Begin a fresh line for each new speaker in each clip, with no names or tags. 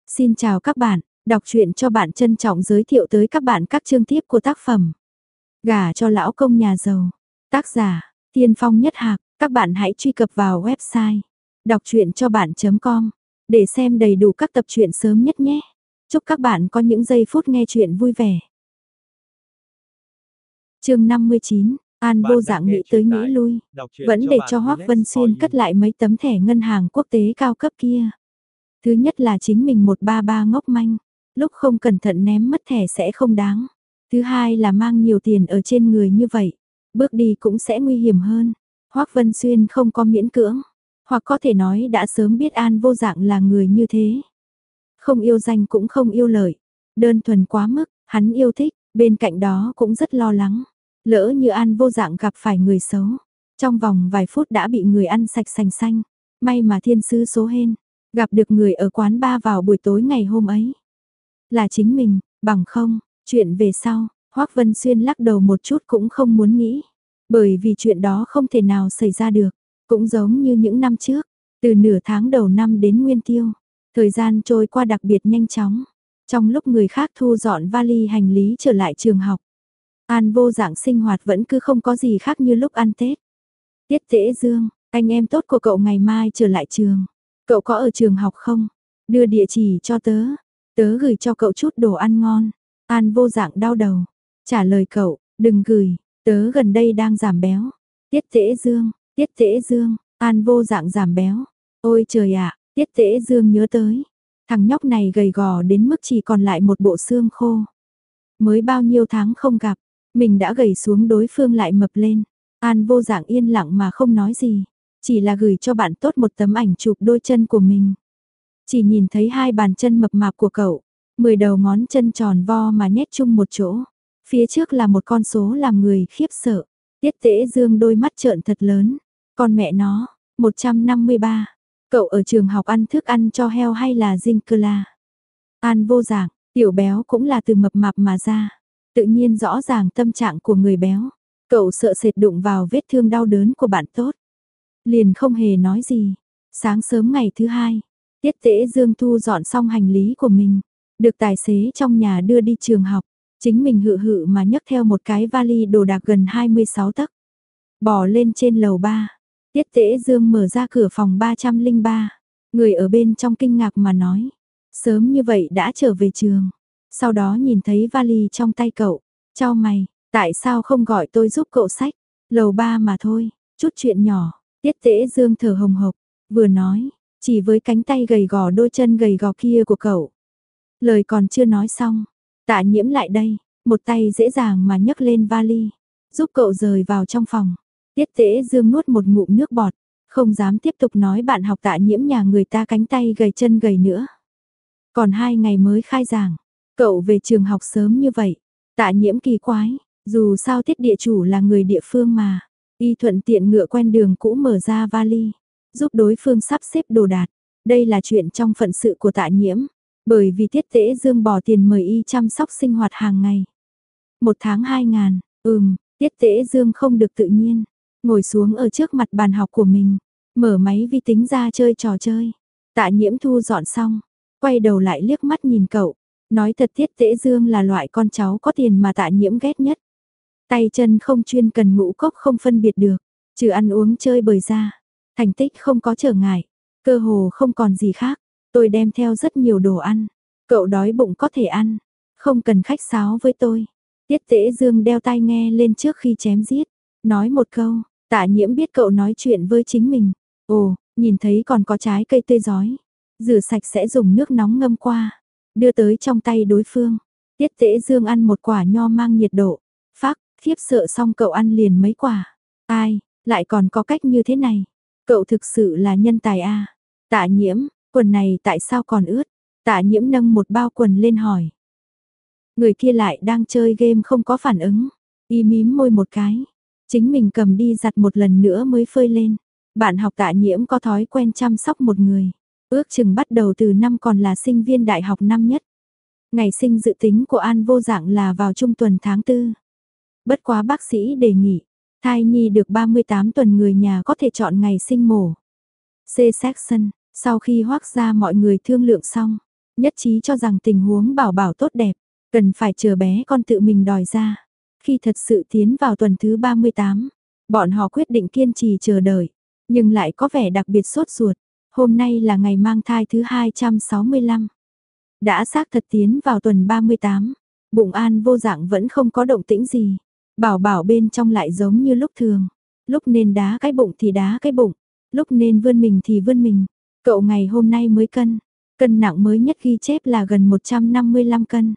Xin chào các bạn, đọc truyện cho bạn trân trọng giới thiệu tới các bạn các chương tiếp của tác phẩm Gả cho lão công nhà giàu. Tác giả, Tiên Phong Nhất Hạc. Các bạn hãy truy cập vào website đọc truyện cho bạn.com để xem đầy đủ các tập truyện sớm nhất nhé. Chúc các bạn có những giây phút nghe truyện vui vẻ. Chương 59, An vô dạng nghĩ tới nghĩ lui, vẫn để cho Hoắc Vân Xuyên cất lại mấy tấm thẻ ngân hàng quốc tế cao cấp kia. Thứ nhất là chính mình 133 ngốc manh, lúc không cẩn thận ném mất thẻ sẽ không đáng. Thứ hai là mang nhiều tiền ở trên người như vậy, bước đi cũng sẽ nguy hiểm hơn. Hoắc Vân Xuyên không có miễn cưỡng, hoặc có thể nói đã sớm biết An vô dạng là người như thế. Không yêu danh cũng không yêu lợi, đơn thuần quá mức, hắn yêu thích, bên cạnh đó cũng rất lo lắng. Lỡ như An vô dạng gặp phải người xấu, trong vòng vài phút đã bị người ăn sạch sành xanh. May mà thiên sứ số hên, gặp được người ở quán bar vào buổi tối ngày hôm ấy. Là chính mình, bằng không, chuyện về sau, Hoắc Vân Xuyên lắc đầu một chút cũng không muốn nghĩ. Bởi vì chuyện đó không thể nào xảy ra được, cũng giống như những năm trước, từ nửa tháng đầu năm đến Nguyên Tiêu. Thời gian trôi qua đặc biệt nhanh chóng, trong lúc người khác thu dọn vali hành lý trở lại trường học. An vô dạng sinh hoạt vẫn cứ không có gì khác như lúc ăn Tết. Tiết Tễ Dương, anh em tốt của cậu ngày mai trở lại trường. Cậu có ở trường học không? Đưa địa chỉ cho tớ. Tớ gửi cho cậu chút đồ ăn ngon. An vô dạng đau đầu. Trả lời cậu, đừng gửi. Tớ gần đây đang giảm béo. Tiết Tễ Dương, Tiết Tễ Dương. An vô dạng giảm béo. Ôi trời ạ, Tiết Tễ Dương nhớ tới. Thằng nhóc này gầy gò đến mức chỉ còn lại một bộ xương khô. Mới bao nhiêu tháng không gặp, mình đã gầy xuống đối phương lại mập lên. An vô dạng yên lặng mà không nói gì. Chỉ là gửi cho bạn tốt một tấm ảnh chụp đôi chân của mình. Chỉ nhìn thấy hai bàn chân mập mạp của cậu, 10 đầu ngón chân tròn vo mà nhét chung một chỗ. Phía trước là một con số làm người khiếp sợ. Tiết Tễ Dương đôi mắt trợn thật lớn. Con mẹ nó, 153. Cậu ở trường học ăn thức ăn cho heo hay là dinh cơ la? An vô dạng, tiểu béo cũng là từ mập mạp mà ra. Tự nhiên rõ ràng tâm trạng của người béo. Cậu sợ sệt đụng vào vết thương đau đớn của bạn tốt. Liền không hề nói gì. Sáng sớm ngày thứ hai, Tiết Tễ Dương thu dọn xong hành lý của mình, được tài xế trong nhà đưa đi trường học. Chính mình hự hự mà nhấc theo một cái vali đồ đạc gần 26 tấc. Bỏ lên trên lầu 3. Tiết Tễ Dương mở ra cửa phòng 303. Người ở bên trong kinh ngạc mà nói. Sớm như vậy đã trở về trường. Sau đó nhìn thấy vali trong tay cậu. Chau mày, tại sao không gọi tôi giúp cậu xách? Lầu 3 mà thôi, chút chuyện nhỏ. Tiết Tễ Dương thở hồng hộc, vừa nói, chỉ với cánh tay gầy gò đôi chân gầy gò kia của cậu. Lời còn chưa nói xong, Tạ Nhiễm lại đây, một tay dễ dàng mà nhấc lên vali, giúp cậu rời vào trong phòng. Tiết Tễ Dương nuốt một ngụm nước bọt, không dám tiếp tục nói bạn học Tạ Nhiễm nhà người ta cánh tay gầy chân gầy nữa. Còn 2 ngày mới khai giảng, cậu về trường học sớm như vậy. Tạ Nhiễm kỳ quái, dù sao Tiết địa chủ là người địa phương mà. Y thuận tiện ngựa quen đường cũ mở ra vali, giúp đối phương sắp xếp đồ đạc. Đây là chuyện trong phận sự của Tạ Nhiễm, bởi vì Tiết Tễ Dương bỏ tiền mời y chăm sóc sinh hoạt hàng ngày. 1 tháng 2.000, Tiết Tễ Dương không được tự nhiên, ngồi xuống ở trước mặt bàn học của mình, mở máy vi tính ra chơi trò chơi. Tạ Nhiễm thu dọn xong, quay đầu lại liếc mắt nhìn cậu, nói thật Tiết Tễ Dương là loại con cháu có tiền mà Tạ Nhiễm ghét nhất. Tay chân không chuyên cần ngũ cốc không phân biệt được, trừ ăn uống chơi bời ra, thành tích không có trở ngại, cơ hồ không còn gì khác. Tôi đem theo rất nhiều đồ ăn, cậu đói bụng có thể ăn, không cần khách sáo với tôi. Tiết Tễ Dương đeo tai nghe lên trước khi chém giết, nói một câu. Tạ Nhiễm biết cậu nói chuyện với chính mình. Ồ, nhìn thấy còn có trái cây tươi giói, rửa sạch sẽ dùng nước nóng ngâm qua, đưa tới trong tay đối phương. Tiết Tễ Dương ăn một quả nho mang nhiệt độ, phác, khiếp sợ xong cậu ăn liền mấy quả. Ai, lại còn có cách như thế này? Cậu thực sự là nhân tài a. Tạ Nhiễm, quần này tại sao còn ướt? Tạ Nhiễm nâng một bao quần lên hỏi. Người kia lại đang chơi game không có phản ứng, y mím môi một cái, chính mình cầm đi giặt một lần nữa mới phơi lên. Bạn học Tạ Nhiễm có thói quen chăm sóc một người, ước chừng bắt đầu từ năm còn là sinh viên đại học năm nhất. Ngày sinh dự tính của An vô dạng là vào trung tuần tháng 4. Bất quá bác sĩ đề nghị, thai nhi được 38 tuần người nhà có thể chọn ngày sinh mổ. C-section, sau khi Hoắc gia mọi người thương lượng xong, nhất trí cho rằng tình huống Bảo Bảo tốt đẹp, cần phải chờ bé con tự mình đòi ra. Khi thật sự tiến vào tuần thứ 38, bọn họ quyết định kiên trì chờ đợi, nhưng lại có vẻ đặc biệt sốt ruột. Hôm nay là ngày mang thai thứ 265. Đã xác thật tiến vào tuần 38, bụng An Vô Dạng vẫn không có động tĩnh gì. Bảo Bảo bên trong lại giống như lúc thường, lúc nên đá cái bụng thì đá cái bụng, lúc nên vươn mình thì vươn mình. Cậu ngày hôm nay mới cân nặng mới nhất ghi chép là gần 155 cân,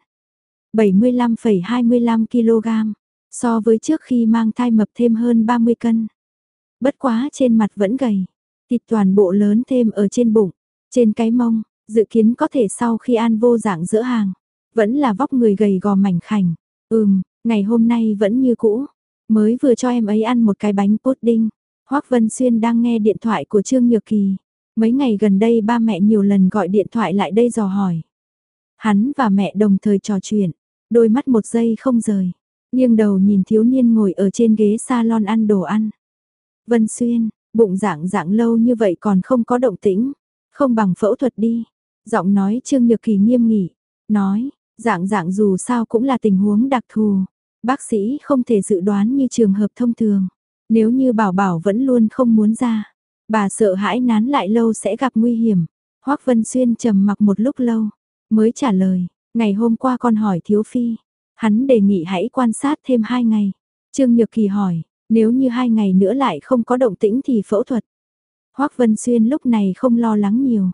75,25 kg, so với trước khi mang thai mập thêm hơn 30 cân. Bất quá trên mặt vẫn gầy, thịt toàn bộ lớn thêm ở trên bụng, trên cái mông, dự kiến có thể sau khi An Vô Dạng dỡ hàng, vẫn là vóc người gầy gò mảnh khảnh. Ngày hôm nay vẫn như cũ, mới vừa cho em ấy ăn một cái bánh pudding. Hoắc Vân Xuyên đang nghe điện thoại của Trương Nhược Kỳ. Mấy ngày gần đây ba mẹ nhiều lần gọi điện thoại lại đây dò hỏi. Hắn và mẹ đồng thời trò chuyện, đôi mắt một giây không rời, nghiêng đầu nhìn thiếu niên ngồi ở trên ghế salon ăn đồ ăn. Vân Xuyên, bụng dạng lâu như vậy còn không có động tĩnh, không bằng phẫu thuật đi. Giọng nói Trương Nhược Kỳ nghiêm nghị, nói, dạng dù sao cũng là tình huống đặc thù, bác sĩ không thể dự đoán như trường hợp thông thường. Nếu như Bảo Bảo vẫn luôn không muốn ra, bà sợ hãi nán lại lâu sẽ gặp nguy hiểm. Hoắc Vân Xuyên trầm mặc một lúc lâu, mới trả lời, ngày hôm qua con hỏi Thiếu Phi, hắn đề nghị hãy quan sát thêm 2 ngày. Trương Nhược Kỳ hỏi, nếu như 2 ngày nữa lại không có động tĩnh thì phẫu thuật. Hoắc Vân Xuyên lúc này không lo lắng nhiều.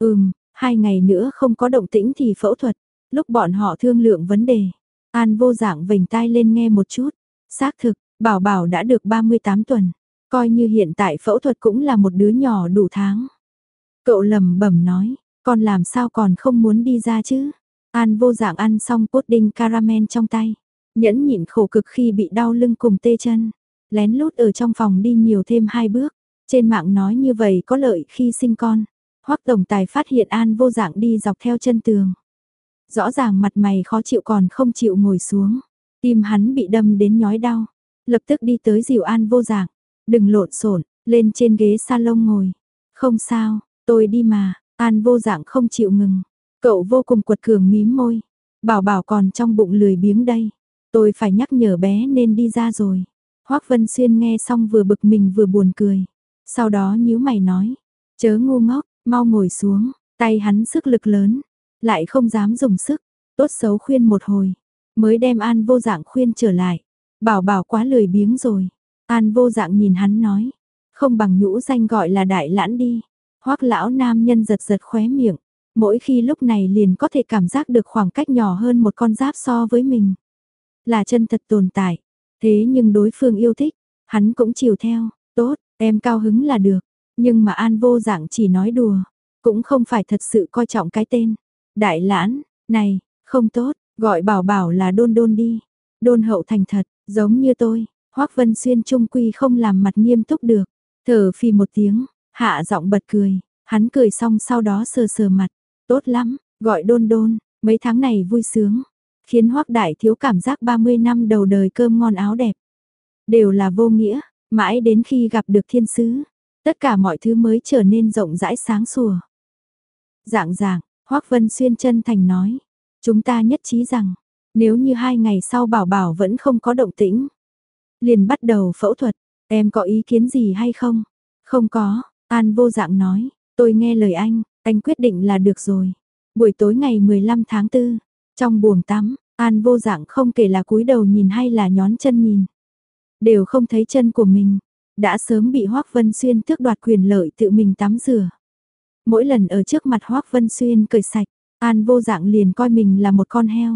2 ngày nữa không có động tĩnh thì phẫu thuật. Lúc bọn họ thương lượng vấn đề, An Vô Dạng vểnh tai lên nghe một chút. Xác thực, Bảo Bảo đã được 38 tuần. Coi như hiện tại phẫu thuật cũng là một đứa nhỏ đủ tháng. Cậu lẩm bẩm nói, con làm sao còn không muốn đi ra chứ? An Vô Dạng ăn xong pudding caramel trong tay, nhẫn nhịn khổ cực khi bị đau lưng cùng tê chân, lén lút ở trong phòng đi nhiều thêm 2 bước. Trên mạng nói như vậy có lợi khi sinh con. Hoắc tổng tài phát hiện An Vô Dạng đi dọc theo chân tường. Rõ ràng mặt mày khó chịu còn không chịu ngồi xuống, tim hắn bị đâm đến nhói đau, lập tức đi tới dìu An Vô Dạng, đừng lộn xộn, lên trên ghế salon ngồi. Không sao, tôi đi mà. An Vô Dạng không chịu ngừng, cậu vô cùng quật cường mím môi. Bảo Bảo còn trong bụng lười biếng đây, tôi phải nhắc nhở bé nên đi ra rồi. Hoắc Vân Xuyên nghe xong vừa bực mình vừa buồn cười, sau đó nhíu mày nói, chớ ngu ngốc, mau ngồi xuống. Tay hắn sức lực lớn, lại không dám dùng sức, tốt xấu khuyên một hồi, mới đem An Vô Dạng khuyên trở lại. Bảo Bảo quá lười biếng rồi. An Vô Dạng nhìn hắn nói, không bằng nhũ danh gọi là Đại Lãn đi. Hoắc lão nam nhân giật giật khóe miệng, mỗi khi lúc này liền có thể cảm giác được khoảng cách nhỏ hơn một con giáp so với mình. Là chân thật tồn tại, thế nhưng đối phương yêu thích, hắn cũng chiều theo. Tốt, em cao hứng là được. Nhưng mà An Vô Dạng chỉ nói đùa, cũng không phải thật sự coi trọng cái tên. Đại Lãn, này, không tốt, gọi Bảo Bảo là Đôn Đôn đi. Đôn hậu thành thật, giống như tôi. Hoắc Vân Xuyên trung quy không làm mặt nghiêm túc được, thở phì một tiếng, hạ giọng bật cười. Hắn cười xong sau đó sờ sờ mặt, tốt lắm, gọi Đôn Đôn. Mấy tháng này vui sướng, khiến Hoắc đại thiếu cảm giác 30 năm đầu đời cơm ngon áo đẹp đều là vô nghĩa, mãi đến khi gặp được thiên sứ, tất cả mọi thứ mới trở nên rộng rãi sáng sủa. Dạng, Hoắc Vân Xuyên chân thành nói, chúng ta nhất trí rằng, nếu như 2 ngày sau Bảo Bảo vẫn không có động tĩnh, liền bắt đầu phẫu thuật, em có ý kiến gì hay không? Không có, An Vô Dạng nói, tôi nghe lời anh quyết định là được rồi. Buổi tối ngày 15 tháng 4, trong buồng tắm, An Vô Dạng không kể là cúi đầu nhìn hay là nhón chân nhìn, đều không thấy chân của mình, đã sớm bị Hoắc Vân Xuyên tước đoạt quyền lợi tự mình tắm rửa. Mỗi lần ở trước mặt Hoắc Vân Xuyên cởi sạch, An Vô Dạng liền coi mình là một con heo.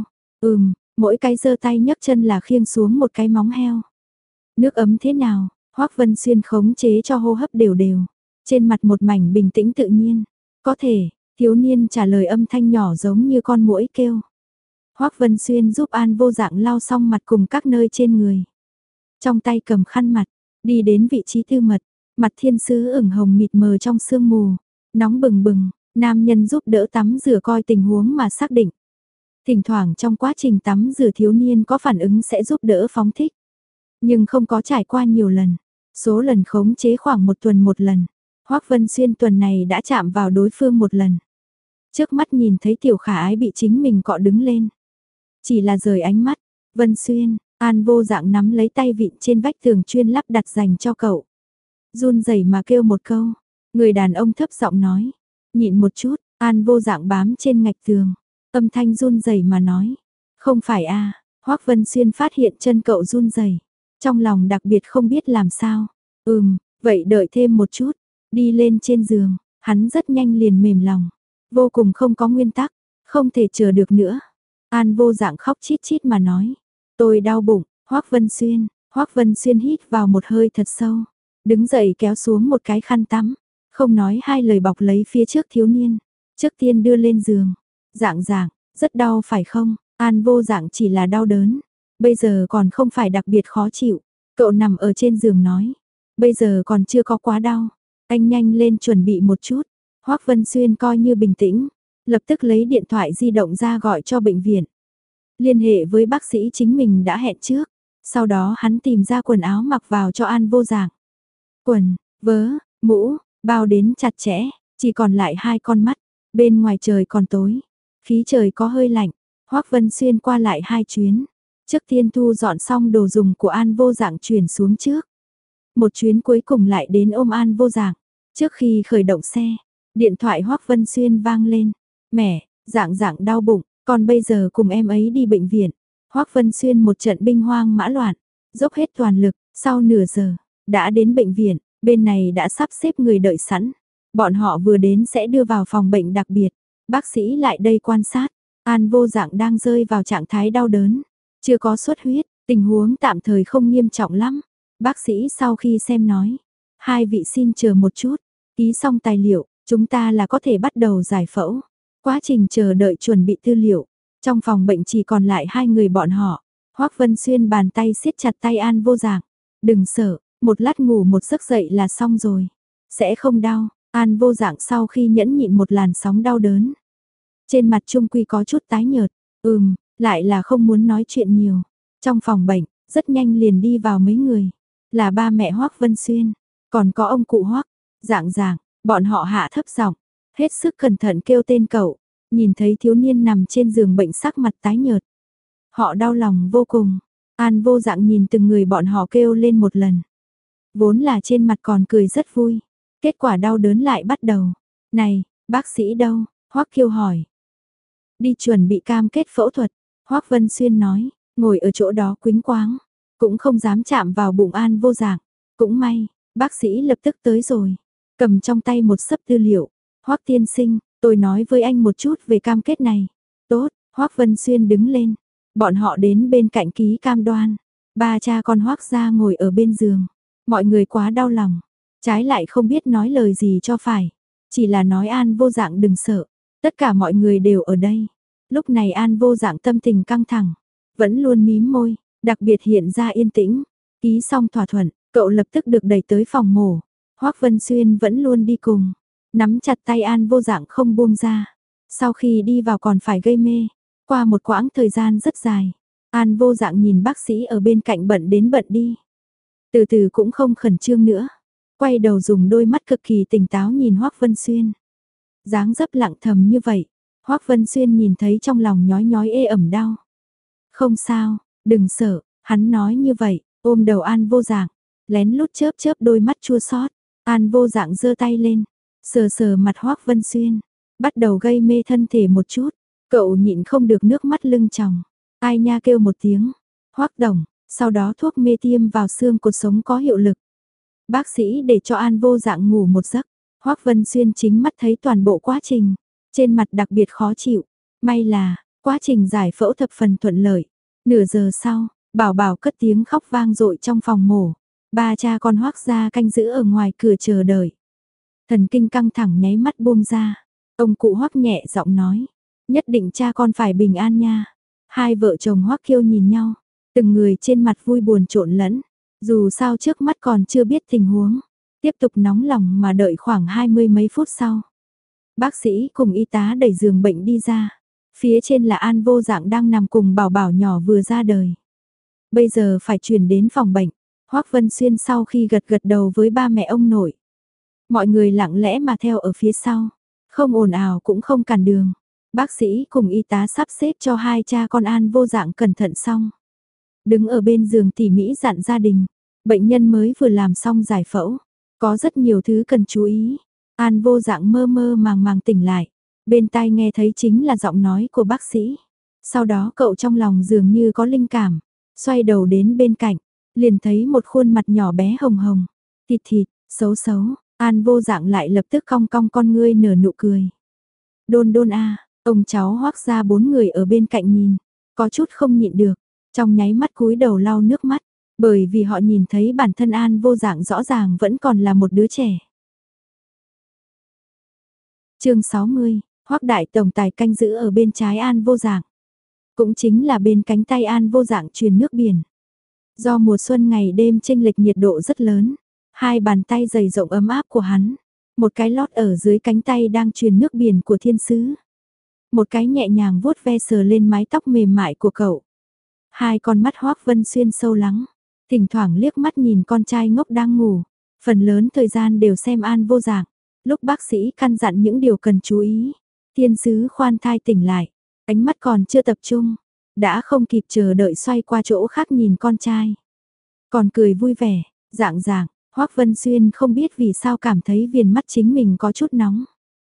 Mỗi cái giơ tay nhấc chân là khiêng xuống một cái móng heo. Nước ấm thế nào? Hoắc Vân Xuyên khống chế cho hô hấp đều đều, trên mặt một mảnh bình tĩnh tự nhiên. Có thể, thiếu niên trả lời âm thanh nhỏ giống như con muỗi kêu. Hoắc Vân Xuyên giúp An Vô Dạng lau xong mặt cùng các nơi trên người. Trong tay cầm khăn mặt, đi đến vị trí tư mật, mặt thiên sứ ửng hồng mịt mờ trong sương mù, nóng bừng bừng, nam nhân giúp đỡ tắm rửa coi tình huống mà xác định. Thỉnh thoảng trong quá trình tắm rửa thiếu niên có phản ứng sẽ giúp đỡ phóng thích, nhưng không có trải qua nhiều lần, số lần khống chế khoảng 1 tuần một lần. Hoắc Vân Xuyên tuần này đã chạm vào đối phương 1 lần. Trước mắt nhìn thấy Tiểu Khả Ái bị chính mình cọ đứng lên. Chỉ là rời ánh mắt, Vân Xuyên, An Vô Dạng nắm lấy tay vịn trên vách tường chuyên lắp đặt dành cho cậu. Run rẩy mà kêu một câu, người đàn ông thấp giọng nói, nhịn một chút, An Vô Dạng bám trên ngạch tường, âm thanh run rẩy mà nói, không phải a. Hoắc Vân Xuyên phát hiện chân cậu run rẩy, trong lòng đặc biệt không biết làm sao. Vậy đợi thêm một chút, đi lên trên giường, hắn rất nhanh liền mềm lòng, vô cùng không có nguyên tắc, không thể chờ được nữa. An Vô Dạng khóc chít chít mà nói, tôi đau bụng. Hoắc Vân Xuyên hít vào một hơi thật sâu, đứng dậy kéo xuống một cái khăn tắm, không nói hai lời bọc lấy phía trước thiếu niên, trước tiên đưa lên giường. Dạng, rất đau phải không? An Vô Dạng chỉ là đau đớn, bây giờ còn không phải đặc biệt khó chịu. Cậu nằm ở trên giường nói, bây giờ còn chưa có quá đau, anh nhanh lên chuẩn bị một chút. Hoắc Vân Xuyên coi như bình tĩnh, lập tức lấy điện thoại di động ra gọi cho bệnh viện. Liên hệ với bác sĩ chính mình đã hẹn trước, sau đó hắn tìm ra quần áo mặc vào cho An Vô Dạng. Quần, vớ, mũ, bao đến chặt chẽ, chỉ còn lại 2 con mắt, bên ngoài trời còn tối, khí trời có hơi lạnh. Hoắc Vân Xuyên qua lại 2 chuyến, trước tiên thu dọn xong đồ dùng của An Vô Dạng chuyển xuống trước. Một chuyến cuối cùng lại đến ôm An Vô Dạng. Trước khi khởi động xe, điện thoại Hoắc Vân Xuyên vang lên. Mẹ, Dạng đau bụng, còn bây giờ cùng em ấy đi bệnh viện. Hoắc Vân Xuyên một trận binh hoang mã loạn, dốc hết toàn lực, sau nửa giờ, đã đến bệnh viện, bên này đã sắp xếp người đợi sẵn. Bọn họ vừa đến sẽ đưa vào phòng bệnh đặc biệt, bác sĩ lại đây quan sát. An Vô Dạng đang rơi vào trạng thái đau đớn, chưa có xuất huyết, tình huống tạm thời không nghiêm trọng lắm. Bác sĩ sau khi xem nói, 2 vị xin chờ một chút, ký xong tài liệu, chúng ta là có thể bắt đầu giải phẫu. Quá trình chờ đợi chuẩn bị tư liệu, trong phòng bệnh chỉ còn lại 2 người bọn họ. Hoắc Vân Xuyên bàn tay siết chặt tay An Vô Dạng, đừng sợ, một lát ngủ một giấc dậy là xong rồi, sẽ không đau. An Vô Dạng sau khi nhẫn nhịn một làn sóng đau đớn, trên mặt trung quy có chút tái nhợt, lại là không muốn nói chuyện nhiều. Trong phòng bệnh, rất nhanh liền đi vào mấy người, là ba mẹ Hoắc Vân Xuyên, còn có ông cụ Hoắc, Dạng, bọn họ hạ thấp giọng, hết sức cẩn thận kêu tên cậu, nhìn thấy thiếu niên nằm trên giường bệnh sắc mặt tái nhợt. Họ đau lòng vô cùng, An Vô Dạng nhìn từng người bọn họ kêu lên một lần. Vốn là trên mặt còn cười rất vui, kết quả đau đớn lại bắt đầu. Này, bác sĩ đâu? Hoắc Kiêu hỏi. Đi chuẩn bị cam kết phẫu thuật, Hoắc Vân Xuyên nói, ngồi ở chỗ đó quĩnh quáng, cũng không dám chạm vào bụng An Vô Dạng. Cũng may, bác sĩ lập tức tới rồi, cầm trong tay một xấp tư liệu. Hoắc tiên sinh, tôi nói với anh một chút về cam kết này. Tốt, Hoắc Vân Xuyên đứng lên. Bọn họ đến bên cạnh ký cam đoan. Ba cha con Hoắc gia ngồi ở bên giường. Mọi người quá đau lòng, trái lại không biết nói lời gì cho phải. Chỉ là nói An Vô Dạng đừng sợ. Tất cả mọi người đều ở đây. Lúc này An Vô Dạng tâm tình căng thẳng, vẫn luôn mím môi, đặc biệt hiện ra yên tĩnh. Ký xong thỏa thuận, cậu lập tức được đẩy tới phòng mổ. Hoắc Vân Xuyên vẫn luôn đi cùng, nắm chặt tay An Vô Dạng không buông ra. Sau khi đi vào còn phải gây mê, qua một quãng thời gian rất dài, An Vô Dạng nhìn bác sĩ ở bên cạnh bận đến bận đi. Từ từ cũng không khẩn trương nữa, quay đầu dùng đôi mắt cực kỳ tỉnh táo nhìn Hoắc Vân Xuyên. Dáng dấp lặng thầm như vậy, Hoắc Vân Xuyên nhìn thấy trong lòng nhói nhói ê ẩm đau. Không sao, đừng sợ, hắn nói như vậy, ôm đầu An Vô Dạng, lén lút chớp chớp đôi mắt chua xót. An Vô Dạng giơ tay lên, sờ sờ mặt Hoắc Vân Xuyên, bắt đầu gây mê thân thể một chút. Cậu nhịn không được nước mắt lưng tròng. Ai nha kêu một tiếng, Hoắc đồng, sau đó thuốc mê tiêm vào xương cột sống có hiệu lực. Bác sĩ để cho An Vô Dạng ngủ một giấc. Hoắc Vân Xuyên chính mắt thấy toàn bộ quá trình, trên mặt đặc biệt khó chịu. May là, quá trình giải phẫu thập phần thuận lợi. Nửa giờ sau, Bảo Bảo cất tiếng khóc vang dội trong phòng mổ. Ba cha con Hoắc gia canh giữ ở ngoài cửa chờ đợi. Thần kinh căng thẳng nháy mắt buông ra. Ông cụ Hoắc nhẹ giọng nói, nhất định cha con phải bình an nha. Hai vợ chồng Hoắc Kiêu nhìn nhau, từng người trên mặt vui buồn trộn lẫn. Dù sao trước mắt còn chưa biết tình huống, tiếp tục nóng lòng mà đợi khoảng 20 mấy phút sau. Bác sĩ cùng y tá đẩy giường bệnh đi ra. Phía trên là An Vô Dạng đang nằm cùng Bảo Bảo nhỏ vừa ra đời. Bây giờ phải chuyển đến phòng bệnh. Hoắc Vân Xuyên sau khi gật gật đầu với ba mẹ ông nội. Mọi người lặng lẽ mà theo ở phía sau. không ồn ào cũng không cản đường. Bác sĩ cùng y tá sắp xếp cho hai cha con An Vô Dạng cẩn thận xong. Đứng ở bên giường tỉ mỉ dặn gia đình, bệnh nhân mới vừa làm xong giải phẫu, có rất nhiều thứ cần chú ý. An Vô Dạng mơ mơ màng màng tỉnh lại, bên tai nghe thấy chính là giọng nói của bác sĩ. Sau đó cậu trong lòng dường như có linh cảm, xoay đầu đến bên cạnh, liền thấy một khuôn mặt nhỏ bé hồng hồng, thịt thịt, xấu xấu, An Vô Dạng lại lập tức cong cong con ngươi nở nụ cười. Đôn đôn a, ông cháu Hoắc gia 4 người ở bên cạnh nhìn, có chút không nhịn được, trong nháy mắt cúi đầu lau nước mắt, bởi vì họ nhìn thấy bản thân An Vô Dạng rõ ràng vẫn còn là một đứa trẻ. Chương 60, Hoắc đại tổng tài canh giữ ở bên trái An Vô Dạng, cũng chính là bên cánh tay An Vô Dạng truyền nước biển. Do mùa xuân ngày đêm chênh lệch nhiệt độ rất lớn, hai bàn tay dày rộng ấm áp của hắn, một cái lót ở dưới cánh tay đang truyền nước biển của thiên sứ. Một cái nhẹ nhàng vuốt ve sờ lên mái tóc mềm mại của cậu. Hai con mắt Hoắc Vân Xuyên sâu lắng, thỉnh thoảng liếc mắt nhìn con trai ngốc đang ngủ, phần lớn thời gian đều xem An Vô Dạng. Lúc bác sĩ căn dặn những điều cần chú ý, thiên sứ khoan thai tỉnh lại, ánh mắt còn chưa tập trung, đã không kịp chờ đợi xoay qua chỗ khác nhìn con trai. Còn cười vui vẻ, Dạng Dạng, Hoắc Vân Xuyên không biết vì sao cảm thấy viền mắt chính mình có chút nóng.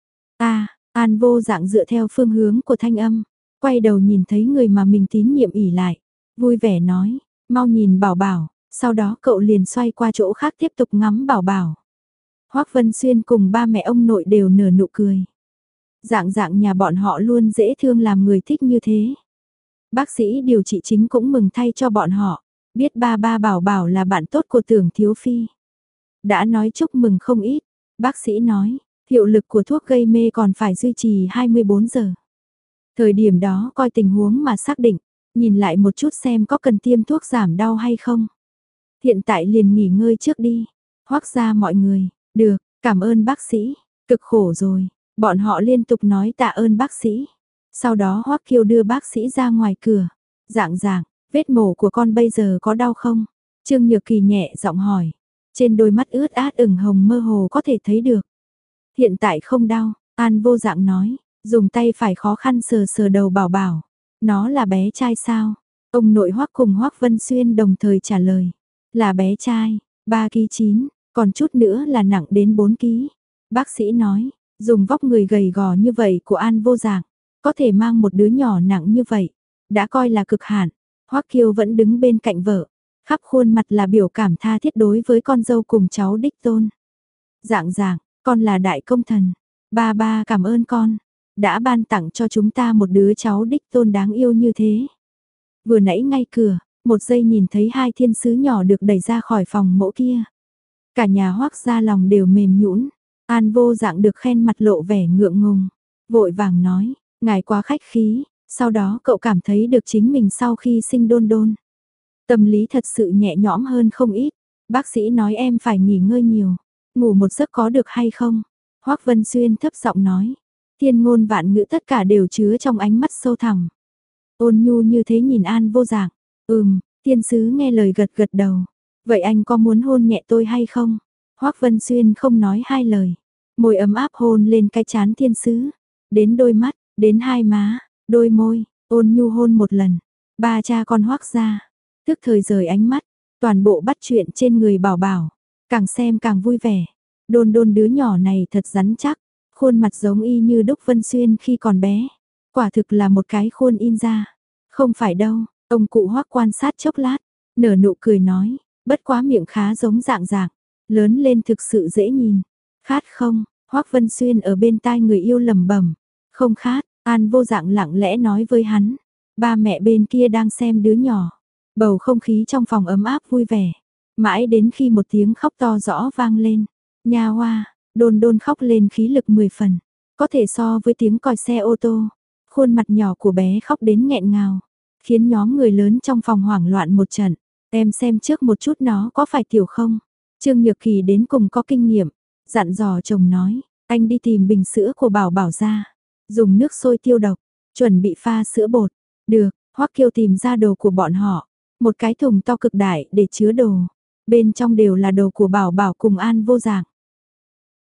An Vô Dạng dựa theo phương hướng của thanh âm, quay đầu nhìn thấy người mà mình tín nhiệm ỉ lại, vui vẻ nói, mau nhìn Bảo Bảo, sau đó cậu liền xoay qua chỗ khác tiếp tục ngắm Bảo Bảo. Hoắc Vân Xuyên cùng ba mẹ ông nội đều nở nụ cười. Dạng Dạng nhà bọn họ luôn dễ thương làm người thích như thế. Bác sĩ điều trị chính cũng mừng thay cho bọn họ, biết ba Bảo Bảo là bạn tốt của Tưởng Thiếu Phi. Đã nói chúc mừng không ít, bác sĩ nói, hiệu lực của thuốc gây mê còn phải duy trì 24 giờ. Thời điểm đó coi tình huống mà xác định, nhìn lại một chút xem có cần tiêm thuốc giảm đau hay không. Hiện tại liền nghỉ ngơi trước đi. Hoắc gia mọi người, được, cảm ơn bác sĩ, cực khổ rồi. Bọn họ liên tục nói tạ ơn bác sĩ. Sau đó Hoắc Kiêu đưa bác sĩ ra ngoài cửa. Dạng Dạng, vết mổ của con bây giờ có đau không? Trương Nhược Kỳ nhẹ giọng hỏi. Trên đôi mắt ướt át ửng hồng mơ hồ có thể thấy được. Hiện tại không đau, An Vô Dạng nói, dùng tay phải khó khăn sờ sờ đầu Bảo Bảo. Nó là bé trai sao? Ông nội Hoắc cùng Hoắc Vân Xuyên đồng thời trả lời. Là bé trai, 3 kg 9, còn chút nữa là nặng đến 4 kg. Bác sĩ nói, dùng vóc người gầy gò như vậy của An Vô Dạng, có thể mang một đứa nhỏ nặng như vậy, đã coi là cực hạn. Hoắc Kiêu vẫn đứng bên cạnh vợ, khắp khuôn mặt là biểu cảm tha thiết đối với con dâu cùng cháu đích tôn. Dạng Dạng, con là đại công thần, ba cảm ơn con, đã ban tặng cho chúng ta một đứa cháu đích tôn đáng yêu như thế. Vừa nãy ngay cửa, một giây nhìn thấy hai thiên sứ nhỏ được đẩy ra khỏi phòng mẫu kia. Cả nhà Hoắc gia lòng đều mềm nhũn. An Vô Dạng được khen mặt lộ vẻ ngượng ngùng, vội vàng nói, ngài quá khách khí, sau đó cậu cảm thấy được chính mình sau khi sinh đôn đôn. Tâm lý thật sự nhẹ nhõm hơn không ít, bác sĩ nói em phải nghỉ ngơi nhiều, ngủ một giấc có được hay không? Hoắc Vân Xuyên thấp giọng nói, thiên ngôn vạn ngữ tất cả đều chứa trong ánh mắt sâu thẳm. Ôn nhu như thế nhìn An Vô Dạng, thiên sứ nghe lời gật gật đầu, vậy anh có muốn hôn nhẹ tôi hay không? Hoắc Vân Xuyên không nói hai lời, môi ấm áp hôn lên cái trán thiên sứ, đến đôi mắt, đến hai má, đôi môi, ôn nhu hôn một lần. Ba cha con Hoắc gia, tức thời rời ánh mắt, toàn bộ bắt chuyện trên người Bảo Bảo, càng xem càng vui vẻ. Đôn đôn đứa nhỏ này thật rắn chắc, khuôn mặt giống y như Đúc Vân Xuyên khi còn bé, quả thực là một cái khuôn in ra. Không phải đâu, ông cụ Hoắc quan sát chốc lát, nở nụ cười nói, bất quá miệng khá giống Dạng Dạng, lớn lên thực sự dễ nhìn. Khát không? Hoắc Vân Xuyên ở bên tai người yêu lẩm bẩm, không khát. An Vô Dạng lặng lẽ nói với hắn, ba mẹ bên kia đang xem đứa nhỏ. Bầu không khí trong phòng ấm áp vui vẻ, mãi đến khi một tiếng khóc to rõ vang lên. Nha hoa, đôn đôn khóc lên khí lực 10 phần, có thể so với tiếng còi xe ô tô. Khuôn mặt nhỏ của bé khóc đến nghẹn ngào, khiến nhóm người lớn trong phòng hoảng loạn một trận. Em xem trước một chút nó có phải tiểu không? Trương Nhược Kỳ đến cùng có kinh nghiệm, dặn dò chồng nói, anh đi tìm bình sữa của Bảo Bảo ra, dùng nước sôi tiêu độc, chuẩn bị pha sữa bột. Được, Hoắc Kiêu tìm ra đồ của bọn họ, một cái thùng to cực đại để chứa đồ, bên trong đều là đồ của Bảo Bảo cùng An Vô Dạng.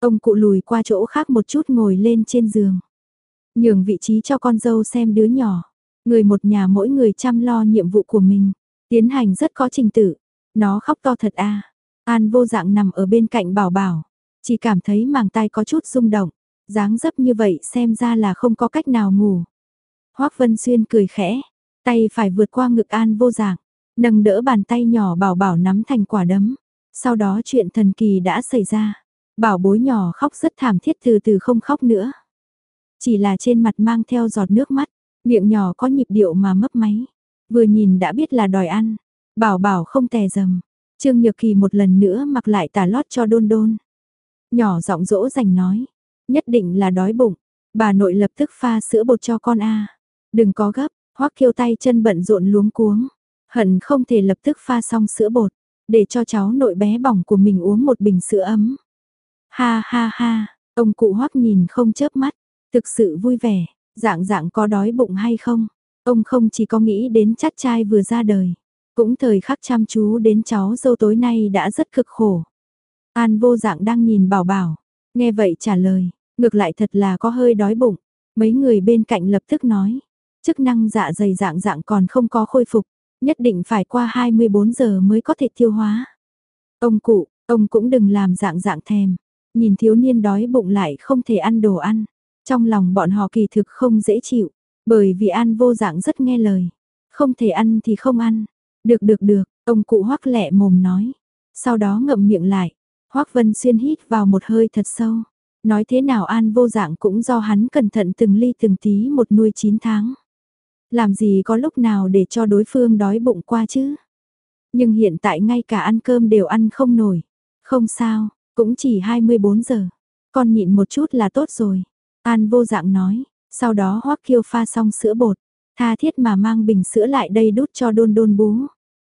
Ông cụ lùi qua chỗ khác một chút ngồi lên trên giường. Nhường vị trí cho con dâu xem đứa nhỏ. Người một nhà mỗi người chăm lo nhiệm vụ của mình. Tiến hành rất có trình tự. Nó khóc to thật a. An Vô Dạng nằm ở bên cạnh Bảo Bảo. Chỉ cảm thấy màng tai có chút rung động. Dáng dấp như vậy xem ra là không có cách nào ngủ. Hoắc Vân Xuyên cười khẽ. Tay phải vượt qua ngực An Vô Dạng. Nâng đỡ bàn tay nhỏ Bảo Bảo nắm thành quả đấm. Sau đó chuyện thần kỳ đã xảy ra. Bảo bối nhỏ khóc rất thảm thiết, từ từ không khóc nữa. Chỉ là trên mặt mang theo giọt nước mắt, miệng nhỏ có nhịp điệu mà mấp máy. Vừa nhìn đã biết là đòi ăn. Bảo Bảo không tè dầm. Trương Nhược Kỳ một lần nữa mặc lại tà lót cho Đôn Đôn. Nhỏ giọng dỗ dành nói. Nhất định là đói bụng. Bà nội lập tức pha sữa bột cho con a. Đừng có gấp. Hoắc Kiêu tay chân bận rộn luống cuống. Hận không thể lập tức pha xong sữa bột. Để cho cháu nội bé bỏng của mình uống một bình sữa ấm. Ha ha ha. Ông cụ Hoắc nhìn không chớp mắt. Thực sự vui vẻ. Dạng dạng có đói bụng hay không? Ông không chỉ có nghĩ đến chắt trai vừa ra đời. Cũng thời khắc chăm chú đến cháu dâu tối nay đã rất cực khổ. An Vô Dạng đang nhìn Bảo Bảo. Nghe vậy trả lời. Ngược lại thật là có hơi đói bụng. Mấy người bên cạnh lập tức nói. Chức năng dạ dày dạng dạng còn không có khôi phục. Nhất định phải qua 24 giờ mới có thể tiêu hóa. Ông cụ, ông cũng đừng làm dạng dạng thèm. Nhìn thiếu niên đói bụng lại không thể ăn đồ ăn. Trong lòng bọn họ kỳ thực không dễ chịu. Bởi vì An Vô Dạng rất nghe lời. Không thể ăn thì không ăn. Được, ông cụ Hoắc lẹ mồm nói. Sau đó ngậm miệng lại. Hoắc Vân Xuyên hít vào một hơi thật sâu. Nói thế nào An Vô Dạng cũng do hắn cẩn thận từng ly từng tí một nuôi 9 tháng. Làm gì có lúc nào để cho đối phương đói bụng qua chứ. Nhưng hiện tại ngay cả ăn cơm đều ăn không nổi. Không sao, cũng chỉ 24 giờ. Con nhịn một chút là tốt rồi. An Vô Dạng nói. Sau đó Hoắc Kiêu pha xong sữa bột. Tha thiết mà mang bình sữa lại đây đút cho Đôn Đôn bú.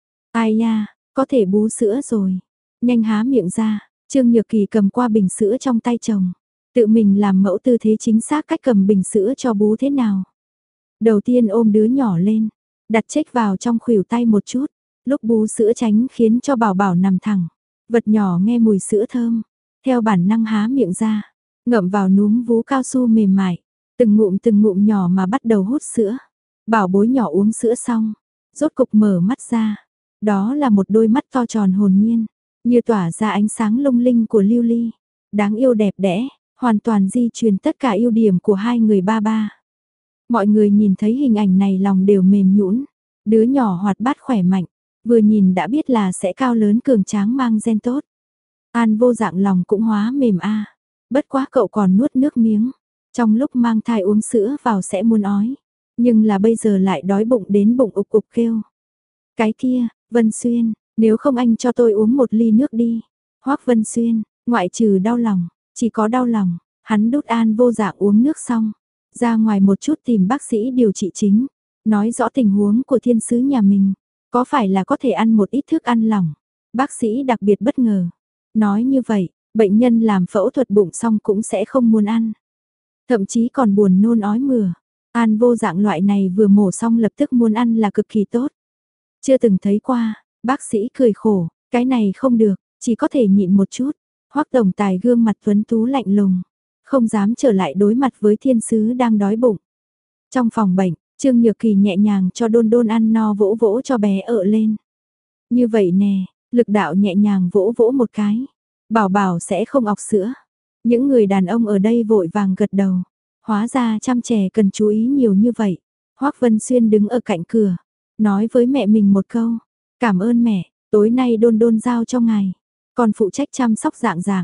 Ai nha, có thể bú sữa rồi. Nhanh há miệng ra. Trương Nhược Kỳ cầm qua bình sữa trong tay chồng. Tự mình làm mẫu tư thế chính xác cách cầm bình sữa cho bú thế nào. Đầu tiên ôm đứa nhỏ lên. Đặt chếch vào trong khuỷu tay một chút. Lúc bú sữa tránh khiến cho Bảo Bảo nằm thẳng. Vật nhỏ nghe mùi sữa thơm. Theo bản năng há miệng ra. Ngậm vào núm vú cao su mềm mại. Từng ngụm nhỏ mà bắt đầu hút sữa. Bảo bối nhỏ uống sữa xong. Rốt cục mở mắt ra. Đó là một đôi mắt to tròn hồn nhiên. Như tỏa ra ánh sáng lung linh của lưu ly. Đáng yêu đẹp đẽ. Hoàn toàn di truyền tất cả ưu điểm của hai người ba ba. Mọi người nhìn thấy hình ảnh này lòng đều mềm nhũn. Đứa nhỏ hoạt bát khỏe mạnh. Vừa nhìn đã biết là sẽ cao lớn cường tráng mang gen tốt. An Vô Dạng lòng cũng hóa mềm a. Bất quá cậu còn nuốt nước miếng. Trong lúc mang thai uống sữa vào sẽ muốn ói. Nhưng là bây giờ lại đói bụng đến bụng ục ục kêu. Cái kia, Vân Xuyên, nếu không anh cho tôi uống một ly nước đi. Hoắc Vân Xuyên, ngoại trừ đau lòng, chỉ có đau lòng. Hắn đút An Vô Dạng uống nước xong. Ra ngoài một chút tìm bác sĩ điều trị chính. Nói rõ tình huống của thiên sứ nhà mình. Có phải là có thể ăn một ít thức ăn lỏng. Bác sĩ đặc biệt bất ngờ. Nói như vậy, bệnh nhân làm phẫu thuật bụng xong cũng sẽ không muốn ăn. Thậm chí còn buồn nôn ói mửa. An Vô Dạng loại này vừa mổ xong lập tức muốn ăn là cực kỳ tốt. Chưa từng thấy qua, bác sĩ cười khổ, cái này không được, chỉ có thể nhịn một chút. Hoắc tổng tài gương mặt tuấn tú lạnh lùng, không dám trở lại đối mặt với thiên sứ đang đói bụng. Trong phòng bệnh, Trương Nhược Kỳ nhẹ nhàng cho Đôn Đôn ăn no vỗ vỗ cho bé ợ lên. Như vậy nè, lực đạo nhẹ nhàng vỗ vỗ một cái. Bảo Bảo sẽ không ọc sữa. Những người đàn ông ở đây vội vàng gật đầu. Hóa ra chăm trẻ cần chú ý nhiều như vậy. Hoắc Vân Xuyên đứng ở cạnh cửa, nói với mẹ mình một câu. Cảm ơn mẹ, tối nay Đôn Đôn giao cho ngài. Còn phụ trách chăm sóc dạng dạng.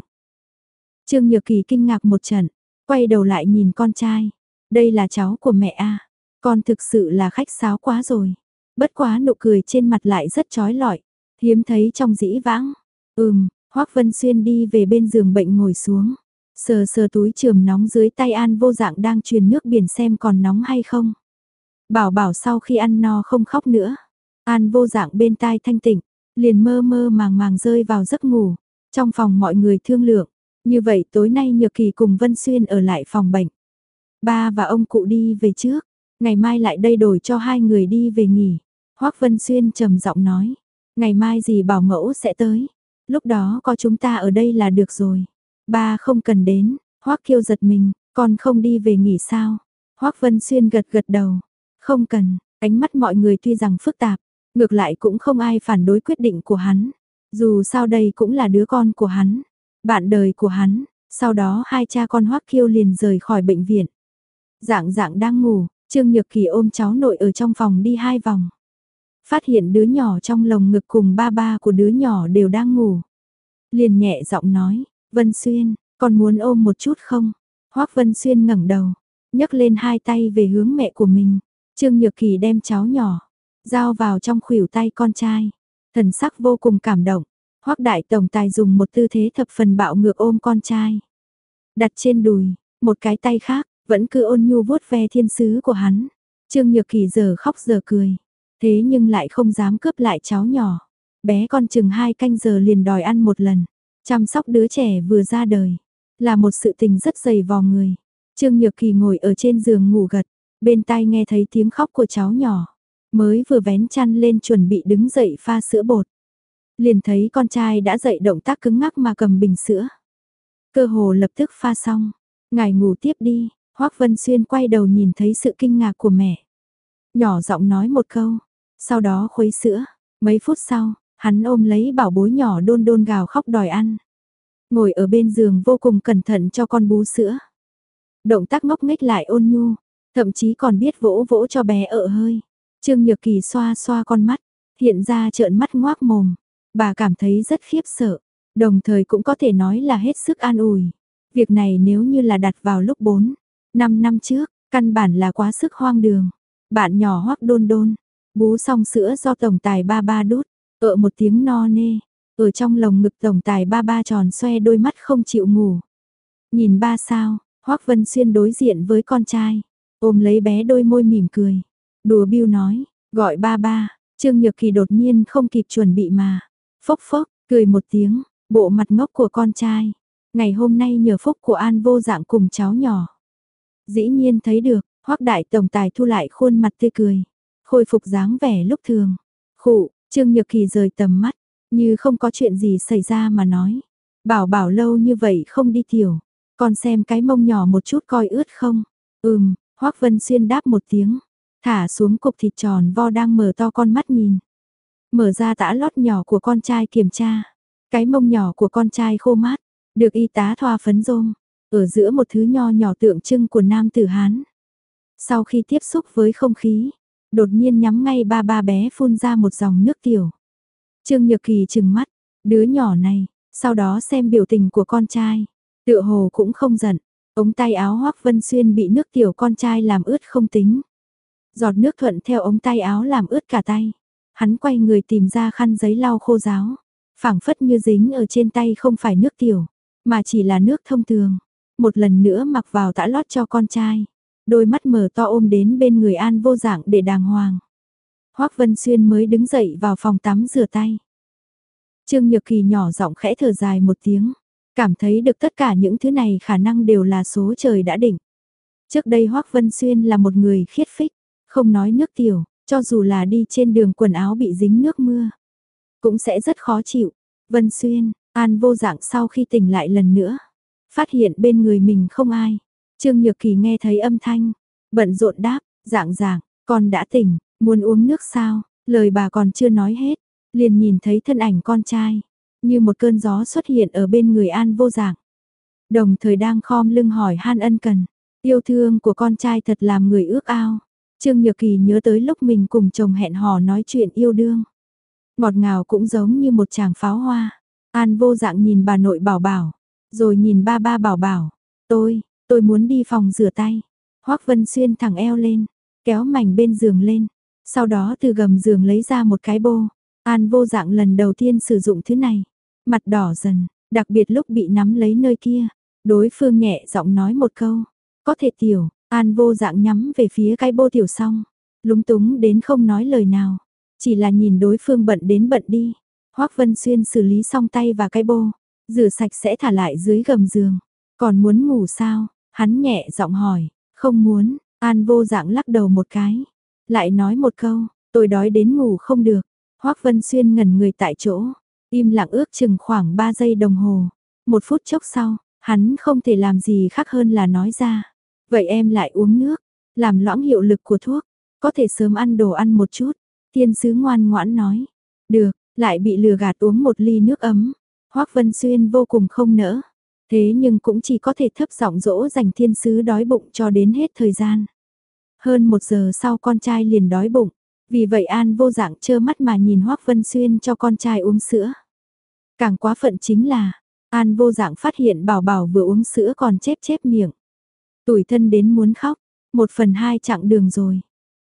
Trương Nhược Kỳ kinh ngạc một trận, quay đầu lại nhìn con trai. Đây là cháu của mẹ à, con thực sự là khách sáo quá rồi. Bất quá nụ cười trên mặt lại rất trói lọi, hiếm thấy trong dĩ vãng. Hoắc Vân Xuyên đi về bên giường bệnh ngồi xuống. Sờ sờ túi chườm nóng dưới tay An Vô Dạng đang truyền nước biển xem còn nóng hay không. Bảo Bảo sau khi ăn no không khóc nữa. An Vô Dạng bên tai thanh tịnh, liền mơ mơ màng màng rơi vào giấc ngủ. Trong phòng mọi người thương lượng. Như vậy tối nay Nhược Kỳ cùng Vân Xuyên ở lại phòng bệnh. Ba và ông cụ đi về trước. Ngày mai lại đây đổi cho hai người đi về nghỉ. Hoắc Vân Xuyên trầm giọng nói. Ngày mai dì bảo mẫu sẽ tới. Lúc đó có chúng ta ở đây là được rồi. Ba không cần đến, Hoắc Kiêu giật mình, con không đi về nghỉ sao? Hoắc Vân Xuyên gật gật đầu, không cần, ánh mắt mọi người tuy rằng phức tạp, ngược lại cũng không ai phản đối quyết định của hắn. Dù sao đây cũng là đứa con của hắn, bạn đời của hắn. Sau đó hai cha con Hoắc Kiêu liền rời khỏi bệnh viện. Dạng dạng đang ngủ, Trương Nhược Kỳ ôm cháu nội ở trong phòng đi 2 vòng. Phát hiện đứa nhỏ trong lồng ngực cùng ba ba của đứa nhỏ đều đang ngủ. Liền nhẹ giọng nói, Vân Xuyên, con muốn ôm một chút không? Hoắc Vân Xuyên ngẩng đầu, nhấc lên hai tay về hướng mẹ của mình. Trương Nhược Kỳ đem cháu nhỏ, giao vào trong khuỷu tay con trai. Thần sắc vô cùng cảm động. Hoắc đại tổng tài dùng một tư thế thập phần bạo ngược ôm con trai. Đặt trên đùi, một cái tay khác, vẫn cứ ôn nhu vuốt ve thiên sứ của hắn. Trương Nhược Kỳ giờ khóc giờ cười. Thế nhưng lại không dám cướp lại cháu nhỏ. Bé con chừng 2 canh giờ liền đòi ăn một lần. Chăm sóc đứa trẻ vừa ra đời. Là một sự tình rất dày vò người. Trương Nhược Kỳ ngồi ở trên giường ngủ gật. Bên tai nghe thấy tiếng khóc của cháu nhỏ. Mới vừa vén chăn lên chuẩn bị đứng dậy pha sữa bột. Liền thấy con trai đã dậy động tác cứng ngắc mà cầm bình sữa. Cơ hồ lập tức pha xong. Ngài ngủ tiếp đi. Hoắc Vân Xuyên quay đầu nhìn thấy sự kinh ngạc của mẹ. Nhỏ giọng nói một câu. Sau đó khuấy sữa. Mấy phút sau, hắn ôm lấy bảo bối nhỏ đôn đôn gào khóc đòi ăn. Ngồi ở bên giường vô cùng cẩn thận cho con bú sữa. Động tác ngốc nghếch lại ôn nhu. Thậm chí còn biết vỗ vỗ cho bé ợ hơi. Trương Nhược Kỳ xoa xoa con mắt. Hiện ra trợn mắt ngoác mồm. Bà cảm thấy rất khiếp sợ. Đồng thời cũng có thể nói là hết sức an ủi. Việc này nếu như là đặt vào lúc 4, 5 năm trước, căn bản là quá sức hoang đường. Bạn nhỏ Hoắc đôn đôn, bú xong sữa do tổng tài ba ba đút, một tiếng no nê, ở trong lồng ngực tổng tài ba ba tròn xoe đôi mắt không chịu ngủ. Nhìn ba sao, Hoắc Vân Xuyên đối diện với con trai, ôm lấy bé đôi môi mỉm cười. Đùa bưu nói, gọi ba ba, Trương Nhược Kỳ đột nhiên không kịp chuẩn bị mà. Phốc phốc, cười một tiếng, bộ mặt ngốc của con trai. Ngày hôm nay nhờ phúc của An Vô Dạng cùng cháu nhỏ. Dĩ nhiên thấy được, Hoắc đại tổng tài thu lại khuôn mặt tươi cười, khôi phục dáng vẻ lúc thường. Khụ, Trương Nhược Kỳ rời tầm mắt, như không có chuyện gì xảy ra mà nói. Bảo bảo lâu như vậy không đi tiểu, con xem cái mông nhỏ một chút coi ướt không? Hoắc Vân Xuyên đáp một tiếng, thả xuống cục thịt tròn vo đang mở to con mắt nhìn. Mở ra tã lót nhỏ của con trai kiểm tra. Cái mông nhỏ của con trai khô mát, được y tá thoa phấn rôm, ở giữa một thứ nho nhỏ tượng trưng của nam tử Hán. Sau khi tiếp xúc với không khí, đột nhiên nhắm ngay ba ba bé phun ra một dòng nước tiểu. Trương Nhược Kỳ trừng mắt, đứa nhỏ này, sau đó xem biểu tình của con trai, tựa hồ cũng không giận. Ống tay áo Hoắc Vân Xuyên bị nước tiểu con trai làm ướt không tính. Giọt nước thuận theo ống tay áo làm ướt cả tay. Hắn quay người tìm ra khăn giấy lau khô ráo, phảng phất như dính ở trên tay không phải nước tiểu, mà chỉ là nước thông thường. Một lần nữa mặc vào tã lót cho con trai, đôi mắt mở to ôm đến bên người An Vô Dạng để đàng hoàng. Hoắc Vân Xuyên mới đứng dậy vào phòng tắm rửa tay. Trương Nhược Kỳ nhỏ giọng khẽ thở dài một tiếng, cảm thấy được tất cả những thứ này khả năng đều là số trời đã định. Trước đây Hoắc Vân Xuyên là một người khiết phích, không nói nước tiểu, cho dù là đi trên đường quần áo bị dính nước mưa, cũng sẽ rất khó chịu. Vân Xuyên, An Vô Dạng sau khi tỉnh lại lần nữa, phát hiện bên người mình không ai. Trương Nhược Kỳ nghe thấy âm thanh, bận rộn đáp, Dạng Dạng, con đã tỉnh, muốn uống nước sao? Lời bà còn chưa nói hết, liền nhìn thấy thân ảnh con trai, như một cơn gió xuất hiện ở bên người An Vô Dạng. Đồng thời đang khom lưng hỏi han ân cần, yêu thương của con trai thật làm người ước ao. Trương Nhược Kỳ nhớ tới lúc mình cùng chồng hẹn hò nói chuyện yêu đương. Ngọt ngào cũng giống như một chàng pháo hoa. An Vô Dạng nhìn bà nội bảo bảo, rồi nhìn ba ba bảo bảo. Tôi muốn đi phòng rửa tay. Hoắc Vân Xuyên thẳng eo lên, kéo mảnh bên giường lên. Sau đó từ gầm giường lấy ra một cái bô. An Vô Dạng lần đầu tiên sử dụng thứ này. Mặt đỏ dần, đặc biệt lúc bị nắm lấy nơi kia. Đối phương nhẹ giọng nói một câu. Có thể tiểu. An Vô Dạng nhắm về phía cái bô tiểu xong, lúng túng đến không nói lời nào, chỉ là nhìn đối phương bận đến bận đi. Hoắc Vân Xuyên xử lý xong tay và cái bô, rửa sạch sẽ thả lại dưới gầm giường. Còn muốn ngủ sao? Hắn nhẹ giọng hỏi. Không muốn. An Vô Dạng lắc đầu một cái, lại nói một câu, tôi đói đến ngủ không được. Hoắc Vân Xuyên ngẩn người tại chỗ, im lặng ước chừng khoảng 3 giây đồng hồ. Một phút chốc sau, Hắn không thể làm gì khác hơn là nói ra. Vậy em lại uống nước, làm loãng hiệu lực của thuốc, có thể sớm ăn đồ ăn một chút. Thiên sứ ngoan ngoãn nói. Được, lại bị lừa gạt uống một ly nước ấm. Hoắc Vân Xuyên vô cùng không nỡ. Thế nhưng cũng chỉ có thể thấp giọng dỗ dành thiên sứ đói bụng cho đến hết thời gian. Hơn 1 giờ sau con trai liền đói bụng. Vì vậy An Vô Dạng trơ mắt mà nhìn Hoắc Vân Xuyên cho con trai uống sữa. Càng quá phận chính là, An Vô Dạng phát hiện Bảo Bảo vừa uống sữa còn chép chép miệng. Tủi thân đến muốn khóc, 1/2 chặng đường rồi.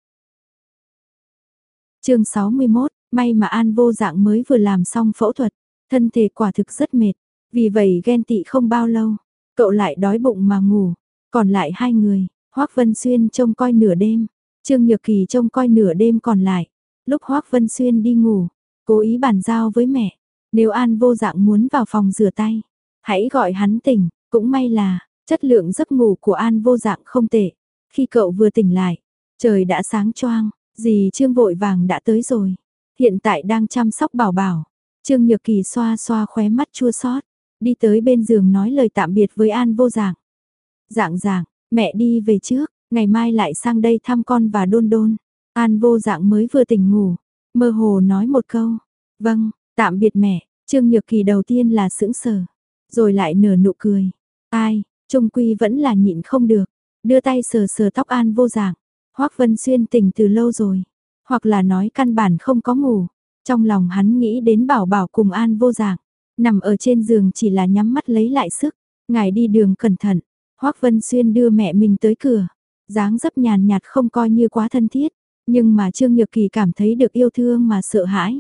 Chương 61, may mà An Vô Dạng mới vừa làm xong phẫu thuật, thân thể quả thực rất mệt, vì vậy ghen tị không bao lâu, cậu lại đói bụng mà ngủ, còn lại 2 người, Hoắc Vân Xuyên trông coi nửa đêm, Trương Nhược Kỳ trông coi nửa đêm còn lại. Lúc Hoắc Vân Xuyên đi ngủ, cố ý bàn giao với mẹ, nếu An Vô Dạng muốn vào phòng rửa tay, hãy gọi hắn tỉnh, cũng may là chất lượng giấc ngủ của An Vô Dạng không tệ. Khi cậu vừa tỉnh lại, trời đã sáng choang, dì Trương vội vàng đã tới rồi. Hiện tại đang chăm sóc Bảo Bảo. Trương Nhược Kỳ xoa xoa khóe mắt chua xót, đi tới bên giường nói lời tạm biệt với An Vô Dạng. Dạng dạng, mẹ đi về trước, ngày mai lại sang đây thăm con và Đôn Đôn. An Vô Dạng mới vừa tỉnh ngủ, mơ hồ nói một câu. Vâng, tạm biệt mẹ. Trương Nhược Kỳ đầu tiên là sững sờ, rồi lại nở nụ cười. Ai, chung quy vẫn là nhịn không được, đưa tay sờ sờ tóc An Vô Dạng. Hoắc Vân Xuyên tỉnh từ lâu rồi, hoặc là nói căn bản không có ngủ. Trong lòng hắn nghĩ đến Bảo Bảo cùng An Vô Dạng, nằm ở trên giường chỉ là nhắm mắt lấy lại sức. Ngài đi đường cẩn thận. Hoắc Vân Xuyên đưa mẹ mình tới cửa, dáng dấp nhàn nhạt không coi như quá thân thiết, nhưng mà Trương Nhược Kỳ cảm thấy được yêu thương mà sợ hãi.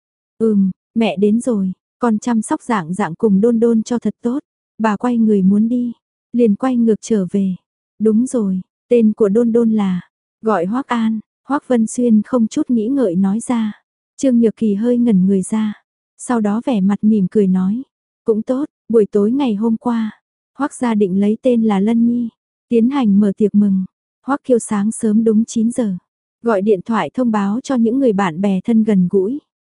Mẹ đến rồi, con chăm sóc Dạng Dạng cùng Đôn Đôn cho thật tốt. Bà quay người muốn đi, liền quay ngược trở về. Đúng rồi, tên của Đôn Đôn là, gọi Hoắc An. Hoắc Vân Xuyên không chút nghĩ ngợi nói ra. Trương Nhược Kỳ hơi ngẩn người ra, sau đó vẻ mặt mỉm cười nói, cũng tốt, buổi tối ngày hôm qua, Hoắc gia định lấy tên là Lân Nhi, tiến hành mở tiệc mừng. Hoắc Kiêu sáng sớm đúng 9 giờ, gọi điện thoại thông báo cho những người bạn bè thân gần gũi.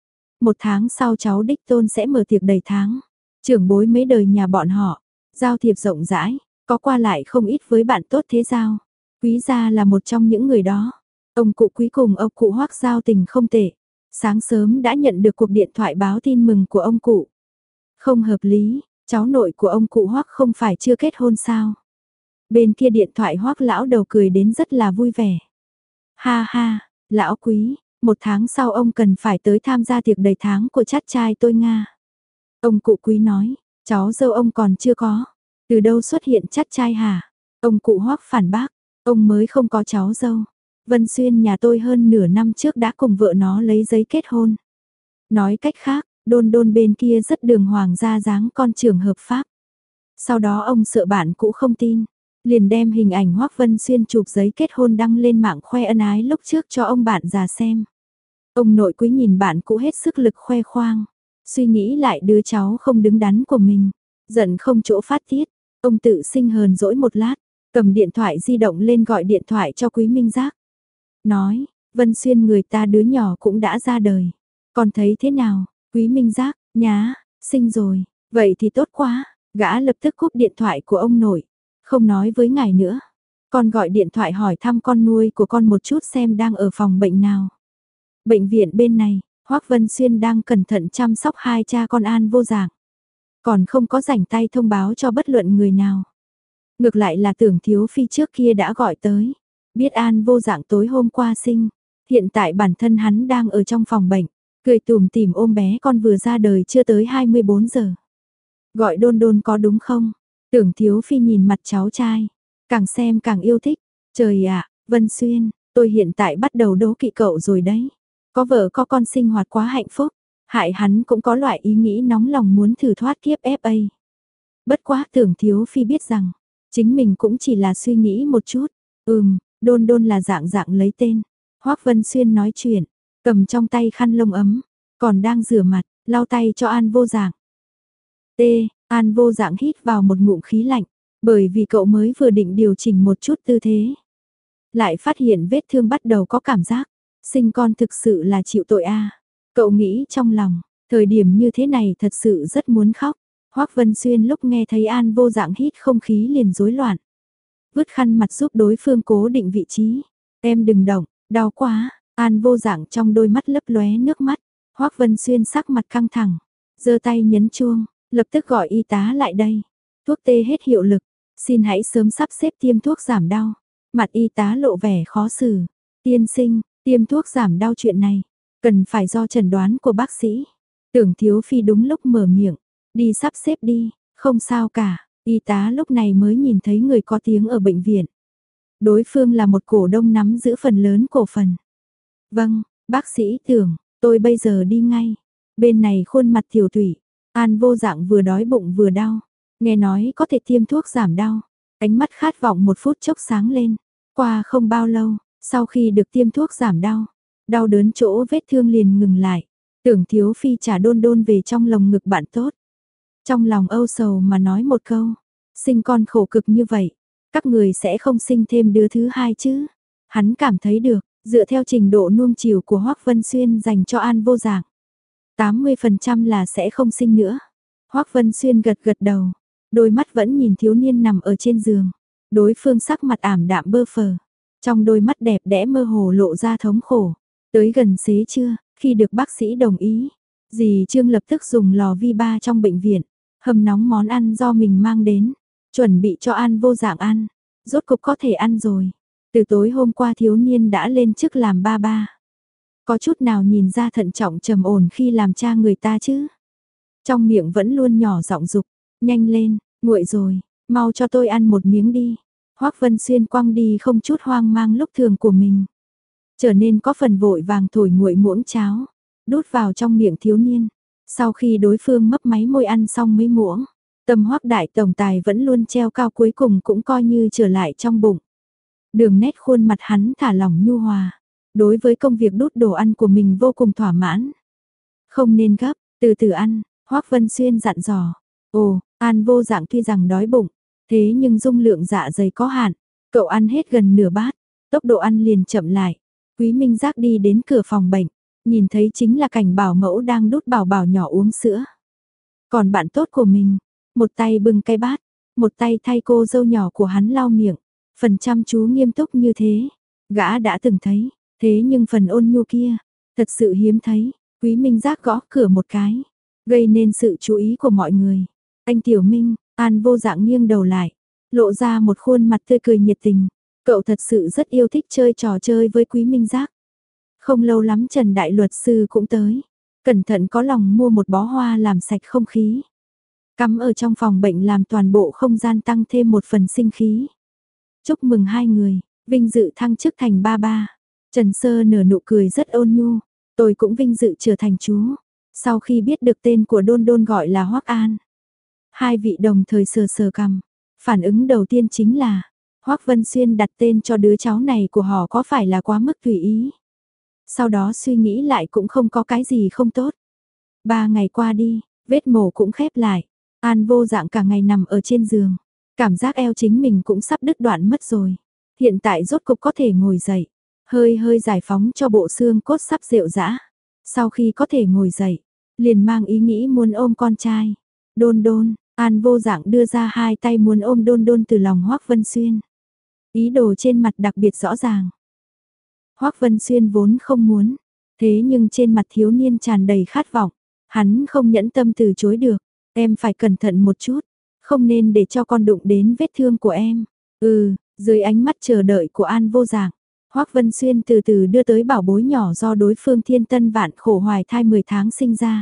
1 tháng sau cháu đích tôn sẽ mở tiệc đầy tháng, trưởng bối mấy đời nhà bọn họ, giao thiệp rộng rãi, có qua lại không ít với bạn tốt thế giao. Quý gia là một trong những người đó. Ông cụ Quý cùng ông cụ Hoắc giao tình không tệ. Sáng sớm đã nhận được cuộc điện thoại báo tin mừng của ông cụ. Không hợp lý, cháu nội của ông cụ Hoắc không phải chưa kết hôn sao? Bên kia điện thoại Hoắc lão đầu cười đến rất là vui vẻ. Ha ha, lão Quý, 1 tháng sau ông cần phải tới tham gia tiệc đầy tháng của chát trai tôi Nga. Ông cụ Quý nói, cháu dâu ông còn chưa có. Từ đâu xuất hiện chát trai hả? Ông cụ Hoắc phản bác, ông mới không có cháu dâu. Vân Xuyên nhà tôi hơn nửa năm trước đã cùng vợ nó lấy giấy kết hôn. Nói cách khác, Đôn Đôn bên kia rất đường hoàng ra dáng con trưởng hợp pháp. Sau đó ông sợ bạn cũ không tin, liền đem hình ảnh Hoắc Vân Xuyên chụp giấy kết hôn đăng lên mạng khoe ân ái lúc trước cho ông bạn già xem. Ông nội Quý nhìn bạn cũ hết sức lực khoe khoang, suy nghĩ lại đứa cháu không đứng đắn của mình, giận không chỗ phát tiết, ông tự sinh hờn dỗi một lát, cầm điện thoại di động lên gọi điện thoại cho Quý Minh Giác. Nói, Vân Xuyên người ta đứa nhỏ cũng đã ra đời, con thấy thế nào? Quý Minh Giác, nhá, sinh rồi, vậy thì tốt quá. Gã lập tức cúp điện thoại của ông nội, không nói với ngài nữa. Con gọi điện thoại hỏi thăm con nuôi của con một chút xem đang ở phòng bệnh nào. Bệnh viện bên này, Hoắc Vân Xuyên đang cẩn thận chăm sóc 2 cha con An Vô Dạng, còn không có rảnh tay thông báo cho bất luận người nào. Ngược lại là Tưởng Thiếu Phi trước kia đã gọi tới, biết An Vô Dạng tối hôm qua sinh, hiện tại bản thân hắn đang ở trong phòng bệnh, cười tủm tỉm ôm bé con vừa ra đời chưa tới 24 giờ. Gọi Đôn Đôn có đúng không? Tưởng Thiếu Phi nhìn mặt cháu trai, càng xem càng yêu thích. Trời ạ, Vân Xuyên, tôi hiện tại bắt đầu đố kỵ cậu rồi đấy. Có vợ có con sinh hoạt quá hạnh phúc, hại hắn cũng có loại ý nghĩ nóng lòng muốn thử thoát kiếp FA. Bất quá Tưởng Thiếu Phi biết rằng, chính mình cũng chỉ là suy nghĩ một chút. Đôn Đôn là Dạng Dạng lấy tên. Hoắc Vân Xuyên nói chuyện, cầm trong tay khăn lông ấm, còn đang rửa mặt, lau tay cho An Vô Dạng. An Vô Dạng hít vào một ngụm khí lạnh, bởi vì cậu mới vừa định điều chỉnh một chút tư thế. Lại phát hiện vết thương bắt đầu có cảm giác, sinh con thực sự là chịu tội a. Cậu nghĩ trong lòng, thời điểm như thế này thật sự rất muốn khóc. Hoắc Vân Xuyên lúc nghe thấy An Vô Dạng hít không khí liền rối loạn. Vứt khăn mặt giúp đối phương cố định vị trí. Em đừng động, đau quá. An Vô Dạng trong đôi mắt lấp lóe nước mắt. Hoắc Vân Xuyên sắc mặt căng thẳng, giơ tay nhấn chuông, lập tức gọi y tá lại đây. Thuốc tê hết hiệu lực, xin hãy sớm sắp xếp tiêm thuốc giảm đau. Mặt y tá lộ vẻ khó xử. Tiên sinh, tiêm thuốc giảm đau chuyện này, cần phải do chẩn đoán của bác sĩ. Tưởng Thiếu Phi đúng lúc mở miệng, đi sắp xếp đi, không sao cả. Y tá lúc này mới nhìn thấy người có tiếng ở bệnh viện. Đối phương là một cổ đông nắm giữ phần lớn cổ phần. Vâng, bác sĩ Tưởng, tôi bây giờ đi ngay. Bên này khuôn mặt tiểu tụy, An Vô Dạng vừa đói bụng vừa đau. Nghe nói có thể tiêm thuốc giảm đau. Ánh mắt khát vọng một phút chốc sáng lên. Qua không bao lâu, sau khi được tiêm thuốc giảm đau, đau đớn chỗ vết thương liền ngừng lại. Tưởng Thiếu Phi trả Đôn Đôn về trong lồng ngực bạn tốt. Trong lòng âu sầu mà nói một câu, sinh con khổ cực như vậy, các người sẽ không sinh thêm đứa thứ hai chứ. Hắn cảm thấy được, dựa theo trình độ nuông chiều của Hoắc Vân Xuyên dành cho An Vô Dạng, 80% là sẽ không sinh nữa. Hoắc Vân Xuyên gật gật đầu, đôi mắt vẫn nhìn thiếu niên nằm ở trên giường. Đối phương sắc mặt ảm đạm bơ phờ, trong đôi mắt đẹp đẽ mơ hồ lộ ra thống khổ. Tới gần xế trưa, khi được bác sĩ đồng ý, dì Trương lập tức dùng lò vi ba trong bệnh viện, hầm nóng món ăn do mình mang đến, chuẩn bị cho An Vô Dạng ăn. Rốt cục có thể ăn rồi. Từ tối hôm qua thiếu niên đã lên chức làm ba ba. Có chút nào nhìn ra thận trọng trầm ổn khi làm cha người ta chứ? Trong miệng vẫn luôn nhỏ giọng dục, nhanh lên, nguội rồi, mau cho tôi ăn một miếng đi. Hoắc Vân Xuyên quăng đi không chút hoang mang lúc thường của mình, trở nên có phần vội vàng thổi nguội muỗng cháo, đút vào trong miệng thiếu niên. Sau khi đối phương mấp máy môi ăn xong mấy muỗng, tâm Hoắc đại tổng tài vẫn luôn treo cao, cuối cùng cũng coi như trở lại trong bụng. Đường nét khuôn mặt hắn thả lỏng nhu hòa, đối với công việc đút đồ ăn của mình vô cùng thỏa mãn. Không nên gấp, từ từ ăn, Hoắc Vân Xuyên dặn dò. Ồ, An Vô Dạng tuy rằng đói bụng, thế nhưng dung lượng dạ dày có hạn, cậu ăn hết gần nửa bát, tốc độ ăn liền chậm lại. Quý Minh Giác đi đến cửa phòng bệnh, nhìn thấy chính là cảnh bảo mẫu đang đút bảo bảo nhỏ uống sữa. Còn bạn tốt của mình, một tay bưng cái bát, một tay thay cô dâu nhỏ của hắn lau miệng, phần chăm chú nghiêm túc như thế, gã đã từng thấy, thế nhưng phần ôn nhu kia, thật sự hiếm thấy. Quý Minh Giác gõ cửa một cái, gây nên sự chú ý của mọi người. Anh Tiểu Minh, An Vô Dạng nghiêng đầu lại, lộ ra một khuôn mặt tươi cười nhiệt tình. Cậu thật sự rất yêu thích chơi trò chơi với Quý Minh Giác. Không lâu lắm Trần Đại Luật Sư cũng tới, cẩn thận có lòng mua một bó hoa làm sạch không khí. Cắm ở trong phòng bệnh làm toàn bộ không gian tăng thêm một phần sinh khí. Chúc mừng hai người, vinh dự thăng chức thành ba ba. Trần Sơ nở nụ cười rất ôn nhu, tôi cũng vinh dự trở thành chú. Sau khi biết được tên của Đôn Đôn gọi là Hoắc An, hai vị đồng thời sờ sờ cằm. Phản ứng đầu tiên chính là, Hoắc Vân Xuyên đặt tên cho đứa cháu này của họ có phải là quá mức tùy ý. Sau đó suy nghĩ lại cũng không có cái gì không tốt. 3 ngày qua đi, vết mổ cũng khép lại. An Vô Dạng cả ngày nằm ở trên giường, cảm giác eo chính mình cũng sắp đứt đoạn mất rồi. Hiện tại rốt cục có thể ngồi dậy, hơi hơi giải phóng cho bộ xương cốt sắp rệu rã. Sau khi có thể ngồi dậy, liền mang ý nghĩ muốn ôm con trai. Đôn Đôn, An Vô Dạng đưa ra hai tay muốn ôm Đôn Đôn từ lòng Hoắc Vân Xuyên. Ý đồ trên mặt đặc biệt rõ ràng. Hoắc Vân Xuyên vốn không muốn, thế nhưng trên mặt thiếu niên tràn đầy khát vọng. Hắn không nhẫn tâm từ chối được. Em phải cẩn thận một chút, không nên để cho con đụng đến vết thương của em. Dưới ánh mắt chờ đợi của An Vô Dạng, Hoắc Vân Xuyên từ từ đưa tới bảo bối nhỏ do đối phương thiên tân vạn khổ hoài thai 10 tháng sinh ra.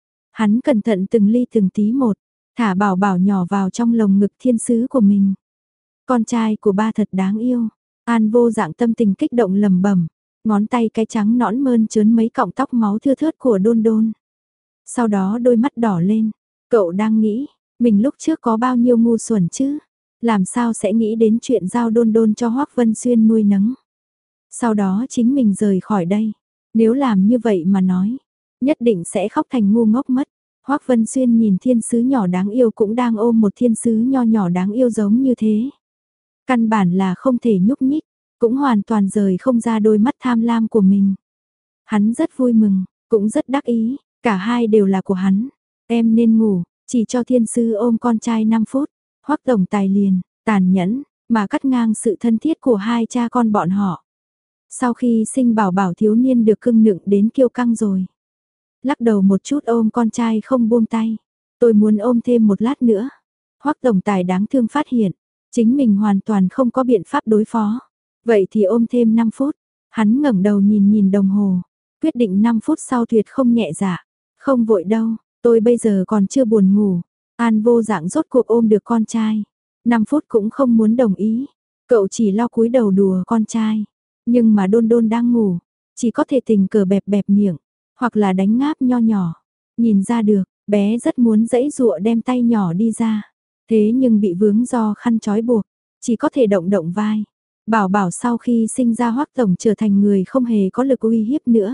Hắn cẩn thận từng ly từng tí một, thả bảo bảo nhỏ vào trong lồng ngực thiên sứ của mình. Con trai của ba thật đáng yêu. An Vô Dạng tâm tình kích động lẩm bẩm, ngón tay cái trắng nõn mơn trớn mấy cọng tóc máu thưa thớt của Đôn Đôn. Sau đó đôi mắt đỏ lên, cậu đang nghĩ, mình lúc trước có bao nhiêu ngu xuẩn chứ? Làm sao sẽ nghĩ đến chuyện giao Đôn Đôn cho Hoắc Vân Xuyên nuôi nấng? Sau đó chính mình rời khỏi đây. Nếu làm như vậy mà nói, nhất định sẽ khóc thành ngu ngốc mất. Hoắc Vân Xuyên nhìn thiên sứ nhỏ đáng yêu cũng đang ôm một thiên sứ nho nhỏ đáng yêu giống như thế. Căn bản là không thể nhúc nhích, cũng hoàn toàn rời không ra đôi mắt tham lam của mình. Hắn rất vui mừng, cũng rất đắc ý, cả hai đều là của hắn. Em nên ngủ, Chỉ cho thiên sư ôm con trai 5 phút, Hoắc tổng tài liền, tàn nhẫn, mà cắt ngang sự thân thiết của hai cha con bọn họ. Sau khi sinh bảo bảo thiếu niên được cưng nựng đến kiêu căng rồi. Lắc đầu một chút ôm con trai không buông tay. Tôi muốn ôm thêm một lát nữa. Hoắc tổng tài đáng thương phát hiện, chính mình hoàn toàn không có biện pháp đối phó. Vậy thì ôm thêm 5 phút. Hắn ngẩng đầu nhìn nhìn đồng hồ, quyết định 5 phút sau tuyệt không nhẹ dạ. Không vội đâu, tôi bây giờ còn chưa buồn ngủ. An Vô Dạng rốt cuộc ôm được con trai. 5 phút cũng không muốn đồng ý. Cậu chỉ lo cúi đầu đùa con trai. Nhưng mà Đôn Đôn đang ngủ, chỉ có thể tình cờ bẹp bẹp miệng, hoặc là đánh ngáp nho nhỏ. Nhìn ra được, bé rất muốn giãy giụa đem tay nhỏ đi ra. Thế nhưng bị vướng do khăn trói buộc, chỉ có thể động động vai. Bảo bảo sau khi sinh ra Hoắc tổng trở thành người không hề có lực uy hiếp nữa.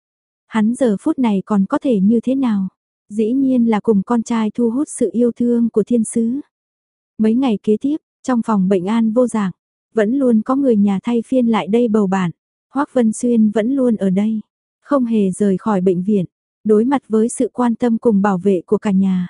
Hắn giờ phút này còn có thể như thế nào? Dĩ nhiên là cùng con trai thu hút sự yêu thương của thiên sứ. Mấy ngày kế tiếp, trong phòng bệnh An Vô Dạng, vẫn luôn có người nhà thay phiên lại đây bầu bạn. Hoắc Vân Xuyên vẫn luôn ở đây, không hề rời khỏi bệnh viện, đối mặt với sự quan tâm cùng bảo vệ của cả nhà.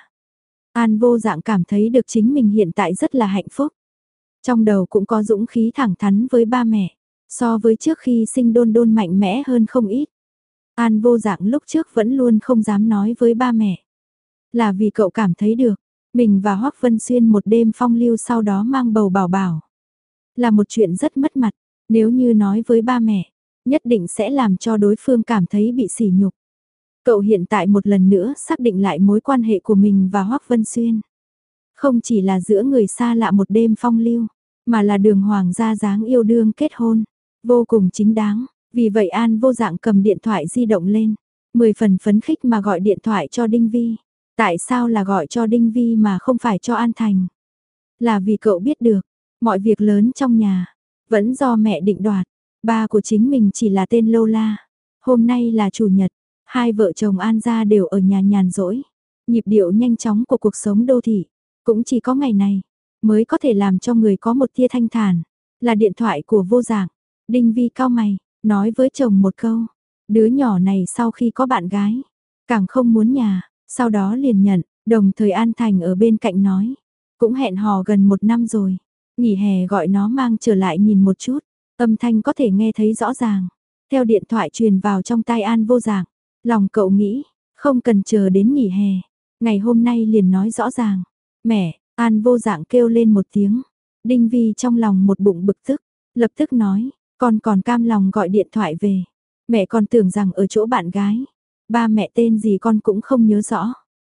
An Vô Dạng cảm thấy được chính mình hiện tại rất là hạnh phúc. Trong đầu cũng có dũng khí thẳng thắn với ba mẹ, so với trước khi sinh Đôn Đôn mạnh mẽ hơn không ít. An Vô Dạng lúc trước vẫn luôn không dám nói với ba mẹ. Là vì cậu cảm thấy được, mình và Hoắc Vân Xuyên một đêm phong lưu sau đó mang bầu bảo bảo. Là một chuyện rất mất mặt, nếu như nói với ba mẹ, nhất định sẽ làm cho đối phương cảm thấy bị sỉ nhục. Cậu hiện tại một lần nữa xác định lại mối quan hệ của mình và Hoắc Vân Xuyên. Không chỉ là giữa người xa lạ một đêm phong lưu, mà là đường hoàng gia dáng yêu đương kết hôn, vô cùng chính đáng. Vì vậy An Vô Dạng cầm điện thoại di động lên, 10 phần phấn khích mà gọi điện thoại cho Đinh Vi. Tại sao là gọi cho Đinh Vi mà không phải cho An Thành? Là vì cậu biết được, mọi việc lớn trong nhà, vẫn do mẹ định đoạt. Ba của chính mình chỉ là tên lâu la. Hôm nay là chủ nhật, hai vợ chồng An gia đều ở nhà nhàn rỗi. Nhịp điệu nhanh chóng của cuộc sống đô thị, cũng chỉ có ngày này, mới có thể làm cho người có một tia thanh thản. Là điện thoại của Vô Dạng. Đinh Vi cau mày, nói với chồng một câu. Đứa nhỏ này sau khi có bạn gái, càng không muốn nhà, sau đó liền nhận, đồng thời An Thành ở bên cạnh nói. Cũng hẹn hò gần 1 năm rồi, nghỉ hè gọi nó mang trở lại nhìn một chút, âm thanh có thể nghe thấy rõ ràng. Theo điện thoại truyền vào trong tai An Vô Dạng, lòng cậu nghĩ, không cần chờ đến nghỉ hè, ngày hôm nay liền nói rõ ràng. Mẹ, An Vô Dạng kêu lên một tiếng. Đinh Vi trong lòng một bụng bực tức, lập tức nói, con còn cam lòng gọi điện thoại về. Mẹ còn tưởng rằng ở chỗ bạn gái, ba mẹ tên gì con cũng không nhớ rõ.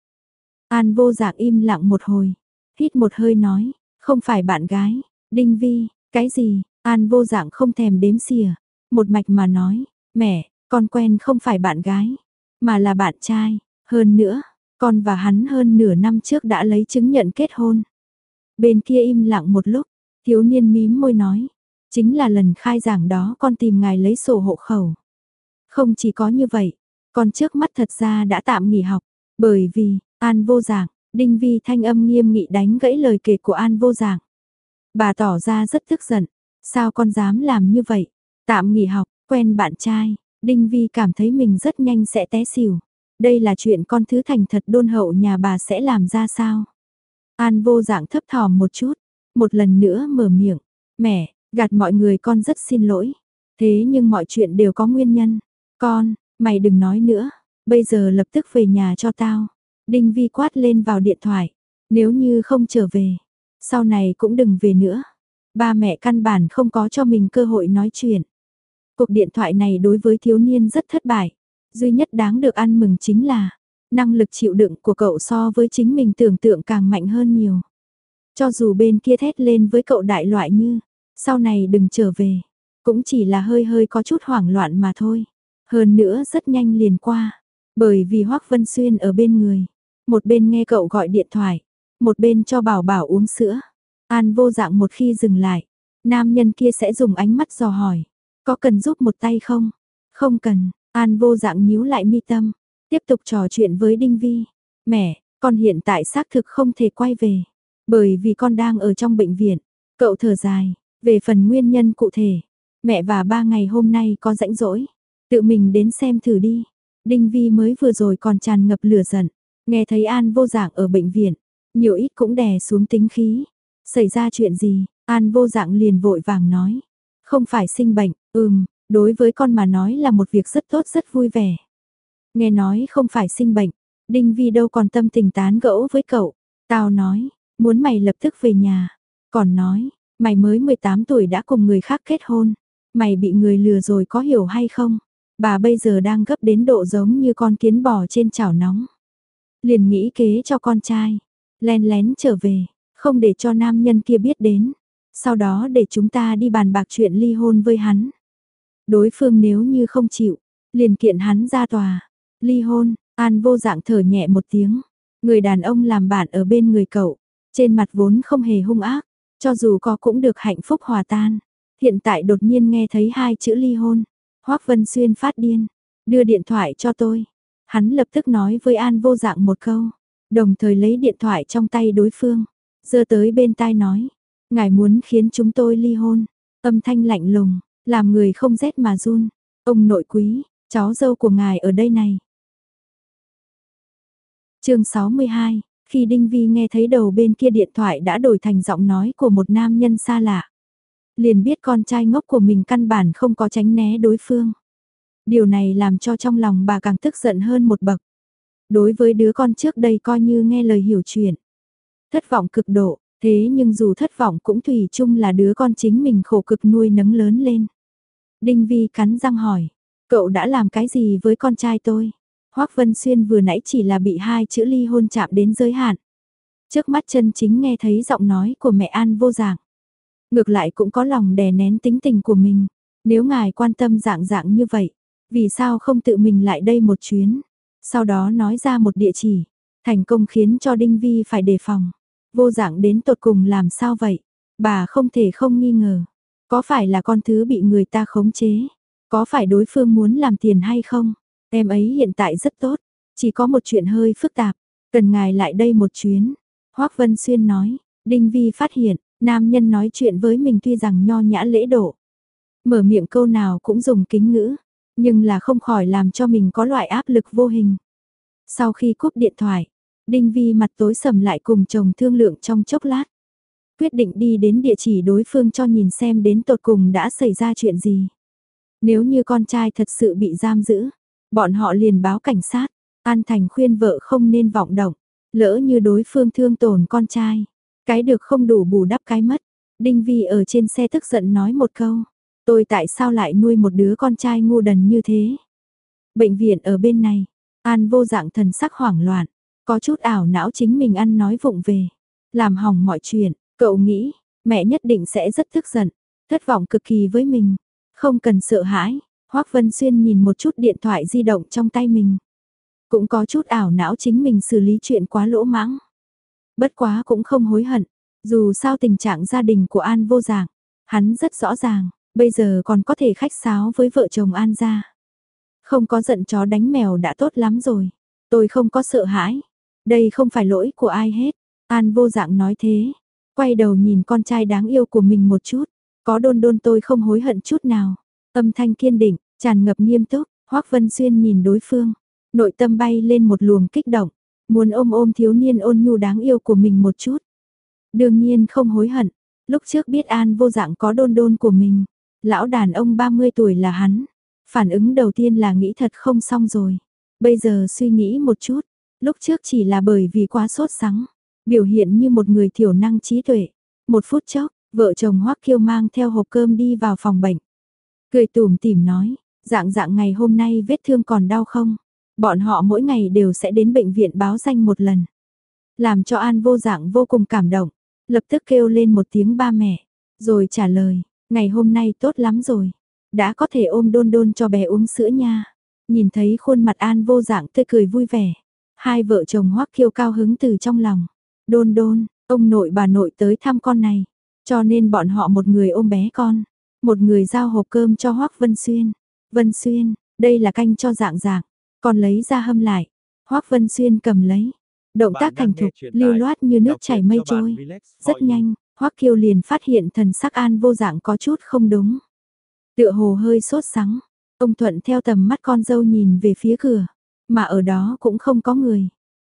An Vô Dạng im lặng một hồi, hít một hơi nói, không phải bạn gái. Đinh Vi, cái gì? An Vô Dạng không thèm đếm xỉa, một mạch mà nói, mẹ, con quen không phải bạn gái, mà là bạn trai. Hơn nữa, con và hắn hơn nửa năm trước đã lấy chứng nhận kết hôn. Bên kia im lặng một lúc, thiếu niên mím môi nói, chính là lần khai giảng đó con tìm ngài lấy sổ hộ khẩu. Không chỉ có như vậy, con trước mắt thật ra đã tạm nghỉ học, bởi vì, An Vô Dạng, Đinh Vi thanh âm nghiêm nghị đánh gãy lời kể của An Vô Dạng. Bà tỏ ra rất tức giận, sao con dám làm như vậy? Tạm nghỉ học, quen bạn trai, Đinh Vi cảm thấy mình rất nhanh sẽ té xỉu. Đây là chuyện con thứ thành thật đôn hậu nhà bà sẽ làm ra sao? An Vô Dạng thấp thỏm một chút, một lần nữa mở miệng, mẹ, gạt mọi người con rất xin lỗi. Thế nhưng mọi chuyện đều có nguyên nhân. Con, mày đừng nói nữa, bây giờ lập tức về nhà cho tao. Đinh Vi quát lên vào điện thoại, nếu như không trở về, sau này cũng đừng về nữa. Ba mẹ căn bản không có cho mình cơ hội nói chuyện. Cuộc điện thoại này đối với thiếu niên rất thất bại. Duy nhất đáng được ăn mừng chính là, năng lực chịu đựng của cậu so với chính mình tưởng tượng càng mạnh hơn nhiều. Cho dù bên kia thét lên với cậu đại loại như, sau này đừng trở về, cũng chỉ là hơi hơi có chút hoảng loạn mà thôi. Hơn nữa rất nhanh liền qua, bởi vì Hoắc Vân Xuyên ở bên người. Một bên nghe cậu gọi điện thoại, một bên cho bảo bảo uống sữa. An Vô Dạng một khi dừng lại, nam nhân kia sẽ dùng ánh mắt dò hỏi, có cần giúp một tay không? Không cần. An Vô Dạng nhíu lại mi tâm, tiếp tục trò chuyện với Đinh Vi. Mẹ, con hiện tại xác thực không thể quay về, bởi vì con đang ở trong bệnh viện. Cậu thở dài, về phần nguyên nhân cụ thể, mẹ và ba ngày hôm nay có rãnh rỗi, tự mình đến xem thử đi. Đinh Vi mới vừa rồi còn tràn ngập lửa giận, Nghe thấy An Vô Dạng ở bệnh viện, nhiều ít cũng đè xuống tính khí. Xảy ra chuyện gì? An Vô Dạng liền vội vàng nói. Không phải sinh bệnh, đối với con mà nói là một việc rất tốt rất vui vẻ. Nghe nói không phải sinh bệnh, Đinh Vi đâu còn tâm tình tán gẫu với cậu. Tao nói, muốn mày lập tức về nhà. Còn nói, mày mới 18 tuổi đã cùng người khác kết hôn. Mày bị người lừa rồi có hiểu hay không? Bà bây giờ đang gấp đến độ giống như con kiến bò trên chảo nóng. Liền nghĩ kế cho con trai, len lén trở về, không để cho nam nhân kia biết đến. Sau đó để chúng ta đi bàn bạc chuyện ly hôn với hắn. Đối phương nếu như không chịu, liền kiện hắn ra tòa. Ly hôn, An Vô Dạng thở nhẹ một tiếng. Người đàn ông làm bạn ở bên người cậu, trên mặt vốn không hề hung ác, cho dù có cũng được hạnh phúc hòa tan. Hiện tại đột nhiên nghe thấy hai chữ ly hôn, Hoắc Vân Xuyên phát điên, đưa điện thoại cho tôi. Hắn lập tức nói với An Vô Dạng một câu, đồng thời lấy điện thoại trong tay đối phương, giơ tới bên tai nói, ngài muốn khiến chúng tôi ly hôn. Âm thanh lạnh lùng, làm người không rét mà run. Ông nội quý, cháu dâu của ngài ở đây này. Chương 62, khi Đinh Vi nghe thấy đầu bên kia điện thoại đã đổi thành giọng nói của một nam nhân xa lạ, liền biết con trai ngốc của mình căn bản không có tránh né đối phương. Điều này làm cho trong lòng bà càng tức giận hơn một bậc. Đối với đứa con trước đây coi như nghe lời hiểu chuyện, thất vọng cực độ, thế nhưng dù thất vọng cũng thủy chung là đứa con chính mình khổ cực nuôi nấng lớn lên. Đinh Vi cắn răng hỏi, cậu đã làm cái gì với con trai tôi? Hoắc Vân Xuyên vừa nãy chỉ là bị hai chữ ly hôn chạm đến giới hạn. Trước mắt chân chính nghe thấy giọng nói của mẹ An Vô Dạng. Ngược lại cũng có lòng đè nén tính tình của mình. Nếu ngài quan tâm dạng dạng như vậy, vì sao không tự mình lại đây một chuyến? Sau đó nói ra một địa chỉ, thành công khiến cho Đinh Vi phải đề phòng. Vô Dạng đến tột cùng làm sao vậy? Bà không thể không nghi ngờ. Có phải là con thứ bị người ta khống chế? Có phải đối phương muốn làm tiền hay không? Em ấy hiện tại rất tốt, chỉ có một chuyện hơi phức tạp, cần ngài lại đây một chuyến. Hoắc Vân Xuyên nói, Đinh Vi phát hiện, nam nhân nói chuyện với mình tuy rằng nho nhã lễ độ, mở miệng câu nào cũng dùng kính ngữ, nhưng là không khỏi làm cho mình có loại áp lực vô hình. Sau khi cúp điện thoại, Đinh Vi mặt tối sầm lại cùng chồng thương lượng trong chốc lát. Quyết định đi đến địa chỉ đối phương cho nhìn xem đến tột cùng đã xảy ra chuyện gì. Nếu như con trai thật sự bị giam giữ, bọn họ liền báo cảnh sát. An Thành khuyên vợ không nên vọng động, lỡ như đối phương thương tổn con trai, cái được không đủ bù đắp cái mất. Đinh Vi ở trên xe tức giận nói một câu, tôi tại sao lại nuôi một đứa con trai ngu đần như thế? Bệnh viện ở bên này, An Vô Dạng thần sắc hoảng loạn, có chút ảo não chính mình ăn nói vụng về, làm hỏng mọi chuyện. Cậu nghĩ, mẹ nhất định sẽ rất tức giận, thất vọng cực kỳ với mình. Không cần sợ hãi. Hoắc Vân Xuyên nhìn một chút điện thoại di động trong tay mình, cũng có chút ảo não chính mình xử lý chuyện quá lỗ mãng. Bất quá cũng không hối hận, dù sao tình trạng gia đình của An Vô Dạng, hắn rất rõ ràng, bây giờ còn có thể khách sáo với vợ chồng An gia. Không có giận chó đánh mèo đã tốt lắm rồi, tôi không có sợ hãi, đây không phải lỗi của ai hết. An Vô Dạng nói thế, quay đầu nhìn con trai đáng yêu của mình một chút, có đôn đôn tôi không hối hận chút nào. Âm thanh kiên định, tràn ngập nghiêm túc. Hoắc Vân Xuyên nhìn đối phương, nội tâm bay lên một luồng kích động, muốn ôm ôm thiếu niên ôn nhu đáng yêu của mình một chút. Đương nhiên không hối hận, lúc trước biết An Vô Dạng có đôn đôn của mình, lão đàn ông 30 tuổi là hắn, phản ứng đầu tiên là nghĩ thật không xong rồi. Bây giờ suy nghĩ một chút, lúc trước chỉ là bởi vì quá sốt sắng, biểu hiện như một người thiểu năng trí tuệ. Một phút chốc, vợ chồng Hoắc Kiêu mang theo hộp cơm đi vào phòng bệnh. Cười tủm tỉm nói, Dạng Dạng ngày hôm nay vết thương còn đau không? Bọn họ mỗi ngày đều sẽ đến bệnh viện báo danh một lần. Làm cho An Vô Dạng vô cùng cảm động, lập tức kêu lên một tiếng ba mẹ, rồi trả lời, ngày hôm nay tốt lắm rồi, đã có thể ôm đôn đôn cho bé uống sữa nha. Nhìn thấy khuôn mặt An Vô Dạng tươi cười vui vẻ, hai vợ chồng Hoắc Kiêu cao hứng từ trong lòng. Đôn đôn, ông nội bà nội tới thăm con này, cho nên bọn họ một người ôm bé con, một người giao hộp cơm cho Hoắc Vân Xuyên. Vân Xuyên, đây là canh cho Dạng Dạng, con lấy ra hâm lại. Hoắc Vân Xuyên cầm lấy, động tác thành thục, lưu loát như nước chảy mây trôi. Rất nhanh, Hoắc Kiêu liền phát hiện thần sắc An Vô Dạng có chút không đúng. Tựa hồ hơi sốt sắng, ông thuận theo tầm mắt con dâu nhìn về phía cửa, mà ở đó cũng không có người.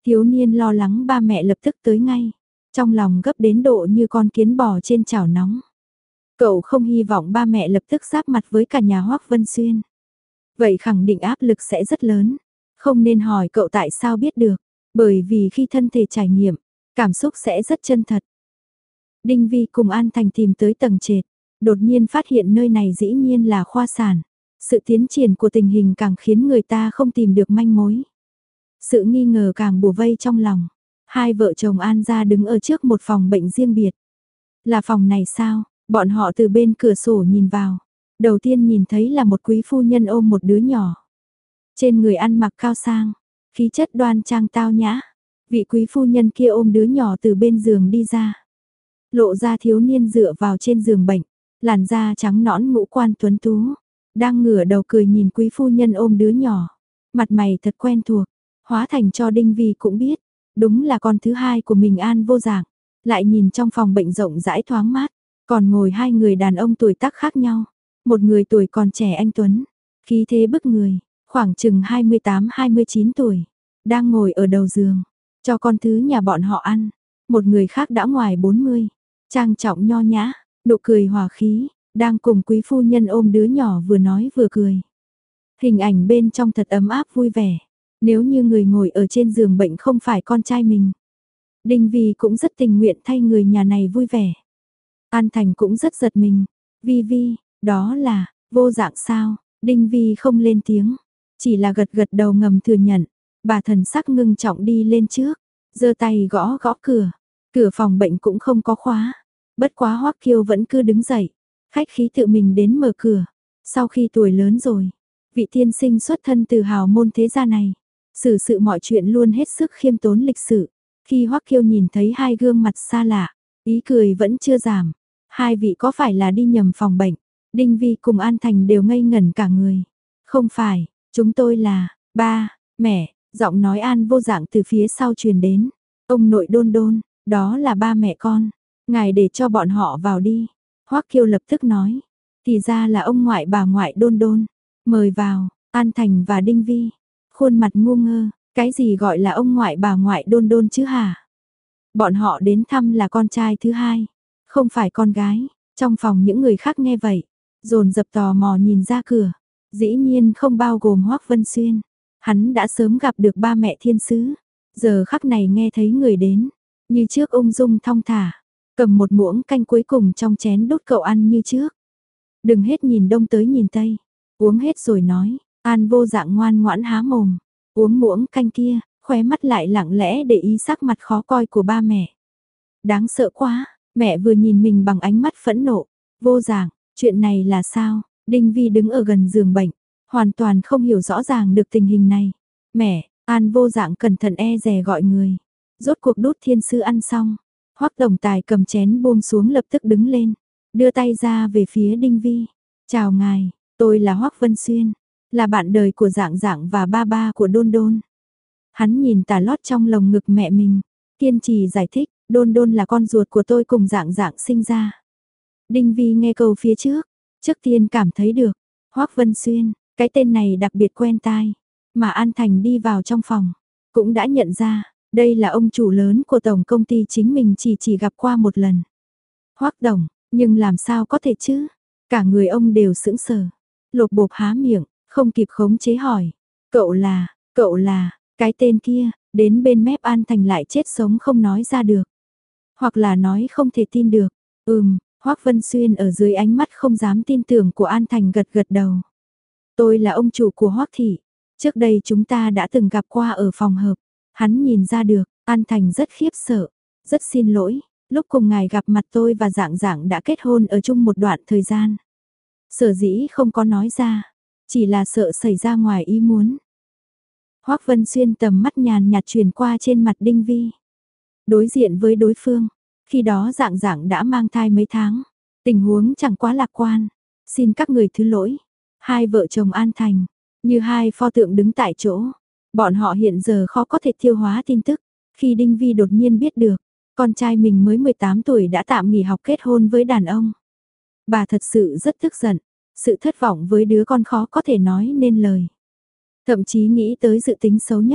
Thiếu niên lo lắng ba mẹ lập tức tới ngay, trong lòng gấp đến độ như con kiến bò trên chảo nóng. Cậu không hy vọng ba mẹ lập tức giáp mặt với cả nhà Hoắc Vân Xuyên. Vậy khẳng định áp lực sẽ rất lớn. Không nên hỏi cậu tại sao biết được, bởi vì khi thân thể trải nghiệm, cảm xúc sẽ rất chân thật. Đinh Vi cùng An Thành tìm tới tầng trệt, đột nhiên phát hiện nơi này dĩ nhiên là khoa sản. Sự tiến triển của tình hình càng khiến người ta không tìm được manh mối. Sự nghi ngờ càng bủa vây trong lòng. Hai vợ chồng An gia đứng ở trước một phòng bệnh riêng biệt. Là phòng này sao? Bọn họ từ bên cửa sổ nhìn vào. Đầu tiên nhìn thấy là một quý phu nhân ôm một đứa nhỏ. Trên người ăn mặc cao sang, khí chất đoan trang tao nhã. Vị quý phu nhân kia ôm đứa nhỏ từ bên giường đi ra. Lộ ra thiếu niên dựa vào trên giường bệnh, làn da trắng nõn ngũ quan tuấn tú. Đang ngửa đầu cười nhìn quý phu nhân ôm đứa nhỏ. Mặt mày thật quen thuộc, hóa thành cho Đinh Vi cũng biết. Đúng là con thứ hai của mình An Vô Dạng. Lại nhìn trong phòng bệnh rộng rãi thoáng mát, còn ngồi hai người đàn ông tuổi tác khác nhau. Một người tuổi còn trẻ anh tuấn, khí thế bức người, khoảng chừng 28-29 tuổi, đang ngồi ở đầu giường, cho con thứ nhà bọn họ ăn. Một người khác đã ngoài 40, trang trọng nho nhã, nụ cười hòa khí, đang cùng quý phu nhân ôm đứa nhỏ vừa nói vừa cười. Hình ảnh bên trong thật ấm áp vui vẻ. Nếu như người ngồi ở trên giường bệnh không phải con trai mình, Đinh Vi cũng rất tình nguyện thay người nhà này vui vẻ. An Thành cũng rất giật mình. Vi Vi, đó là Vô Dạng sao? Đinh Vi không lên tiếng, chỉ là gật gật đầu ngầm thừa nhận. Bà thần sắc ngưng trọng đi lên trước, giơ tay gõ gõ cửa. Cửa phòng bệnh cũng không có khóa. Bất quá Hoắc Kiêu vẫn cứ đứng dậy, khách khí tự mình đến mở cửa. Sau khi tuổi lớn rồi, vị tiên sinh xuất thân từ hào môn thế gia này, xử sự mọi chuyện luôn hết sức khiêm tốn lịch sự. Khi Hoắc Kiêu nhìn thấy hai gương mặt xa lạ, ý cười vẫn chưa giảm. Hai vị có phải là đi nhầm phòng bệnh? Đinh Vi cùng An Thành đều ngây ngẩn cả người. Không phải, chúng tôi là ba, mẹ. Giọng nói An Vô Dạng từ phía sau truyền đến. Ông nội Đôn Đôn, đó là ba mẹ con. Ngài để cho bọn họ vào đi. Hoắc Kiêu lập tức nói. Thì ra là ông ngoại bà ngoại Đôn Đôn. Mời vào. An Thành và Đinh Vi, khuôn mặt ngu ngơ. Cái gì gọi là ông ngoại bà ngoại Đôn Đôn chứ hả? Bọn họ đến thăm là con trai thứ hai, không phải con gái. Trong phòng những người khác nghe vậy, dồn dập tò mò nhìn ra cửa. Dĩ nhiên không bao gồm Hoắc Vân Xuyên. Hắn đã sớm gặp được ba mẹ thiên sứ. Giờ khắc này nghe thấy người đến, như trước ung dung thong thả, cầm một muỗng canh cuối cùng trong chén đút cậu ăn như trước. Đừng hết nhìn đông tới nhìn tây, uống hết rồi nói. An Vô Dạng ngoan ngoãn há mồm, uống muỗng canh kia, khóe mắt lại lặng lẽ để ý sắc mặt khó coi của ba mẹ. Đáng sợ quá, mẹ vừa nhìn mình bằng ánh mắt phẫn nộ. Vô Dạng, chuyện này là sao? Đinh Vi đứng ở gần giường bệnh, hoàn toàn không hiểu rõ ràng được tình hình này. Mẹ, An Vô Dạng cẩn thận e dè gọi người. Rốt cuộc đút thiên sư ăn xong, Hoắc tổng tài cầm chén buông xuống lập tức đứng lên, đưa tay ra về phía Đinh Vi. Chào ngài, tôi là Hoắc Vân Xuyên, là bạn đời của Dạng Dạng và ba ba của Đôn Đôn. Hắn nhìn tà lót trong lồng ngực mẹ mình, kiên trì giải thích, Đôn Đôn là con ruột của tôi cùng Dạng Dạng sinh ra. Đinh Vi nghe câu phía trước tiên cảm thấy được, Hoắc Vân Xuyên, cái tên này đặc biệt quen tai, mà An Thành đi vào trong phòng, cũng đã nhận ra, đây là ông chủ lớn của tổng công ty chính mình chỉ gặp qua một lần. Hoắc tổng, nhưng làm sao có thể chứ? Cả người ông đều sững sờ, lột bộp há miệng, không kịp khống chế hỏi, cậu là, cái tên kia, đến bên mép An Thành lại chết sống không nói ra được. Hoặc là nói không thể tin được, Hoắc Vân Xuyên ở dưới ánh mắt không dám tin tưởng của An Thành gật gật đầu. Tôi là ông chủ của Hoắc thị, trước đây chúng ta đã từng gặp qua ở phòng hợp. Hắn nhìn ra được, An Thành rất khiếp sợ, rất xin lỗi, lúc cùng ngài gặp mặt tôi và Dạng Dạng đã kết hôn ở chung một đoạn thời gian. Sở dĩ không có nói ra, chỉ là sợ xảy ra ngoài ý muốn. Hoắc Vân Xuyên tầm mắt nhàn nhạt truyền qua trên mặt Đinh Vi. Đối diện với đối phương, khi đó Dạng Dạng đã mang thai mấy tháng, tình huống chẳng quá lạc quan, xin các người thứ lỗi. Hai vợ chồng An Thành, như hai pho tượng đứng tại chỗ, bọn họ hiện giờ khó có thể tiêu hóa tin tức. Khi Đinh Vi đột nhiên biết được, con trai mình mới 18 tuổi đã tạm nghỉ học kết hôn với đàn ông. Bà thật sự rất tức giận, sự thất vọng với đứa con khó có thể nói nên lời. Thậm chí nghĩ tới dự tính xấu nhất,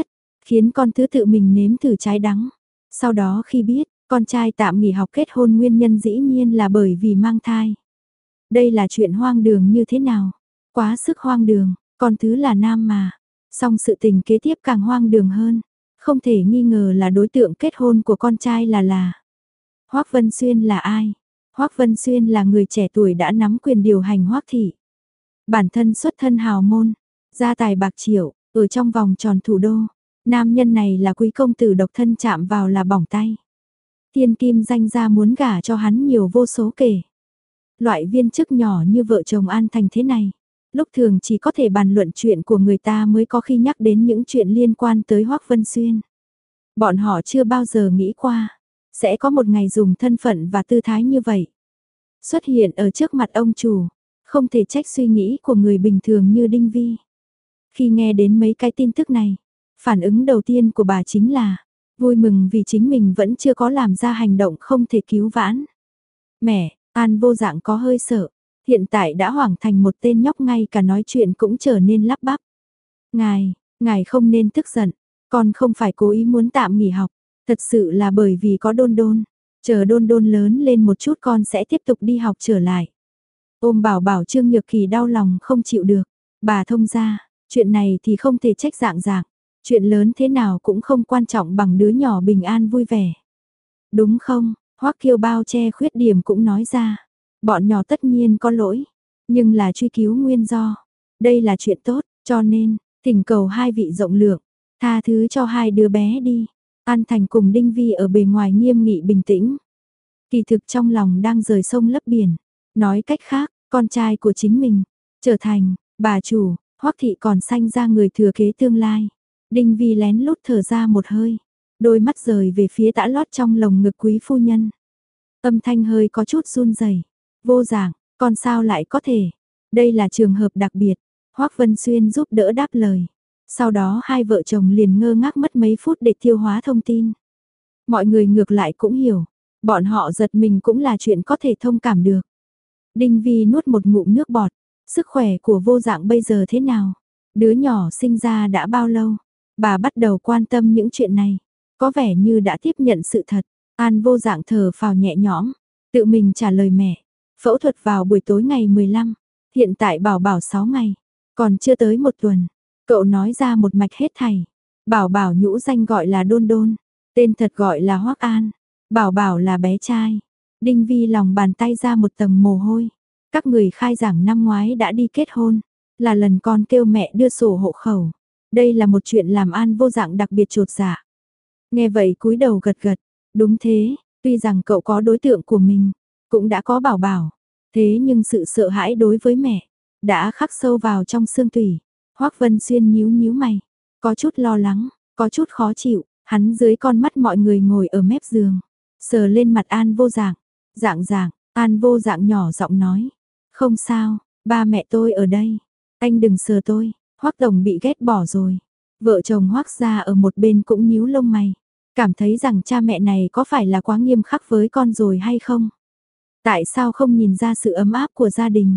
khiến con thứ tự mình nếm thử trái đắng. Sau đó khi biết, con trai tạm nghỉ học kết hôn nguyên nhân dĩ nhiên là bởi vì mang thai. Đây là chuyện hoang đường như thế nào? Quá sức hoang đường, con thứ là nam mà. Song sự tình kế tiếp càng hoang đường hơn. Không thể nghi ngờ là đối tượng kết hôn của con trai là Hoắc Vân Xuyên là ai? Hoắc Vân Xuyên là người trẻ tuổi đã nắm quyền điều hành Hoắc thị. Bản thân xuất thân hào môn, gia tài bạc triệu, ở trong vòng tròn thủ đô. Nam nhân này là quý công tử độc thân chạm vào là bỏng tay. Thiên kim danh gia muốn gả cho hắn nhiều vô số kể. Loại viên chức nhỏ như vợ chồng An Thành thế này, lúc thường chỉ có thể bàn luận chuyện của người ta mới có khi nhắc đến những chuyện liên quan tới Hoắc Vân Xuyên. Bọn họ chưa bao giờ nghĩ qua, sẽ có một ngày dùng thân phận và tư thái như vậy. Xuất hiện ở trước mặt ông chủ, không thể trách suy nghĩ của người bình thường như Đinh Vi. Khi nghe đến mấy cái tin tức này, phản ứng đầu tiên của bà chính là vui mừng vì chính mình vẫn chưa có làm ra hành động không thể cứu vãn. Mẹ, An Vô Dạng có hơi sợ, hiện tại đã hoảng thành một tên nhóc, ngay cả nói chuyện cũng trở nên lắp bắp. Ngài không nên tức giận, con không phải cố ý muốn tạm nghỉ học, thật sự là bởi vì có Đôn Đôn, chờ Đôn Đôn lớn lên một chút con sẽ tiếp tục đi học trở lại. Ôm bảo bảo Trương Nhược Kỳ đau lòng không chịu được, bà thông gia, chuyện này thì không thể trách Dạng Dạng, chuyện lớn thế nào cũng không quan trọng bằng đứa nhỏ bình an vui vẻ. Đúng không? Hoắc Kiêu bao che khuyết điểm cũng nói ra, bọn nhỏ tất nhiên có lỗi, nhưng là truy cứu nguyên do. Đây là chuyện tốt, cho nên, thỉnh cầu hai vị rộng lượng, tha thứ cho hai đứa bé đi. An Thành cùng Đinh Vi ở bề ngoài nghiêm nghị bình tĩnh. Kỳ thực trong lòng đang rời sông lấp biển. Nói cách khác, con trai của chính mình, trở thành, bà chủ, Hoắc thị còn sanh ra người thừa kế tương lai. Đinh Vi lén lút thở ra một hơi, đôi mắt rời về phía tã lót trong lồng ngực quý phu nhân. Âm thanh hơi có chút run rẩy. Vô Dạng, con sao lại có thể? Đây là trường hợp đặc biệt. Hoắc Vân Xuyên giúp đỡ đáp lời. Sau đó hai vợ chồng liền ngơ ngác mất mấy phút để tiêu hóa thông tin. Mọi người ngược lại cũng hiểu, bọn họ giật mình cũng là chuyện có thể thông cảm được. Đinh Vi nuốt một ngụm nước bọt, sức khỏe của Vô Dạng bây giờ thế nào? Đứa nhỏ sinh ra đã bao lâu? Bà bắt đầu quan tâm những chuyện này, có vẻ như đã tiếp nhận sự thật. An Vô Dạng thở phào nhẹ nhõm, tự mình trả lời mẹ. Phẫu thuật vào buổi tối ngày 15, hiện tại bảo bảo 6 ngày, còn chưa tới 1 tuần. Cậu nói ra một mạch hết thảy. Bảo bảo nhũ danh gọi là Đôn Đôn, tên thật gọi là Hoắc An. Bảo bảo là bé trai. Đinh Vi lòng bàn tay ra một tầng mồ hôi. Các người khai giảng năm ngoái đã đi kết hôn, là lần con kêu mẹ đưa sổ hộ khẩu. Đây là một chuyện làm An Vô Dạng đặc biệt chột dạ. Nghe vậy cúi đầu gật gật, đúng thế, tuy rằng cậu có đối tượng của mình, cũng đã có bảo bảo, thế nhưng sự sợ hãi đối với mẹ đã khắc sâu vào trong xương tủy. Hoắc Vân Xuyên nhíu nhíu mày, có chút lo lắng, có chút khó chịu, hắn dưới con mắt mọi người ngồi ở mép giường, sờ lên mặt An Vô Dạng. Dạng Dạng, An Vô Dạng nhỏ giọng nói, không sao, ba mẹ tôi ở đây, anh đừng sờ tôi. Hoắc tổng bị ghét bỏ rồi. Vợ chồng Hoắc gia ở một bên cũng nhíu lông mày, cảm thấy rằng cha mẹ này có phải là quá nghiêm khắc với con rồi hay không? Tại sao không nhìn ra sự ấm áp của gia đình?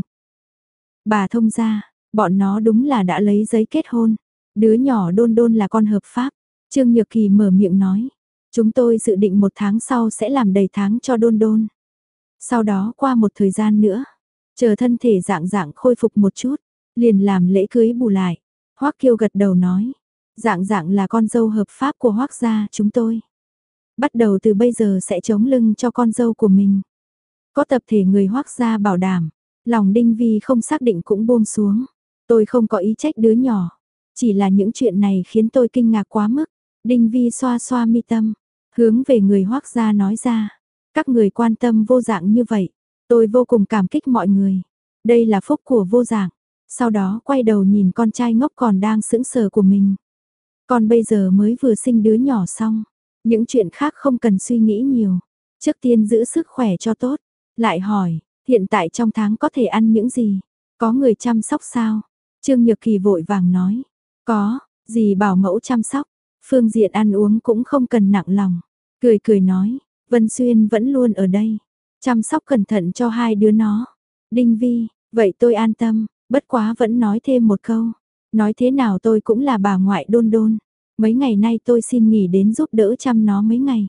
Bà thông gia, bọn nó đúng là đã lấy giấy kết hôn. Đứa nhỏ Đôn Đôn là con hợp pháp. Trương Nhược Kỳ mở miệng nói, chúng tôi dự định 1 tháng sau sẽ làm đầy tháng cho Đôn Đôn. Sau đó qua một thời gian nữa, chờ thân thể Dạng Dạng khôi phục một chút, liền làm lễ cưới bù lại. Hoắc Kiêu gật đầu nói, Dạng Dạng là con dâu hợp pháp của Hoắc gia chúng tôi. Bắt đầu từ bây giờ sẽ chống lưng cho con dâu của mình. Có tập thể người Hoắc gia bảo đảm, lòng Đinh Vi không xác định cũng buông xuống. Tôi không có ý trách đứa nhỏ, chỉ là những chuyện này khiến tôi kinh ngạc quá mức. Đinh Vi xoa xoa mi tâm, hướng về người Hoắc gia nói ra, các người quan tâm Vô Dạng như vậy, tôi vô cùng cảm kích mọi người. Đây là phúc của Vô Dạng. Sau đó quay đầu nhìn con trai ngốc còn đang sững sờ của mình. Con bây giờ mới vừa sinh đứa nhỏ xong, những chuyện khác không cần suy nghĩ nhiều. Trước tiên giữ sức khỏe cho tốt. Lại hỏi, hiện tại trong tháng có thể ăn những gì? Có người chăm sóc sao? Trương Nhược Kỳ vội vàng nói, có, dì bảo mẫu chăm sóc. Phương diện ăn uống cũng không cần nặng lòng. Cười cười nói, Vân Xuyên vẫn luôn ở đây, chăm sóc cẩn thận cho hai đứa nó. Đinh Vi, vậy tôi an tâm. Bất quá vẫn nói thêm một câu, nói thế nào tôi cũng là bà ngoại Đôn Đôn, Mấy ngày nay tôi xin nghỉ đến giúp đỡ chăm nó mấy ngày.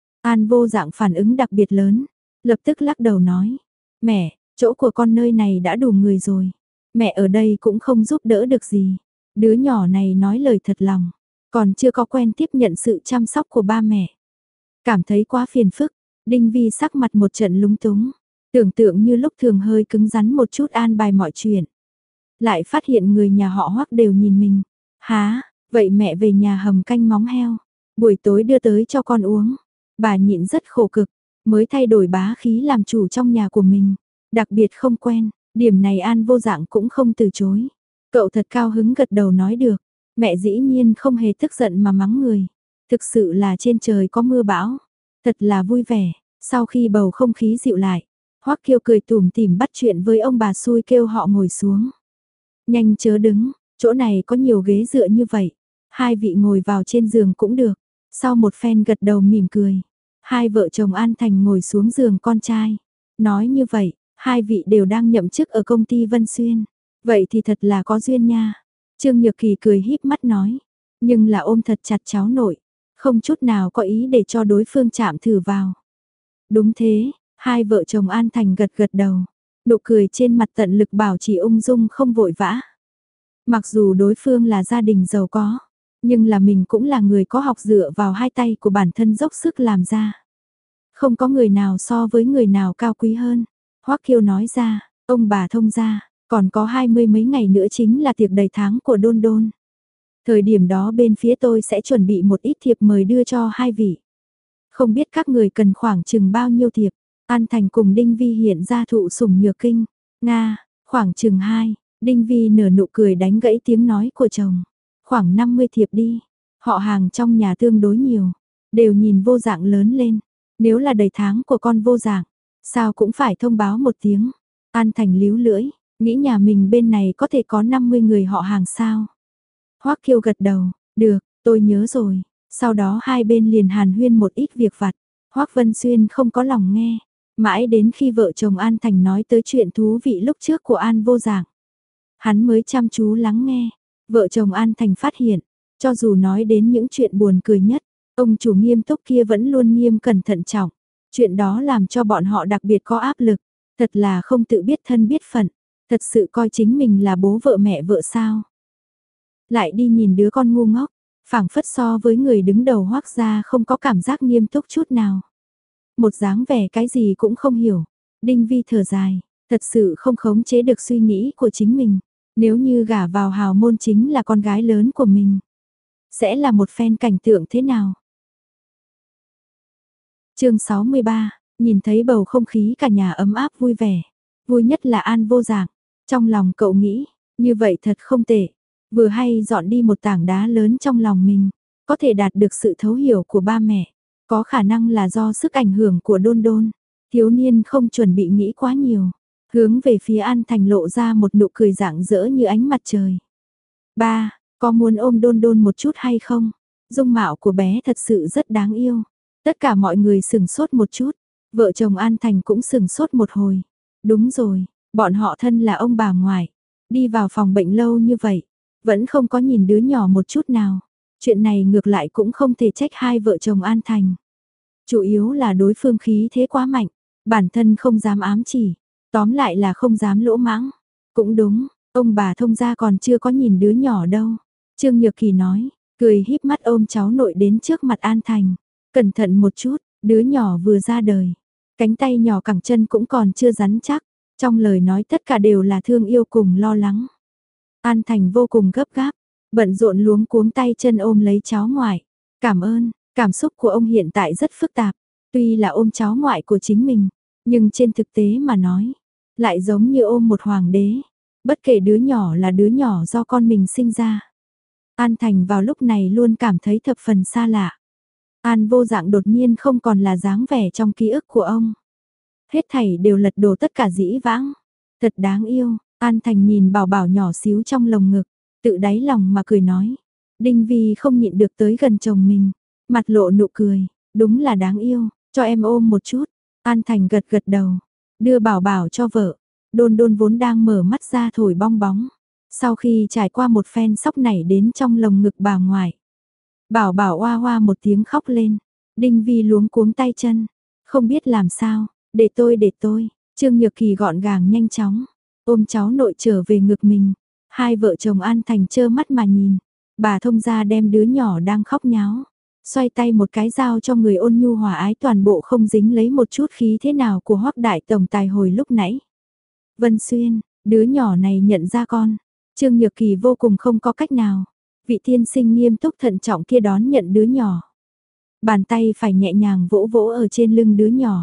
An Vô Dạng phản ứng đặc biệt lớn, lập tức lắc đầu nói. Mẹ, chỗ của con nơi này đã đủ người rồi. Mẹ ở đây cũng không giúp đỡ được gì. Đứa nhỏ này nói lời thật lòng, còn chưa có quen tiếp nhận sự chăm sóc của ba mẹ. Cảm thấy quá phiền phức, Đinh Vi sắc mặt một trận lúng túng. Tưởng tượng như lúc thường hơi cứng rắn một chút an bài mọi chuyện. Lại phát hiện người nhà họ Hoắc đều nhìn mình. Há, vậy mẹ về nhà hầm canh móng heo. Buổi tối đưa tới cho con uống. Bà nhịn rất khổ cực, mới thay đổi bá khí làm chủ trong nhà của mình. Đặc biệt không quen, điểm này An Vô Dạng cũng không từ chối. Cậu thật cao hứng gật đầu nói được. Mẹ dĩ nhiên không hề tức giận mà mắng người. Thực sự là trên trời có mưa bão. Thật là vui vẻ. Sau khi bầu không khí dịu lại, Hoắc Kiêu cười tủm tỉm bắt chuyện với ông bà xui kêu họ ngồi xuống. Nhanh chớ đứng, chỗ này có nhiều ghế dựa như vậy. Hai vị ngồi vào trên giường cũng được. Sau một phen gật đầu mỉm cười, hai vợ chồng An Thành ngồi xuống giường con trai. Nói như vậy, hai vị đều đang nhậm chức ở công ty Vân Xuyên. Vậy thì thật là có duyên nha. Trương Nhược Kỳ cười híp mắt nói. Nhưng là ôm thật chặt cháu nội. Không chút nào có ý để cho đối phương chạm thử vào. Đúng thế, hai vợ chồng An Thành gật gật đầu. Nụ cười trên mặt tận lực bảo trì ung dung không vội vã. Mặc dù đối phương là gia đình giàu có, nhưng là mình cũng là người có học dựa vào hai tay của bản thân dốc sức làm ra. Không có người nào so với người nào cao quý hơn. Hoắc Kiêu nói ra, ông bà thông gia, còn có 20 mấy ngày nữa chính là tiệc đầy tháng của Đôn Đôn. Thời điểm đó bên phía tôi sẽ chuẩn bị một ít thiệp mời đưa cho hai vị. Không biết các người cần khoảng chừng bao nhiêu thiệp. An Thành cùng Đinh Vi hiện ra thụ sủng nhược kinh. Nga, khoảng chừng 2. Đinh Vi nở nụ cười đánh gãy tiếng nói của chồng. Khoảng 50 thiệp đi. Họ hàng trong nhà tương đối nhiều. Đều nhìn Vô Dạng lớn lên. Nếu là đầy tháng của con Vô Dạng, sao cũng phải thông báo một tiếng. An Thành líu lưỡi, nghĩ nhà mình bên này có thể có 50 người họ hàng sao. Hoắc Kiêu gật đầu, được, tôi nhớ rồi. Sau đó hai bên liền hàn huyên một ít việc vặt. Hoắc Vân Xuyên không có lòng nghe. Mãi đến khi vợ chồng An Thành nói tới chuyện thú vị lúc trước của An Vô Dạng, hắn mới chăm chú lắng nghe. Vợ chồng An Thành phát hiện, cho dù nói đến những chuyện buồn cười nhất, ông chủ nghiêm túc kia vẫn luôn nghiêm cẩn thận trọng. Chuyện đó làm cho bọn họ đặc biệt có áp lực. Thật là không tự biết thân biết phận. Thật sự coi chính mình là bố vợ mẹ vợ sao. Lại đi nhìn đứa con ngu ngốc, phảng phất so với người đứng đầu Hoắc gia không có cảm giác nghiêm túc chút nào. Một dáng vẻ cái gì cũng không hiểu. Đinh Vi thở dài, thật sự không khống chế được suy nghĩ của chính mình. Nếu như gả vào hào môn chính là con gái lớn của mình, sẽ là một phen cảnh tượng thế nào? Chương 63, nhìn thấy bầu không khí cả nhà ấm áp vui vẻ. Vui nhất là An Vô Dạng. Trong lòng cậu nghĩ, như vậy thật không tệ. Vừa hay dọn đi một tảng đá lớn trong lòng mình, có thể đạt được sự thấu hiểu của ba mẹ. Có khả năng là do sức ảnh hưởng của Đôn Đôn. Thiếu niên không chuẩn bị nghĩ quá nhiều. Hướng về phía An Thành lộ ra một nụ cười rạng rỡ như ánh mặt trời. Ba, có muốn ôm Đôn Đôn một chút hay không? Dung mạo của bé thật sự rất đáng yêu. Tất cả mọi người sửng sốt một chút. Vợ chồng An Thành cũng sửng sốt một hồi. Đúng rồi, bọn họ thân là ông bà ngoại. Đi vào phòng bệnh lâu như vậy, vẫn không có nhìn đứa nhỏ một chút nào. Chuyện này ngược lại cũng không thể trách hai vợ chồng An Thành. Chủ yếu là đối phương khí thế quá mạnh, bản thân không dám ám chỉ, tóm lại là không dám lỗ mãng. Cũng đúng, ông bà thông gia còn chưa có nhìn đứa nhỏ đâu. Trương Nhược Kỳ nói, cười híp mắt ôm cháu nội đến trước mặt An Thành. Cẩn thận một chút, đứa nhỏ vừa ra đời. Cánh tay nhỏ cẳng chân cũng còn chưa rắn chắc. Trong lời nói tất cả đều là thương yêu cùng lo lắng. An Thành vô cùng gấp gáp, bận rộn luống cuống tay chân ôm lấy cháu ngoại. Cảm ơn, cảm xúc của ông hiện tại rất phức tạp. Tuy là ôm cháu ngoại của chính mình, nhưng trên thực tế mà nói, lại giống như ôm một hoàng đế. Bất kể đứa nhỏ là đứa nhỏ do con mình sinh ra. An Thành vào lúc này luôn cảm thấy thập phần xa lạ. An Vô Dạng đột nhiên không còn là dáng vẻ trong ký ức của ông. Hết thảy đều lật đổ tất cả dĩ vãng. Thật đáng yêu, An Thành nhìn bảo bảo nhỏ xíu trong lồng ngực, tự đáy lòng mà cười nói. Đinh Vi không nhịn được tới gần chồng mình, mặt lộ nụ cười, đúng là đáng yêu, cho em ôm một chút. An Thành gật gật đầu, đưa bảo bảo cho vợ. Đôn Đôn vốn đang mở mắt ra thổi bong bóng. Sau khi trải qua một phen sóc nảy đến trong lồng ngực bà ngoại, Bảo Bảo oa oa một tiếng khóc lên. Đinh Vi luống cuống tay chân, không biết làm sao, để tôi. Trương Nhược Kỳ gọn gàng nhanh chóng, ôm cháu nội trở về ngực mình. Hai vợ chồng An Thành trơ mắt mà nhìn. Bà thông gia đem đứa nhỏ đang khóc nháo, xoay tay một cái dao cho người ôn nhu hòa ái toàn bộ không dính lấy một chút khí thế nào của Hoắc đại tổng tài hồi lúc nãy. Vân Xuyên, đứa nhỏ này nhận ra con. Trương Nhược Kỳ vô cùng không có cách nào. Vị tiên sinh nghiêm túc thận trọng kia đón nhận đứa nhỏ. Bàn tay phải nhẹ nhàng vỗ vỗ ở trên lưng đứa nhỏ.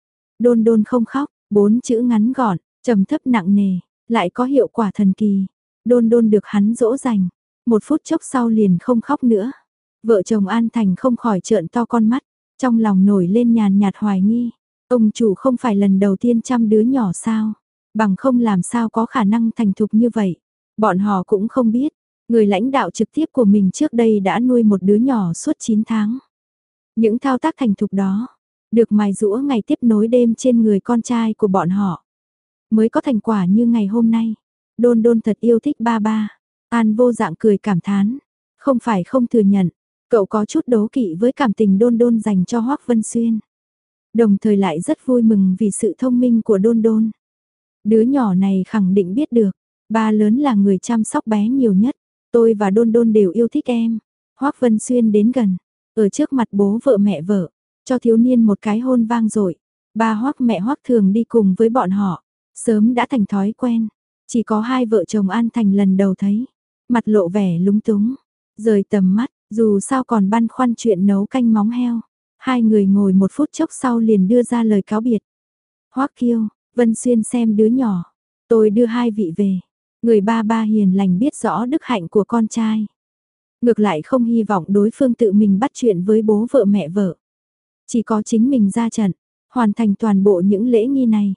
Đôn đôn không khóc, 4 chữ ngắn gọn, trầm thấp nặng nề, lại có hiệu quả thần kỳ. Đôn đôn được hắn dỗ dành, 1 phút chốc sau liền không khóc nữa. Vợ chồng An Thành không khỏi trợn to con mắt, trong lòng nổi lên nhàn nhạt hoài nghi. Ông chủ không phải lần đầu tiên chăm đứa nhỏ sao? Bằng không làm sao có khả năng thành thục như vậy. Bọn họ cũng không biết, người lãnh đạo trực tiếp của mình trước đây đã nuôi một đứa nhỏ suốt 9 tháng. Những thao tác thành thục đó, được mài giũa ngày tiếp nối đêm trên người con trai của bọn họ. Mới có thành quả như ngày hôm nay. Đôn đôn thật yêu thích ba ba. An Vô Dạng cười cảm thán. Không phải không thừa nhận, cậu có chút đố kỵ với cảm tình đôn đôn dành cho Hoắc Vân Xuyên. Đồng thời lại rất vui mừng vì sự thông minh của đôn đôn. Đứa nhỏ này khẳng định biết được, ba lớn là người chăm sóc bé nhiều nhất. Tôi và đôn đôn đều yêu thích em. Hoắc Vân Xuyên đến gần, ở trước mặt bố vợ mẹ vợ, cho thiếu niên một cái hôn vang dội. Ba Hoắc mẹ Hoắc thường đi cùng với bọn họ, sớm đã thành thói quen. Chỉ có hai vợ chồng An Thành lần đầu thấy, mặt lộ vẻ lúng túng, rời tầm mắt, dù sao còn băn khoăn chuyện nấu canh móng heo. Hai người ngồi 1 phút chốc sau liền đưa ra lời cáo biệt. Hoắc Kiêu, Vân Xuyên xem đứa nhỏ, tôi đưa hai vị về. Người ba ba hiền lành biết rõ đức hạnh của con trai. Ngược lại không hy vọng đối phương tự mình bắt chuyện với bố vợ mẹ vợ. Chỉ có chính mình ra trận, hoàn thành toàn bộ những lễ nghi này.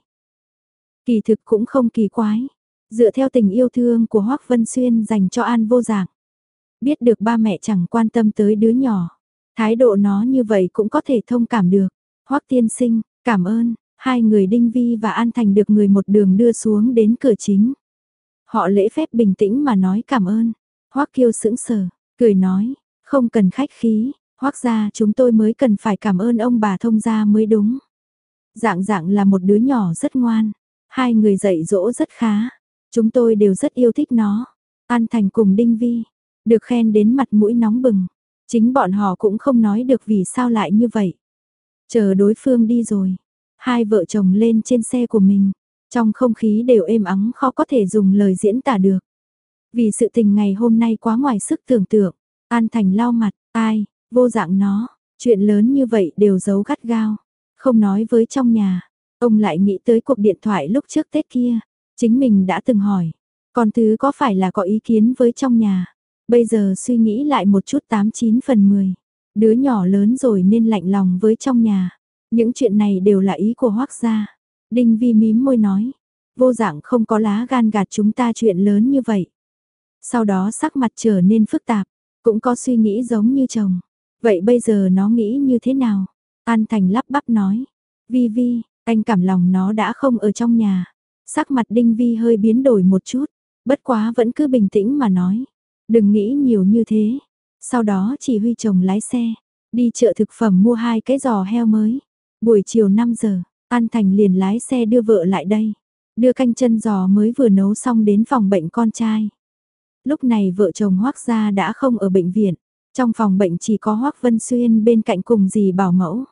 Kỳ thực cũng không kỳ quái. Dựa theo tình yêu thương của Hoắc Vân Xuyên dành cho An Vô Dạng, biết được ba mẹ chẳng quan tâm tới đứa nhỏ, thái độ nó như vậy cũng có thể thông cảm được. Hoắc tiên sinh, cảm ơn. Hai người Đinh Vi và An Thành được người một đường đưa xuống đến cửa chính. Họ lễ phép bình tĩnh mà nói cảm ơn. Hoắc Kiêu sững sờ, cười nói, không cần khách khí, Hoắc gia chúng tôi mới cần phải cảm ơn ông bà thông gia mới đúng. Dạng dạng là một đứa nhỏ rất ngoan, hai người dạy dỗ rất khá, chúng tôi đều rất yêu thích nó. An Thành cùng Đinh Vi, được khen đến mặt mũi nóng bừng, chính bọn họ cũng không nói được vì sao lại như vậy. Chờ đối phương đi rồi, hai vợ chồng lên trên xe của mình, trong không khí đều êm ắng khó có thể dùng lời diễn tả được. Vì sự tình ngày hôm nay quá ngoài sức tưởng tượng, An Thành lau mặt, ai, Vô Dạng nó, chuyện lớn như vậy đều giấu gắt gao, không nói với trong nhà. Ông lại nghĩ tới cuộc điện thoại lúc trước Tết kia, chính mình đã từng hỏi, con thứ có phải là có ý kiến với trong nhà. Bây giờ suy nghĩ lại một chút 89 phần 10, đứa nhỏ lớn rồi nên lạnh lòng với trong nhà. Những chuyện này đều là ý của Hoắc gia. Đinh Vi mím môi nói, Vô Dạng không có lá gan gạt chúng ta chuyện lớn như vậy. Sau đó sắc mặt trở nên phức tạp, cũng có suy nghĩ giống như chồng. Vậy bây giờ nó nghĩ như thế nào? An Thành lắp bắp nói, Vi Vi, anh cảm lòng nó đã không ở trong nhà. Sắc mặt Đinh Vi hơi biến đổi một chút, bất quá vẫn cứ bình tĩnh mà nói, đừng nghĩ nhiều như thế. Sau đó chỉ huy chồng lái xe, đi chợ thực phẩm mua 2 cái giò heo mới. Buổi chiều 5 giờ, An Thành liền lái xe đưa vợ lại đây, đưa canh chân giò mới vừa nấu xong đến phòng bệnh con trai. Lúc này vợ chồng Hoắc gia đã không ở bệnh viện, trong phòng bệnh chỉ có Hoắc Vân Xuyên bên cạnh cùng dì bảo mẫu.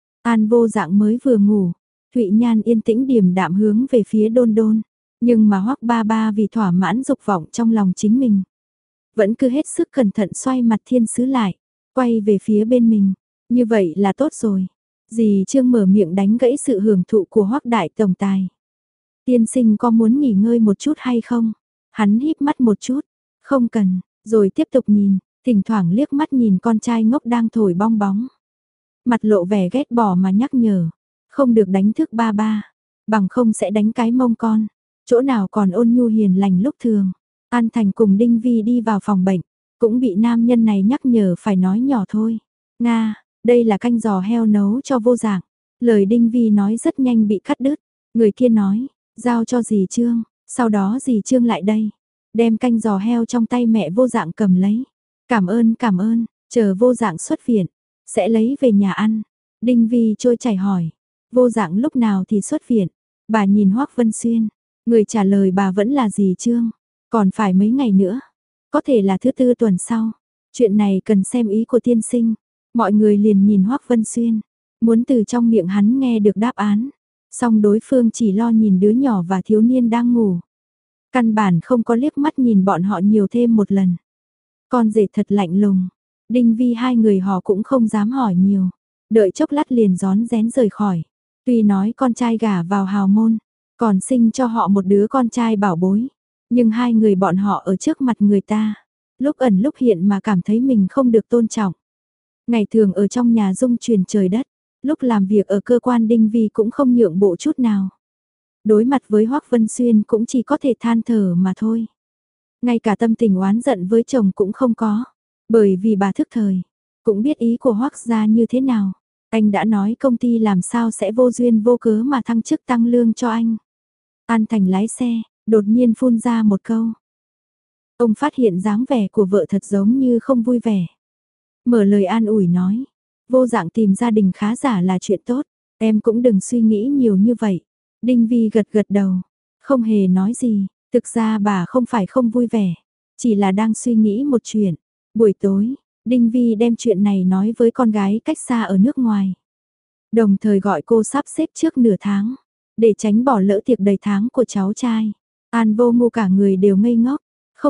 An Vô Dạng mới vừa ngủ, Thụy Nhan yên tĩnh điềm đạm hướng về phía Đôn Đôn, nhưng mà Hoắc ba ba vì thỏa mãn dục vọng trong lòng chính mình, vẫn cứ hết sức cẩn thận xoay mặt thiên sứ lại, quay về phía bên mình, như vậy là tốt rồi. Dì Trương mở miệng đánh gãy sự hưởng thụ của Hoắc đại tổng tài. Tiên sinh có muốn nghỉ ngơi một chút hay không? Hắn híp mắt một chút, không cần, rồi tiếp tục nhìn, thỉnh thoảng liếc mắt nhìn con trai ngốc đang thổi bong bóng. Mặt lộ vẻ ghét bỏ mà nhắc nhở, không được đánh thức ba ba, bằng không sẽ đánh cái mông con. Chỗ nào còn ôn nhu hiền lành lúc thường. An Thành cùng Đinh Vi đi vào phòng bệnh, cũng bị nam nhân này nhắc nhở phải nói nhỏ thôi. Nga, đây là canh giò heo nấu cho Vô Dạng. Lời Đinh Vi nói rất nhanh bị cắt đứt. Người kia nói, giao cho dì Trương, sau đó dì Trương lại đây, đem canh giò heo trong tay mẹ Vô Dạng cầm lấy. Cảm ơn, Chờ Vô Dạng xuất viện, sẽ lấy về nhà ăn. Đinh Vi trôi chảy hỏi, Vô Dạng lúc nào thì xuất viện? Bà nhìn Hoắc Vân Xuyên, người trả lời bà vẫn là dì Trương, còn phải mấy ngày nữa, có thể là thứ tư tuần sau. Chuyện này cần xem ý của tiên sinh. Mọi người liền nhìn Hoắc Vân Xuyên, muốn từ trong miệng hắn nghe được đáp án. Song đối phương chỉ lo nhìn đứa nhỏ và thiếu niên đang ngủ. Căn bản không có liếc mắt nhìn bọn họ nhiều thêm một lần. Con rể thật lạnh lùng. Đinh Vi hai người họ cũng không dám hỏi nhiều. Đợi chốc lát liền rón rén rời khỏi. Tuy nói con trai gả vào hào môn, còn sinh cho họ một đứa con trai bảo bối. Nhưng hai người bọn họ ở trước mặt người ta, lúc ẩn lúc hiện mà cảm thấy mình không được tôn trọng. Ngày thường ở trong nhà dung truyền trời đất, lúc làm việc ở cơ quan Đinh Vi cũng không nhượng bộ chút nào. Đối mặt với Hoắc Vân Xuyên cũng chỉ có thể than thở mà thôi. Ngay cả tâm tình oán giận với chồng cũng không có, bởi vì bà thức thời, cũng biết ý của Hoắc gia như thế nào. Anh đã nói công ty làm sao sẽ vô duyên vô cớ mà thăng chức tăng lương cho anh. An Thành lái xe, đột nhiên phun ra một câu. Ông phát hiện dáng vẻ của vợ thật giống như không vui vẻ. Mở lời an ủi nói, Vô Dạng tìm gia đình khá giả là chuyện tốt, em cũng đừng suy nghĩ nhiều như vậy. Đinh Vi gật gật đầu, không hề nói gì, thực ra bà không phải không vui vẻ, chỉ là đang suy nghĩ một chuyện. Buổi tối, Đinh Vi đem chuyện này nói với con gái cách xa ở nước ngoài. Đồng thời gọi cô sắp xếp trước nửa tháng, để tránh bỏ lỡ tiệc đầy tháng của cháu trai. An Vô Ngu cả người đều ngây ngốc,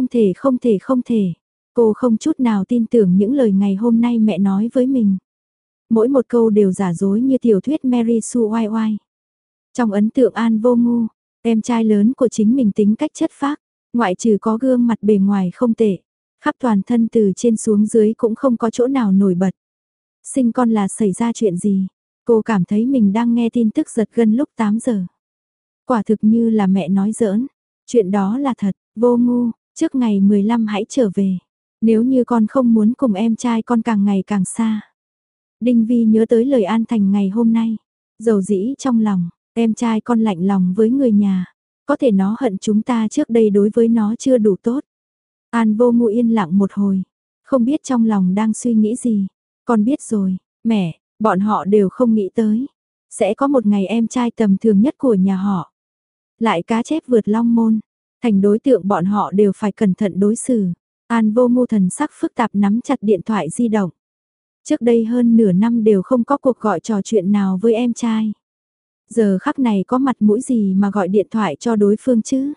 không thể. Cô không chút nào tin tưởng những lời ngày hôm nay mẹ nói với mình. Mỗi một câu đều giả dối như tiểu thuyết Mary Sue oai oai. Trong ấn tượng An Vô Ngu, em trai lớn của chính mình tính cách chất phác, ngoại trừ có gương mặt bề ngoài không tệ, khắp toàn thân từ trên xuống dưới cũng không có chỗ nào nổi bật. Sinh con là xảy ra chuyện gì? Cô cảm thấy mình đang nghe tin tức giật gân lúc 8 giờ. Quả thực như là mẹ nói giỡn, chuyện đó là thật. Vô Ngu, trước ngày 15 hãy trở về. Nếu như con không muốn cùng em trai con càng ngày càng xa. Đinh Vi nhớ tới lời An Thành ngày hôm nay, dầu dĩ trong lòng, em trai con lạnh lòng với người nhà, có thể nó hận chúng ta trước đây đối với nó chưa đủ tốt. An Vô Ngu yên lặng một hồi, không biết trong lòng đang suy nghĩ gì. Con biết rồi, mẹ, bọn họ đều không nghĩ tới. Sẽ có một ngày em trai tầm thường nhất của nhà họ lại cá chép vượt long môn, thành đối tượng bọn họ đều phải cẩn thận đối xử. An Vô Ngu thần sắc phức tạp nắm chặt điện thoại di động. Trước đây hơn nửa năm đều không có cuộc gọi trò chuyện nào với em trai. Giờ khắc này có mặt mũi gì mà gọi điện thoại cho đối phương chứ?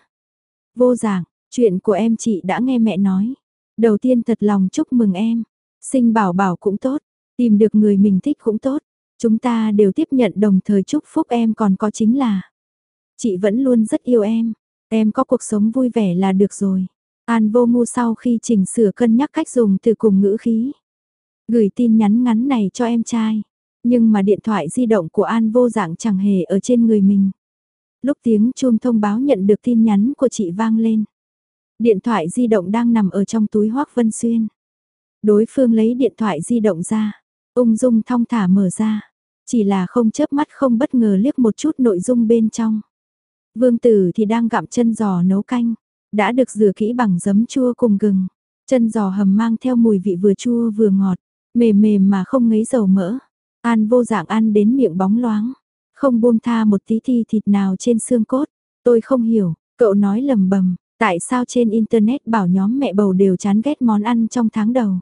Vô Dạng, chuyện của em chị đã nghe mẹ nói. Đầu tiên thật lòng chúc mừng em. Sinh bảo bảo cũng tốt, tìm được người mình thích cũng tốt. Chúng ta đều tiếp nhận đồng thời chúc phúc em, còn có chính là chị vẫn luôn rất yêu em có cuộc sống vui vẻ là được rồi. An Vô Ngu sau khi chỉnh sửa cân nhắc cách dùng từ cùng ngữ khí, gửi tin nhắn ngắn này cho em trai. Nhưng mà điện thoại di động của An Vô Dạng chẳng hề ở trên người mình. Lúc tiếng chuông thông báo nhận được tin nhắn của chị vang lên, điện thoại di động đang nằm ở trong túi Hoắc Vân Xuyên. Đối phương lấy điện thoại di động ra, ung dung thong thả mở ra, chỉ là không chớp mắt không bất ngờ liếc một chút nội dung bên trong. Vương Tử thì đang gặm chân giò nấu canh, đã được rửa kỹ bằng giấm chua cùng gừng. Chân giò hầm mang theo mùi vị vừa chua vừa ngọt, mềm mềm mà không ngấy dầu mỡ. An Vô Dạng ăn đến miệng bóng loáng, không buông tha một tí thi thịt nào trên xương cốt. Tôi không hiểu, cậu nói lầm bầm, tại sao trên internet bảo nhóm mẹ bầu đều chán ghét món ăn trong tháng đầu.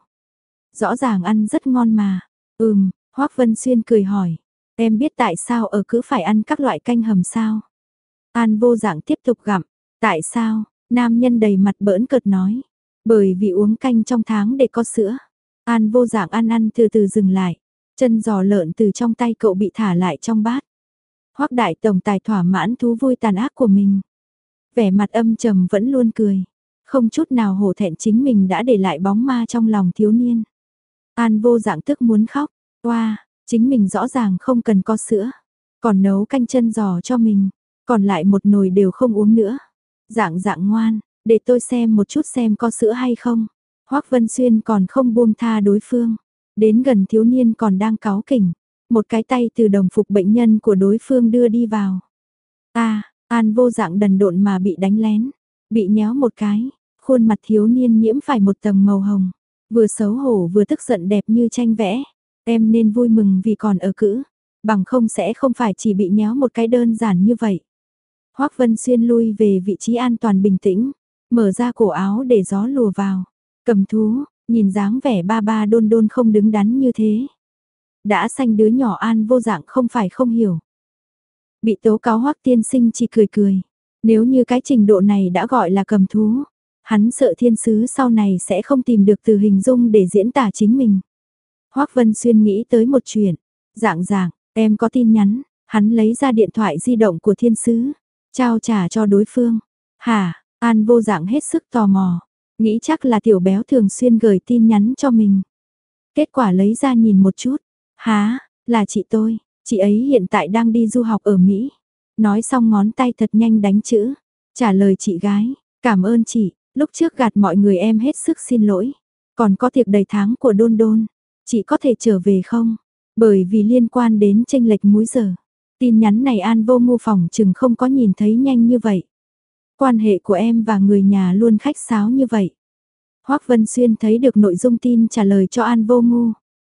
Rõ ràng ăn rất ngon mà. Hoắc Vân Xuyên cười hỏi, em biết tại sao ở cứ phải ăn các loại canh hầm sao? An Vô Dạng tiếp tục gặm, tại sao? Nam nhân đầy mặt bỡn cợt nói, bởi vì uống canh trong tháng để có sữa. An Vô Dạng ăn từ từ dừng lại, chân giò lợn từ trong tay cậu bị thả lại trong bát. Hoắc đại tổng tài thỏa mãn thú vui tàn ác của mình, vẻ mặt âm trầm vẫn luôn cười, không chút nào hổ thẹn chính mình đã để lại bóng ma trong lòng thiếu niên. An Vô Dạng tức muốn khóc, oa, chính mình rõ ràng không cần có sữa, còn nấu canh chân giò cho mình, còn lại một nồi đều không uống nữa. Dạng ngoan, để tôi xem một chút xem có sữa hay không. Hoắc Vân Xuyên còn không buông tha đối phương, đến gần thiếu niên còn đang cáu kỉnh, một cái tay từ đồng phục bệnh nhân của đối phương đưa đi vào. An Vô Dạng đần độn mà bị đánh lén, bị nhéo một cái, khuôn mặt thiếu niên nhiễm phải một tầng màu hồng, Vừa xấu hổ vừa tức giận đẹp như tranh vẽ. Em nên vui mừng vì còn ở cữ, bằng không sẽ không phải chỉ bị nhéo một cái đơn giản như vậy. Hoắc Vân Xuyên lui về vị trí an toàn bình tĩnh, mở ra cổ áo để gió lùa vào. Cầm thú, nhìn dáng vẻ ba ba đôn đôn không đứng đắn như thế. Đã sanh đứa nhỏ An Vô Dạng không phải không hiểu. Bị tố cáo Hoắc tiên sinh chỉ cười cười. Nếu như cái trình độ này đã gọi là cầm thú, hắn sợ thiên sứ sau này sẽ không tìm được từ hình dung để diễn tả chính mình. Hoắc Vân Xuyên nghĩ tới một chuyện. Dạng, em có tin nhắn. Hắn lấy ra điện thoại di động của thiên sứ, trao trả cho đối phương. Hả? An Vô Dạng hết sức tò mò. Nghĩ chắc là tiểu béo thường xuyên gửi tin nhắn cho mình. Kết quả lấy ra nhìn một chút. Hả? Là chị tôi. Chị ấy hiện tại đang đi du học ở Mỹ. Nói xong ngón tay thật nhanh đánh chữ. Trả lời chị gái. Cảm ơn chị. Lúc trước gạt mọi người em hết sức xin lỗi. Còn có tiệc đầy tháng của Đôn Đôn. Chị có thể trở về không? Bởi vì liên quan đến chênh lệch múi giờ. Tin nhắn này An Vô Ngu phòng chừng không có nhìn thấy nhanh như vậy. Quan hệ của em và người nhà luôn khách sáo như vậy. Hoắc Vân Xuyên thấy được nội dung tin trả lời cho An Vô Ngu.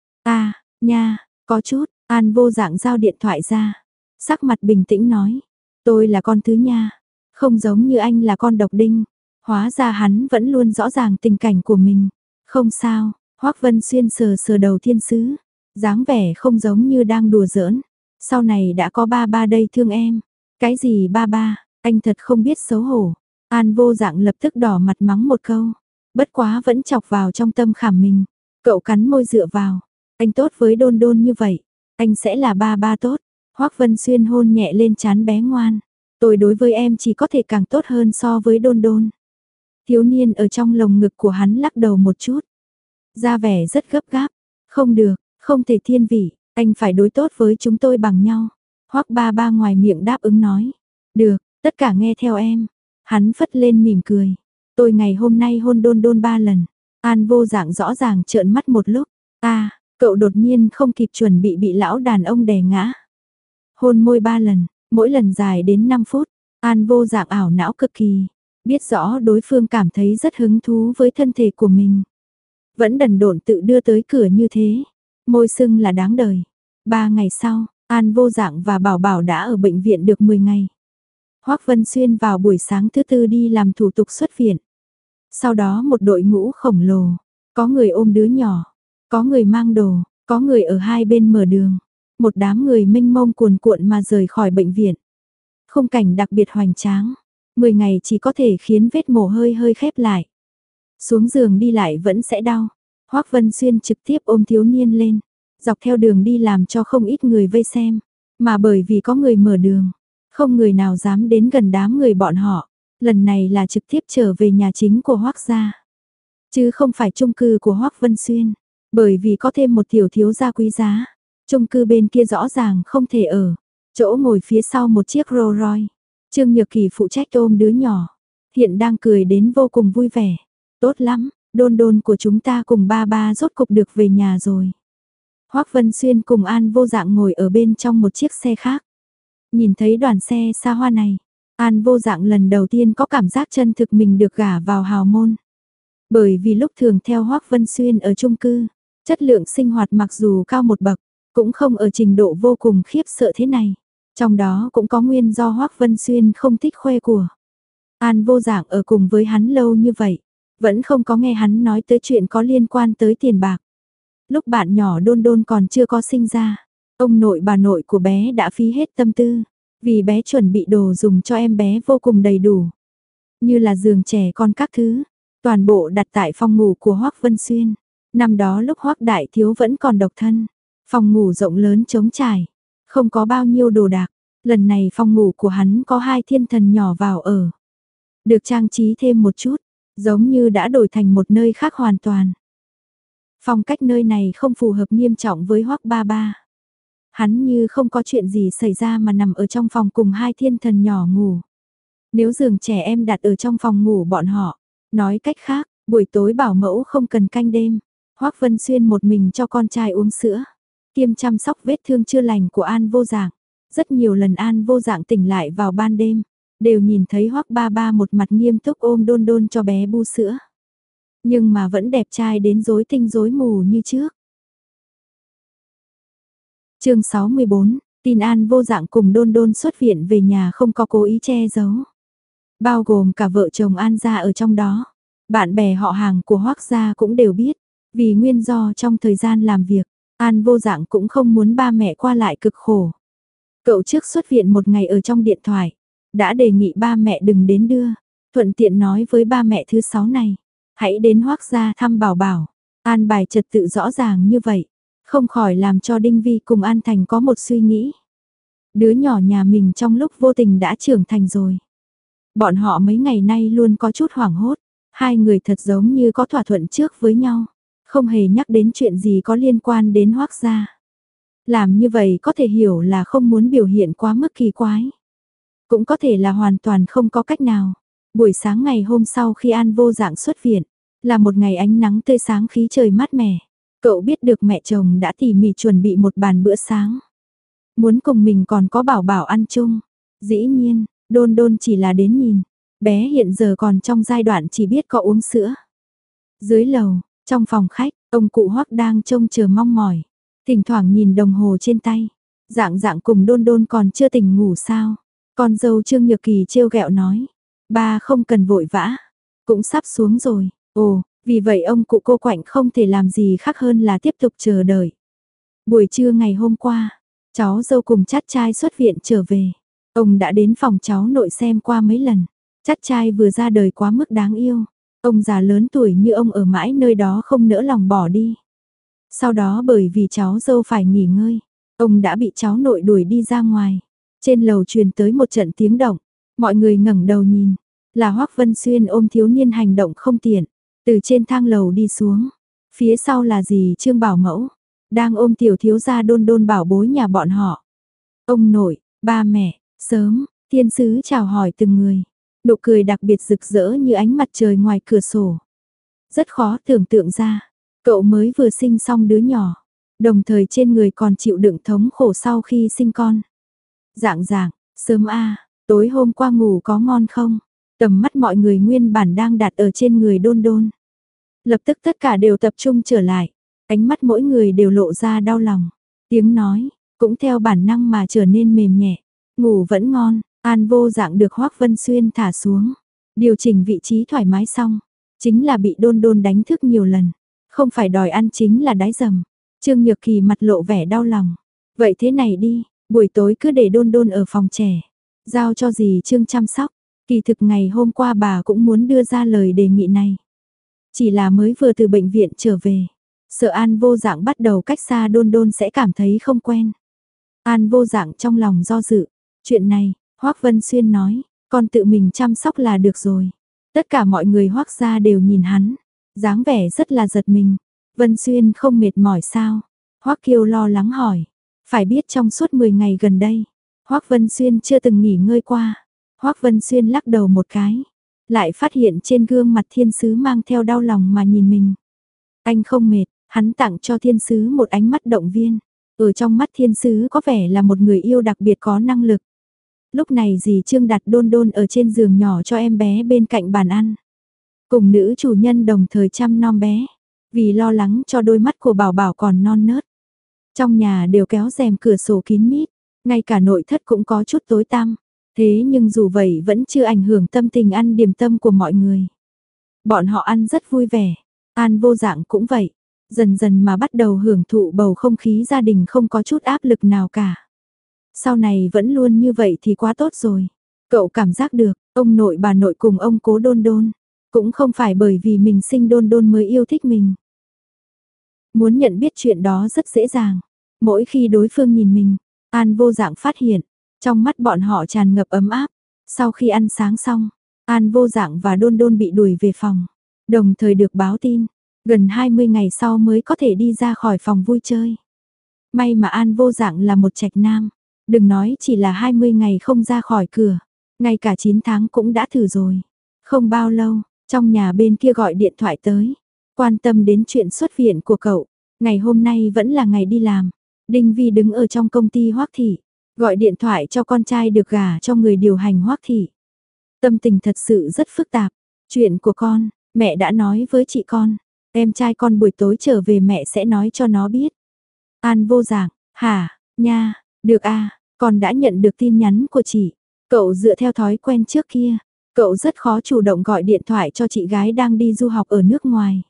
Nha, có chút. An Vô Dạng giao điện thoại ra. Sắc mặt bình tĩnh nói. Tôi là con thứ nha. Không giống như anh là con độc đinh. Hóa ra hắn vẫn luôn rõ ràng tình cảnh của mình. Không sao. Hoắc Vân Xuyên sờ sờ đầu thiên sứ. Dáng vẻ không giống như đang đùa giỡn. Sau này đã có ba ba đây thương em. Cái gì ba ba, anh thật không biết xấu hổ. An Vô Dạng lập tức đỏ mặt mắng một câu. Bất quá vẫn chọc vào trong tâm khảm mình. Cậu cắn môi dựa vào. Anh tốt với Đôn Đôn như vậy. Anh sẽ là ba ba tốt. Hoắc Vân Xuyên hôn nhẹ lên trán bé ngoan. Tôi đối với em chỉ có thể càng tốt hơn so với Đôn Đôn. Thiếu niên ở trong lồng ngực của hắn lắc đầu một chút. Ra vẻ rất gấp gáp. Không được, không thể thiên vị. Anh phải đối tốt với chúng tôi bằng nhau. Hoắc ba ba ngoài miệng đáp ứng nói. Được, tất cả nghe theo em. Hắn phất lên mỉm cười. Tôi ngày hôm nay hôn Đôn Đôn 3 lần. An Vô Dạng rõ ràng trợn mắt một lúc. Cậu đột nhiên không kịp chuẩn bị lão đàn ông đè ngã. Hôn môi 3 lần, mỗi lần dài đến 5 phút. An Vô Dạng ảo não cực kỳ. Biết rõ đối phương cảm thấy rất hứng thú với thân thể của mình. Vẫn đần độn tự đưa tới cửa như thế. Môi sưng là đáng đời. 3 ngày sau, An Vô Dạng và Bảo Bảo đã ở bệnh viện được 10 ngày. Hoắc Vân Xuyên vào buổi sáng thứ tư đi làm thủ tục xuất viện. Sau đó một đội ngũ khổng lồ, có người ôm đứa nhỏ, có người mang đồ, có người ở hai bên mở đường. Một đám người mênh mông cuồn cuộn mà rời khỏi bệnh viện. Khung cảnh đặc biệt hoành tráng. 10 ngày chỉ có thể khiến vết mổ hơi khép lại. Xuống giường đi lại vẫn sẽ đau. Hoắc Vân Xuyên trực tiếp ôm thiếu niên lên. Dọc theo đường đi làm cho không ít người vây xem. Mà bởi vì có người mở đường, không người nào dám đến gần đám người bọn họ. Lần này là trực tiếp trở về nhà chính của Hoắc gia. Chứ không phải chung cư của Hoắc Vân Xuyên. Bởi vì có thêm một tiểu thiếu gia quý giá. Chung cư bên kia rõ ràng không thể ở. Chỗ ngồi phía sau một chiếc Rolls Royce. Trương Nhược Kỳ phụ trách ôm đứa nhỏ. Hiện đang cười đến vô cùng vui vẻ. Tốt lắm, Đôn Đôn của chúng ta cùng ba ba rốt cục được về nhà rồi. Hoắc Vân Xuyên cùng An Vô Dạng ngồi ở bên trong một chiếc xe khác. Nhìn thấy đoàn xe xa hoa này, An Vô Dạng lần đầu tiên có cảm giác chân thực mình được gả vào hào môn. Bởi vì lúc thường theo Hoắc Vân Xuyên ở chung cư, chất lượng sinh hoạt mặc dù cao một bậc, cũng không ở trình độ vô cùng khiếp sợ thế này. Trong đó cũng có nguyên do Hoắc Vân Xuyên không thích khoe của. An Vô Dạng ở cùng với hắn lâu như vậy, vẫn không có nghe hắn nói tới chuyện có liên quan tới tiền bạc. Lúc bạn nhỏ Đôn Đôn còn chưa có sinh ra, ông nội bà nội của bé đã phí hết tâm tư, vì bé chuẩn bị đồ dùng cho em bé vô cùng đầy đủ. Như là giường trẻ con các thứ, toàn bộ đặt tại phòng ngủ của Hoắc Vân Xuyên. Năm đó lúc Hoắc Đại Thiếu vẫn còn độc thân, phòng ngủ rộng lớn trống trải, không có bao nhiêu đồ đạc. Lần này phòng ngủ của hắn có 2 thiên thần nhỏ vào ở. Được trang trí thêm một chút, giống như đã đổi thành một nơi khác hoàn toàn. Phong cách nơi này không phù hợp nghiêm trọng với Hoắc ba ba. Hắn như không có chuyện gì xảy ra mà nằm ở trong phòng cùng 2 thiên thần nhỏ ngủ. Nếu giường trẻ em đặt ở trong phòng ngủ bọn họ, nói cách khác, buổi tối bảo mẫu không cần canh đêm. Hoắc Vân Xuyên một mình cho con trai uống sữa, kiêm chăm sóc vết thương chưa lành của An Vô Dạng. Rất nhiều lần An Vô Dạng tỉnh lại vào ban đêm, đều nhìn thấy Hoắc ba ba một mặt nghiêm túc ôm Đôn Đôn cho bé bu sữa. nhưng mà vẫn đẹp trai đến rối tinh rối mù như trước. Chương 64, tin An Vô Dạng cùng Đôn Đôn xuất viện về nhà không có cố ý che giấu. Bao gồm cả vợ chồng An gia ở trong đó. Bạn bè họ hàng của Hoắc gia cũng đều biết, vì nguyên do trong thời gian làm việc, An Vô Dạng cũng không muốn ba mẹ qua lại cực khổ. Cậu trước xuất viện một ngày ở trong điện thoại, đã đề nghị ba mẹ đừng đến đưa, thuận tiện nói với ba mẹ thứ 6 này, hãy đến Hoắc gia thăm Bảo Bảo. An bài trật tự rõ ràng như vậy, không khỏi làm cho Đinh Vi cùng An Thành có một suy nghĩ. Đứa nhỏ nhà mình trong lúc vô tình đã trưởng thành rồi. Bọn họ mấy ngày nay luôn có chút hoảng hốt, hai người thật giống như có thỏa thuận trước với nhau, không hề nhắc đến chuyện gì có liên quan đến Hoắc gia. Làm như vậy có thể hiểu là không muốn biểu hiện quá mức kỳ quái. Cũng có thể là hoàn toàn không có cách nào. Buổi sáng ngày hôm sau khi An Vô Dạng xuất viện, là một ngày ánh nắng tươi sáng khí trời mát mẻ. Cậu biết được mẹ chồng đã tỉ mỉ chuẩn bị một bàn bữa sáng. Muốn cùng mình còn có Bảo Bảo ăn chung. Dĩ nhiên, Đôn Đôn chỉ là đến nhìn. Bé hiện giờ còn trong giai đoạn chỉ biết có uống sữa. Dưới lầu, trong phòng khách, ông cụ Hoắc đang trông chờ mong mỏi. Thỉnh thoảng nhìn đồng hồ trên tay. Dạng dạng cùng Đôn Đôn còn chưa tỉnh ngủ sao. Con dâu Trương Nhược Kỳ trêu ghẹo nói. Ba không cần vội vã. Cũng sắp xuống rồi. Ồ, vì vậy ông cụ cô Quạnh không thể làm gì khác hơn là tiếp tục chờ đợi. Buổi trưa ngày hôm qua, cháu dâu cùng chát trai xuất viện trở về. Ông đã đến phòng cháu nội xem qua mấy lần. Chát trai vừa ra đời quá mức đáng yêu. Ông già lớn tuổi như ông ở mãi nơi đó không nỡ lòng bỏ đi. Sau đó bởi vì cháu dâu phải nghỉ ngơi, ông đã bị cháu nội đuổi đi ra ngoài. Trên lầu truyền tới một trận tiếng động, mọi người ngẩng đầu nhìn, là Hoắc Vân Xuyên ôm thiếu niên hành động không tiện, từ trên thang lầu đi xuống. Phía sau là dì Trương Bảo Mẫu, đang ôm tiểu thiếu gia Đôn Đôn bảo bối nhà bọn họ. Ông nội, ba mẹ, sớm, thiên sứ chào hỏi từng người, nụ cười đặc biệt rực rỡ như ánh mặt trời ngoài cửa sổ. Rất khó tưởng tượng ra, cậu mới vừa sinh xong đứa nhỏ, đồng thời trên người còn chịu đựng thống khổ sau khi sinh con. Dạng dạng, sớm a, tối hôm qua ngủ có ngon không? Tầm mắt mọi người nguyên bản đang đặt ở trên người Đôn Đôn. Lập tức tất cả đều tập trung trở lại, ánh mắt mỗi người đều lộ ra đau lòng. Tiếng nói, cũng theo bản năng mà trở nên mềm nhẹ. Ngủ vẫn ngon, An Vô Dạng được Hoắc Vân Xuyên thả xuống. Điều chỉnh vị trí thoải mái xong, chính là bị Đôn Đôn đánh thức nhiều lần. Không phải đòi ăn chính là đái dầm. Trương Nhược Kỳ mặt lộ vẻ đau lòng. Vậy thế này đi, buổi tối cứ để Đôn Đôn ở phòng trẻ. Giao cho dì Trương chăm sóc. Kỳ thực ngày hôm qua bà cũng muốn đưa ra lời đề nghị này. Chỉ là mới vừa từ bệnh viện trở về. Sợ An Vô Dạng bắt đầu cách xa Đôn Đôn sẽ cảm thấy không quen. An Vô Dạng trong lòng do dự. Chuyện này, Hoắc Vân Xuyên nói, con tự mình chăm sóc là được rồi. Tất cả mọi người Hoắc gia đều nhìn hắn, dáng vẻ rất là giật mình. Vân Xuyên không mệt mỏi sao? Hoắc Kiêu lo lắng hỏi. Phải biết trong suốt 10 ngày gần đây, Hoắc Vân Xuyên chưa từng nghỉ ngơi qua. Hoắc Vân Xuyên lắc đầu một cái, lại phát hiện trên gương mặt thiên sứ mang theo đau lòng mà nhìn mình. Anh không mệt, hắn tặng cho thiên sứ một ánh mắt động viên. Ở trong mắt thiên sứ có vẻ là một người yêu đặc biệt có năng lực. Lúc này dì Trương đặt Đôn Đôn ở trên giường nhỏ cho em bé bên cạnh bàn ăn. Cùng nữ chủ nhân đồng thời chăm nom bé, vì lo lắng cho đôi mắt của Bảo Bảo còn non nớt. Trong nhà đều kéo rèm cửa sổ kín mít, ngay cả nội thất cũng có chút tối tăm. Thế nhưng dù vậy vẫn chưa ảnh hưởng tâm tình ăn điểm tâm của mọi người. Bọn họ ăn rất vui vẻ, An Vô Dạng cũng vậy. Dần dần mà bắt đầu hưởng thụ bầu không khí gia đình không có chút áp lực nào cả. Sau này vẫn luôn như vậy thì quá tốt rồi. Cậu cảm giác được, ông nội bà nội cùng ông cố Đôn Đôn, cũng không phải bởi vì mình sinh Đôn Đôn mới yêu thích mình. Muốn nhận biết chuyện đó rất dễ dàng. Mỗi khi đối phương nhìn mình, An Vô Dạng phát hiện, trong mắt bọn họ tràn ngập ấm áp. Sau khi ăn sáng xong, An Vô Dạng và Đôn Đôn bị đuổi về phòng. Đồng thời được báo tin, gần 20 ngày sau mới có thể đi ra khỏi phòng vui chơi. May mà An Vô Dạng là một trạch nam. Đừng nói chỉ là 20 ngày không ra khỏi cửa, ngay cả 9 tháng cũng đã thử rồi. Không bao lâu, trong nhà bên kia gọi điện thoại tới, quan tâm đến chuyện xuất viện của cậu. Ngày hôm nay vẫn là ngày đi làm. Đinh Vi đứng ở trong công ty Hoắc Thị, gọi điện thoại cho con trai được gả cho người điều hành Hoắc Thị. Tâm tình thật sự rất phức tạp. Chuyện của con, Mẹ đã nói với chị con, em trai con buổi tối trở về mẹ sẽ nói cho nó biết. An Vô Dạng, hả, nha, được à, con đã nhận được tin nhắn của chị. Cậu dựa theo thói quen trước kia, cậu rất khó chủ động gọi điện thoại cho chị gái đang đi du học ở nước ngoài.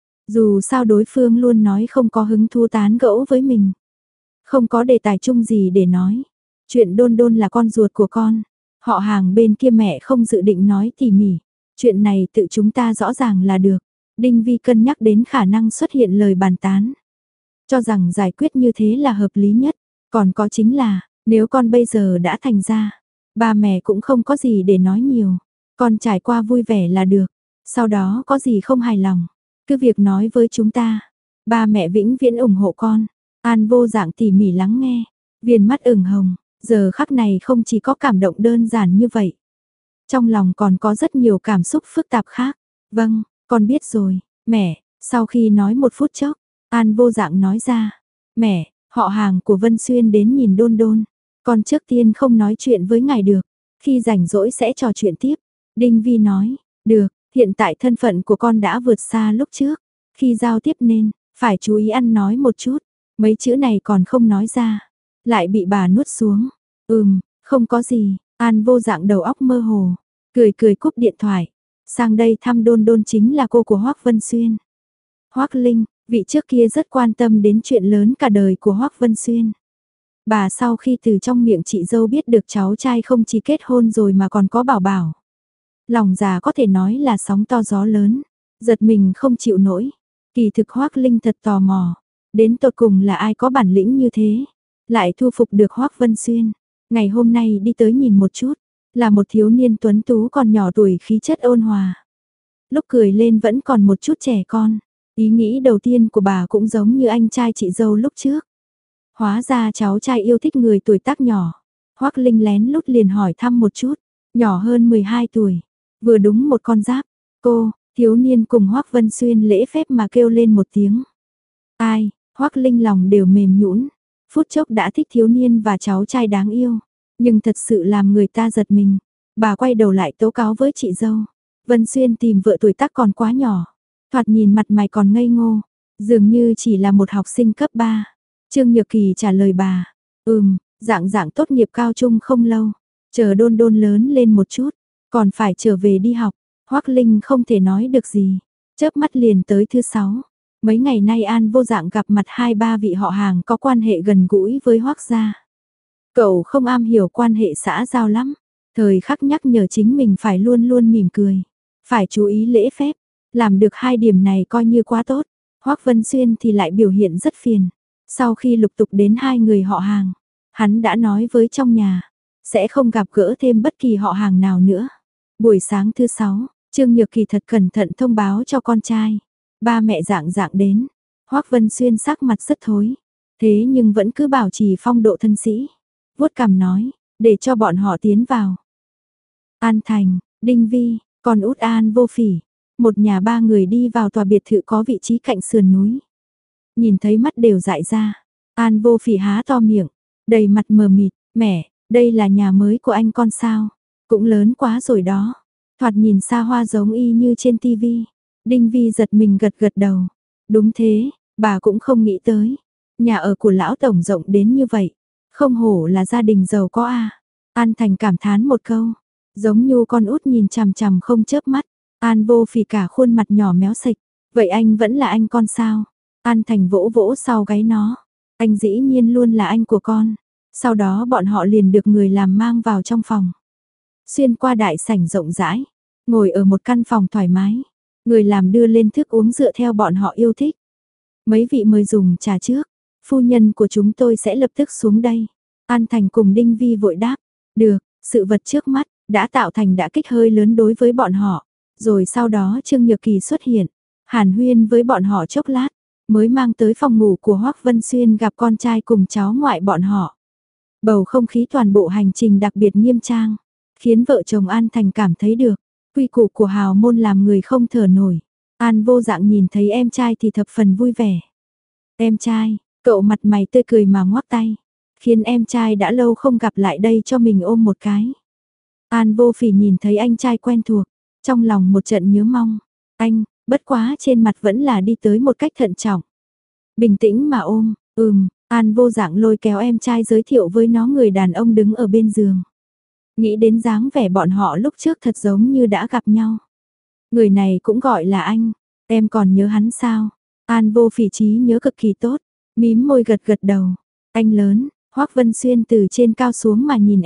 Dù sao đối phương luôn nói không có hứng thú tán gẫu với mình. Không có đề tài chung gì để nói. Chuyện Đôn Đôn là con ruột của con. Họ hàng bên kia mẹ không dự định nói tỉ mỉ. Chuyện này tự chúng ta rõ ràng là được. Đinh Vi cân nhắc đến khả năng xuất hiện lời bàn tán. Cho rằng giải quyết như thế là hợp lý nhất. Còn có chính là, nếu con bây giờ đã thành ra, ba mẹ cũng không có gì để nói nhiều. Con trải qua vui vẻ là được. Sau đó có gì không hài lòng, cứ việc nói với chúng ta. Ba mẹ vĩnh viễn ủng hộ con. An Vô Dạng tỉ mỉ lắng nghe, viền mắt ửng hồng, giờ khắc này không chỉ có cảm động đơn giản như vậy. Trong lòng còn có rất nhiều cảm xúc phức tạp khác. Vâng, con biết rồi, mẹ. Sau khi nói một phút chốc, An Vô Dạng nói ra, mẹ, họ hàng của Vân Xuyên đến nhìn Đôn Đôn. Con trước tiên không nói chuyện với ngài được, khi rảnh rỗi sẽ trò chuyện tiếp. Đinh Vi nói, được, hiện tại thân phận của con đã vượt xa lúc trước. Khi giao tiếp nên, phải chú ý ăn nói một chút. Mấy chữ này còn không nói ra, lại bị bà nuốt xuống. Không có gì. An Vô Dạng đầu óc mơ hồ, cười cười cúp điện thoại. Sang đây thăm Đôn Đôn chính là cô của Hoắc Vân Xuyên. Hoắc Linh, vị trước kia rất quan tâm đến chuyện lớn cả đời của Hoắc Vân Xuyên. Bà sau khi từ trong miệng chị dâu biết được cháu trai không chỉ kết hôn rồi mà còn có bảo bảo. Lòng già có thể nói là sóng to gió lớn, giật mình không chịu nổi. Kỳ thực Hoắc Linh thật tò mò, đến tột cùng là ai có bản lĩnh như thế, lại thu phục được Hoắc Vân Xuyên. Ngày hôm nay đi tới nhìn một chút, là một thiếu niên tuấn tú còn nhỏ tuổi, khí chất ôn hòa. Lúc cười lên vẫn còn một chút trẻ con. Ý nghĩ đầu tiên của bà cũng giống như anh trai chị dâu lúc trước. Hóa ra cháu trai yêu thích người tuổi tác nhỏ. Hoắc Linh lén lút liền hỏi thăm một chút, nhỏ hơn 12 tuổi, vừa đúng một con giáp. Cô, thiếu niên cùng Hoắc Vân Xuyên lễ phép mà kêu lên một tiếng. Ai, Hoắc Linh lòng đều mềm nhũn, phút chốc đã thích thiếu niên và cháu trai đáng yêu, nhưng thật sự làm người ta giật mình. Bà quay đầu lại tố cáo với chị dâu, Vân Xuyên tìm vợ tuổi tác còn quá nhỏ, thoạt nhìn mặt mày còn ngây ngô, dường như chỉ là một học sinh cấp 3. Trương Nhược Kỳ trả lời bà, dạng tốt nghiệp cao trung không lâu, chờ Đôn Đôn lớn lên một chút, còn phải trở về đi học. Hoắc Linh không thể nói được gì, chớp mắt liền tới thứ 6. Mấy ngày nay An Vô Dạng gặp mặt 2-3 vị họ hàng có quan hệ gần gũi với Hoắc gia. Cậu không am hiểu quan hệ xã giao lắm, thời khắc nhắc nhở chính mình phải luôn luôn mỉm cười, phải chú ý lễ phép, làm được 2 điểm này coi như quá tốt. Hoắc Vân Xuyên thì lại biểu hiện rất phiền. Sau khi lục tục đến 2 người họ hàng, hắn đã nói với trong nhà, sẽ không gặp gỡ thêm bất kỳ họ hàng nào nữa. Buổi sáng thứ 6, Trương Nhược Kỳ thật cẩn thận thông báo cho con trai. Ba mẹ Dạng đến. Hoắc Vân Xuyên sắc mặt rất thối, thế nhưng vẫn cứ bảo trì phong độ thân sĩ. Vuốt cằm nói, để cho bọn họ tiến vào. An Thành, Đinh Vi, con út An Vô Phỉ, một nhà 3 người đi vào tòa biệt thự có vị trí cạnh sườn núi. Nhìn thấy mắt đều dại ra, An Vô Phỉ há to miệng, đầy mặt mờ mịt, mẹ, đây là nhà mới của anh con sao? Cũng lớn quá rồi đó, thoạt nhìn xa hoa giống y như trên tivi. Đinh Vi giật mình gật gật đầu, đúng thế, bà cũng không nghĩ tới, nhà ở của lão tổng rộng đến như vậy, không hổ là gia đình giàu có a. An Thành cảm thán một câu, giống như con út nhìn chằm chằm không chớp mắt. An Vô Phỉ cả khuôn mặt nhỏ méo sạch, vậy anh vẫn là anh con sao? An Thành vỗ vỗ sau gáy nó, anh dĩ nhiên luôn là anh của con. Sau đó bọn họ liền được người làm mang vào trong phòng. Xuyên qua đại sảnh rộng rãi, ngồi ở một căn phòng thoải mái. Người làm đưa lên thức uống dựa theo bọn họ yêu thích. Mấy vị mời dùng trà trước, phu nhân của chúng tôi sẽ lập tức xuống đây. An Thành cùng Đinh Vi vội đáp, được, sự vật trước mắt đã tạo thành đã kích hơi lớn đối với bọn họ. Rồi sau đó Trương Nhược Kỳ xuất hiện, hàn huyên với bọn họ chốc lát, mới mang tới phòng ngủ của Hoắc Vân Xuyên gặp con trai cùng cháu ngoại bọn họ. Bầu không khí toàn bộ hành trình đặc biệt nghiêm trang, khiến vợ chồng An Thành cảm thấy được, quy củ của hào môn làm người không thở nổi. An Vô Dạng nhìn thấy em trai thì thập phần vui vẻ. Em trai, cậu mặt mày tươi cười mà ngoắc tay, khiến em trai đã lâu không gặp lại đây cho mình ôm một cái. An Vô Phỉ nhìn thấy anh trai quen thuộc, trong lòng một trận nhớ mong. Anh, bất quá trên mặt vẫn là đi tới một cách thận trọng. Bình tĩnh mà ôm, An Vô Dạng lôi kéo em trai giới thiệu với nó người đàn ông đứng ở bên giường. Nghĩ đến dáng vẻ bọn họ lúc trước thật giống như đã gặp nhau. Người này cũng gọi là anh, em còn nhớ hắn sao? An Vô Phỉ trí nhớ cực kỳ tốt, mím môi gật gật đầu. Anh lớn, Hoắc Vân Xuyên từ trên cao xuống mà nhìn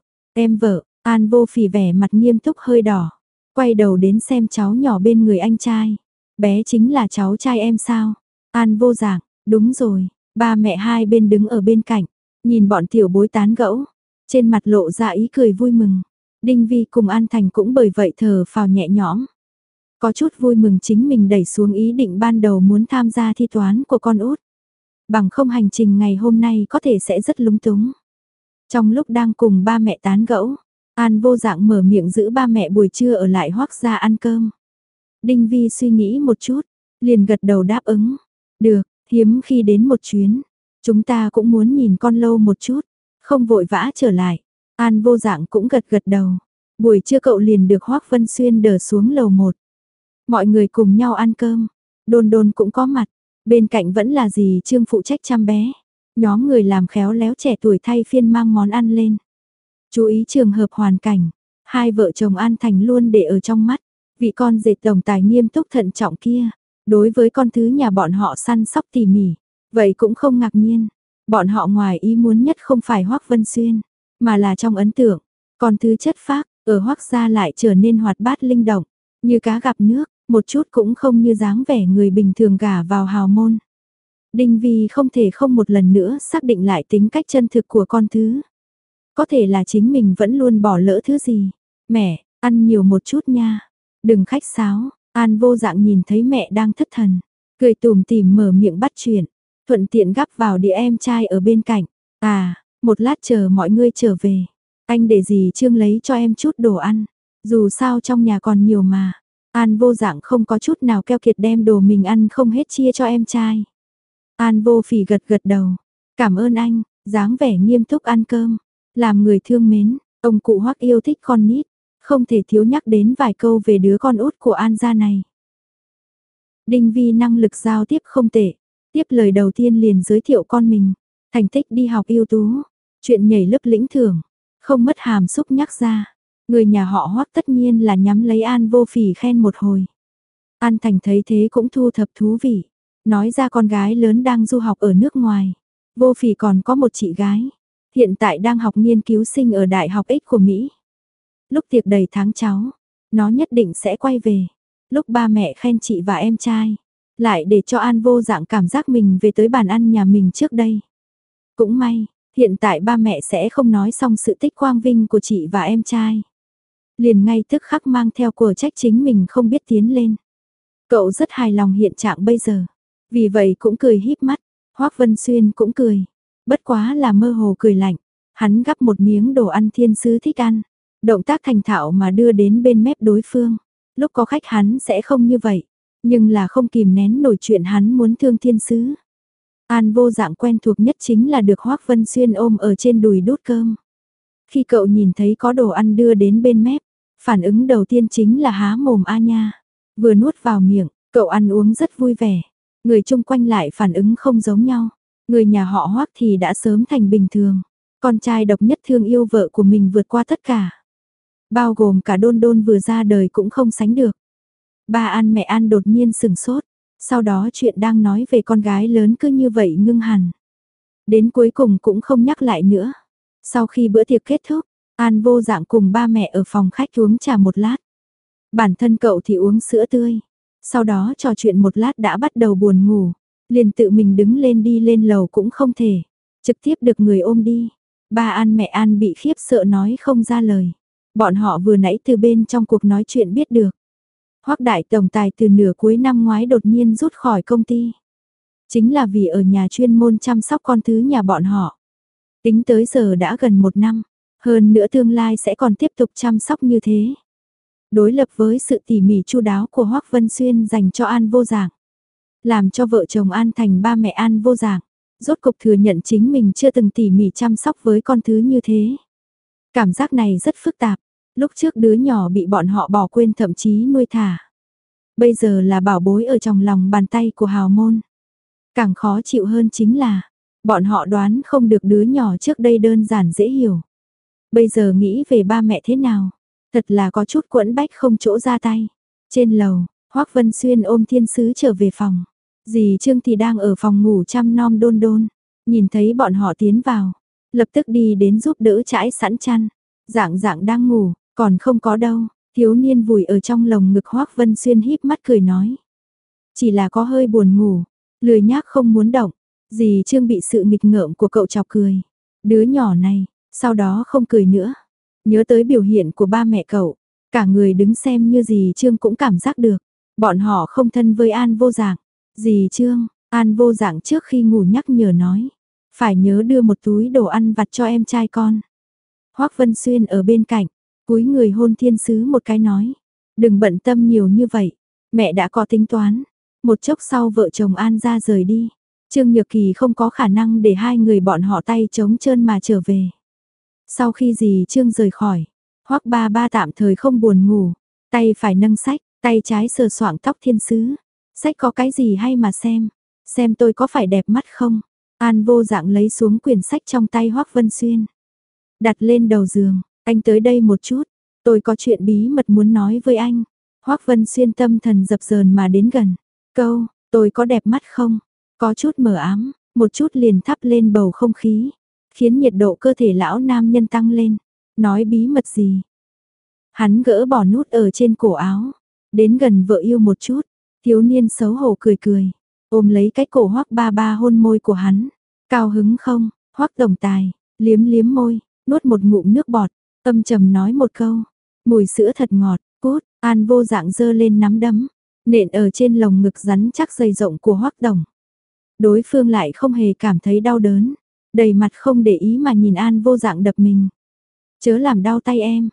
em vợ, An Vô Phỉ vẻ mặt nghiêm túc hơi đỏ. Quay đầu đến xem cháu nhỏ bên người anh trai. Bé chính là cháu trai em sao? An Vô Dạng, đúng rồi, ba mẹ hai bên đứng ở bên cạnh, nhìn bọn tiểu bối tán gẫu, trên mặt lộ ra ý cười vui mừng. Đinh Vi cùng An Thành cũng bởi vậy thở phào nhẹ nhõm. Có chút vui mừng chính mình đẩy xuống ý định ban đầu muốn tham gia thi toán của con út. Bằng không hành trình ngày hôm nay có thể sẽ rất lúng túng. Trong lúc đang cùng ba mẹ tán gẫu, An Vô Dạng mở miệng giữ ba mẹ buổi trưa ở lại Hoắc gia ăn cơm. Đinh Vi suy nghĩ một chút, liền gật đầu đáp ứng. Được, hiếm khi đến một chuyến. Chúng ta cũng muốn nhìn con lâu một chút, không vội vã trở lại. An Vô Dạng cũng gật gật đầu. Buổi trưa cậu liền được Hoắc Vân Xuyên đỡ xuống lầu 1. Mọi người cùng nhau ăn cơm. Đôn Đôn cũng có mặt. Bên cạnh vẫn là dì Trương phụ trách chăm bé. Nhóm người làm khéo léo trẻ tuổi thay phiên mang món ăn lên. Chú ý trường hợp hoàn cảnh. Hai vợ chồng An Thành luôn để ở trong mắt. Vị con dệt tổng tài nghiêm túc thận trọng kia. Đối với con thứ nhà bọn họ săn sóc tỉ mỉ. Vậy cũng không ngạc nhiên. Bọn họ ngoài ý muốn nhất không phải Hoắc Vân Xuyên, mà là trong ấn tượng. Con thứ chất phác, ở Hoắc gia lại trở nên hoạt bát linh động. Như cá gặp nước, một chút cũng không như dáng vẻ người bình thường gả vào hào môn. Đinh Vi không thể không một lần nữa xác định lại tính cách chân thực của con thứ. Có thể là chính mình vẫn luôn bỏ lỡ thứ gì. Mẹ, ăn nhiều một chút nha. Đừng khách sáo. An Vô Dạng nhìn thấy mẹ đang thất thần. Cười tủm tỉm mở miệng bắt chuyện. Thuận tiện gắp vào đĩa em trai ở bên cạnh. À, một lát chờ mọi người trở về. Anh để dì Trương lấy cho em chút đồ ăn. Dù sao trong nhà còn nhiều mà. An Vô Dạng không có chút nào keo kiệt đem đồ mình ăn không hết chia cho em trai. An Vô Phỉ gật gật đầu. Cảm ơn anh, dáng vẻ nghiêm túc ăn cơm. Làm người thương mến, ông cụ Hoắc yêu thích con nít. Không thể thiếu nhắc đến vài câu về đứa con út của An gia này. Đinh Vi năng lực giao tiếp không tệ. Tiếp lời đầu tiên liền giới thiệu con mình. Thành tích đi học ưu tú. Chuyện nhảy lớp lĩnh thưởng. Không mất hàm xúc nhắc ra. Người nhà họ Hoắc tất nhiên là nhắm lấy An Vô Phỉ khen một hồi. An Thành thấy thế cũng thu thập thú vị. Nói ra con gái lớn đang du học ở nước ngoài. Vô Phỉ còn có một chị gái. Hiện tại đang học nghiên cứu sinh ở Đại học X của Mỹ. Lúc tiệc đầy tháng cháu, nó nhất định sẽ quay về. Lúc ba mẹ khen chị và em trai, lại để cho An Vô Dạng cảm giác mình về tới bàn ăn nhà mình trước đây. Cũng may, hiện tại ba mẹ sẽ không nói xong sự tích quang vinh của chị và em trai. Liền ngay tức khắc mang theo của trách chính mình không biết tiến lên. Cậu rất hài lòng hiện trạng bây giờ. Vì vậy cũng cười híp mắt. Hoắc Vân Xuyên cũng cười. Bất quá là mơ hồ cười lạnh. Hắn gắp một miếng đồ ăn thiên sứ thích ăn. Động tác thành thạo mà đưa đến bên mép đối phương. Lúc có khách hắn sẽ không như vậy. Nhưng là không kìm nén nổi chuyện hắn muốn thương thiên sứ. An Vô Dạng quen thuộc nhất chính là được Hoắc Vân Xuyên ôm ở trên đùi đút cơm. Khi cậu nhìn thấy có đồ ăn đưa đến bên mép, phản ứng đầu tiên chính là há mồm a nha. Vừa nuốt vào miệng, cậu ăn uống rất vui vẻ. Người chung quanh lại phản ứng không giống nhau. Người nhà họ Hoắc thì đã sớm thành bình thường. Con trai độc nhất thương yêu vợ của mình vượt qua tất cả. Bao gồm cả Đôn Đôn vừa ra đời cũng không sánh được. Ba An mẹ An đột nhiên sừng sốt. Sau đó chuyện đang nói về con gái lớn cứ như vậy ngưng hẳn. Đến cuối cùng cũng không nhắc lại nữa. Sau khi bữa tiệc kết thúc, An Vô Dạng cùng ba mẹ ở phòng khách uống trà một lát. Bản thân cậu thì uống sữa tươi. Sau đó trò chuyện một lát đã bắt đầu buồn ngủ. Liền tự mình đứng lên đi lên lầu cũng không thể. Trực tiếp được người ôm đi. Ba An mẹ An bị khiếp sợ nói không ra lời. Bọn họ vừa nãy từ bên trong cuộc nói chuyện biết được. Hoắc đại tổng tài từ nửa cuối năm ngoái đột nhiên rút khỏi công ty. Chính là vì ở nhà chuyên môn chăm sóc con thứ nhà bọn họ. Tính tới giờ đã gần 1 năm. Hơn nữa tương lai sẽ còn tiếp tục chăm sóc như thế. Đối lập với sự tỉ mỉ chu đáo của Hoắc Vân Xuyên dành cho An Vô Dạng. Làm cho vợ chồng An thành ba mẹ An Vô Dạng. Rốt cục thừa nhận chính mình chưa từng tỉ mỉ chăm sóc với con thứ như thế. Cảm giác này rất phức tạp. Lúc trước đứa nhỏ bị bọn họ bỏ quên thậm chí nuôi thả. Bây giờ là bảo bối ở trong lòng bàn tay của hào môn. Càng khó chịu hơn chính là, bọn họ đoán không được đứa nhỏ trước đây đơn giản dễ hiểu. Bây giờ nghĩ về ba mẹ thế nào, thật là có chút quẫn bách không chỗ ra tay. Trên lầu, Hoắc Vân Xuyên ôm Thiên Sứ trở về phòng. Dì Trương thì đang ở phòng ngủ chăm nom Đôn Đôn, nhìn thấy bọn họ tiến vào, lập tức đi đến giúp đỡ trải sẵn chăn. Dạng dạng đang ngủ, còn không có đâu. Thiếu niên vùi ở trong lồng ngực Hoắc Vân Xuyên híp mắt cười nói. Chỉ là có hơi buồn ngủ, lười nhác không muốn động. Dì Trương bị sự nghịch ngợm của cậu chọc cười. Đứa nhỏ này, sau đó không cười nữa. Nhớ tới biểu hiện của ba mẹ cậu, cả người đứng xem như dì Trương cũng cảm giác được. Bọn họ không thân với An Vô Dạng. Dì Trương, An Vô Dạng trước khi ngủ nhắc nhở nói. Phải nhớ đưa một túi đồ ăn vặt cho em trai con. Hoắc Vân Xuyên ở bên cạnh, cúi người hôn Thiên Sứ một cái nói. Đừng bận tâm nhiều như vậy, mẹ đã có tính toán. Một chốc sau vợ chồng An ra rời đi. Trương Nhược Kỳ không có khả năng để hai người bọn họ tay trống trơn mà trở về. Sau khi dì Trương rời khỏi, Hoắc ba ba tạm thời không buồn ngủ, tay phải nâng sách, tay trái sờ soạng tóc Thiên Sứ. Sách có cái gì hay mà xem tôi có phải đẹp mắt không? An Vô Dạng lấy xuống quyển sách trong tay Hoắc Vân Xuyên, đặt lên đầu giường. Anh tới đây một chút, tôi có chuyện bí mật muốn nói với anh. Hoắc Vân Xuyên tâm thần dập dờn mà đến gần. Câu, tôi có đẹp mắt không? Có chút mờ ám, một chút liền thắp lên bầu không khí, khiến nhiệt độ cơ thể lão nam nhân tăng lên. Nói bí mật gì? Hắn gỡ bỏ nút ở trên cổ áo, đến gần vợ yêu một chút. Thiếu niên xấu hổ cười cười, ôm lấy cái cổ Hoắc ba ba hôn môi của hắn. Cao hứng không? Hoắc tổng tài, liếm liếm môi, nuốt một ngụm nước bọt, âm trầm nói một câu. Mùi sữa thật ngọt, cút. An Vô Dạng giơ lên nắm đấm, nện ở trên lồng ngực rắn chắc dày rộng của Hoắc Đồng. Đối phương lại không hề cảm thấy đau đớn, đầy mặt không để ý mà nhìn An Vô Dạng đập mình. Chớ làm đau tay em.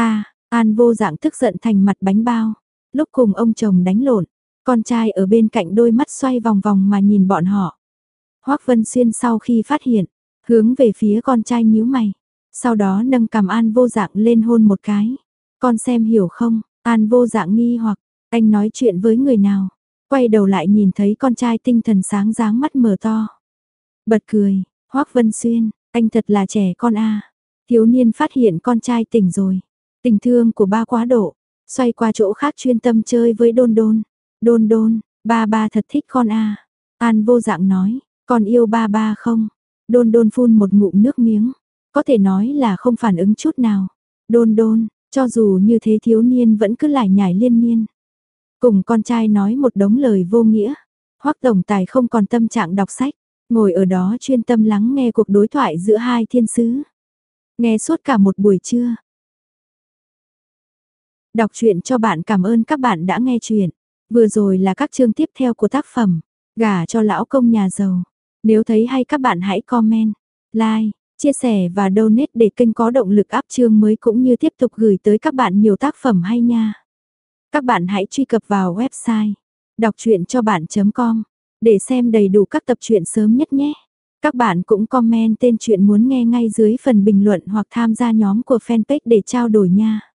An Vô Dạng tức giận thành mặt bánh bao. Lúc cùng ông chồng đánh lộn, con trai ở bên cạnh đôi mắt xoay vòng vòng mà nhìn bọn họ. Hoắc Vân Xuyên sau khi phát hiện, hướng về phía con trai nhíu mày, sau đó nâng cằm An Vô Dạng lên hôn một cái. Con xem hiểu không? An Vô Dạng nghi hoặc, anh nói chuyện với người nào? Quay đầu lại nhìn thấy con trai tinh thần sáng dáng mắt mở to. Bật cười, Hoắc Vân Xuyên, anh thật là trẻ con a. Thiếu niên phát hiện con trai tỉnh rồi. Tình thương của ba quá độ, xoay qua chỗ khác chuyên tâm chơi với Đôn Đôn. Đôn Đôn, ba ba thật thích con a. An Vô Dạng nói, con yêu ba ba không? Đôn Đôn phun một ngụm nước miếng, có thể nói là không phản ứng chút nào. Đôn Đôn, cho dù như thế thiếu niên vẫn cứ lải nhải liên miên. Cùng con trai nói một đống lời vô nghĩa. Hoắc tổng tài không còn tâm trạng đọc sách, ngồi ở đó chuyên tâm lắng nghe cuộc đối thoại giữa hai thiên sứ. Nghe suốt cả một buổi trưa. Đọc truyện cho bạn, cảm ơn các bạn đã nghe truyện. Vừa rồi là các chương tiếp theo của tác phẩm Gả cho lão công nhà giàu. Nếu thấy hay các bạn hãy comment, like, chia sẻ và donate để kênh có động lực up chương mới cũng như tiếp tục gửi tới các bạn nhiều tác phẩm hay nha. Các bạn hãy truy cập vào website đọc truyện cho bạn.com để xem đầy đủ các tập truyện sớm nhất nhé. Các bạn cũng comment tên truyện muốn nghe ngay dưới phần bình luận hoặc tham gia nhóm của fanpage để trao đổi nha.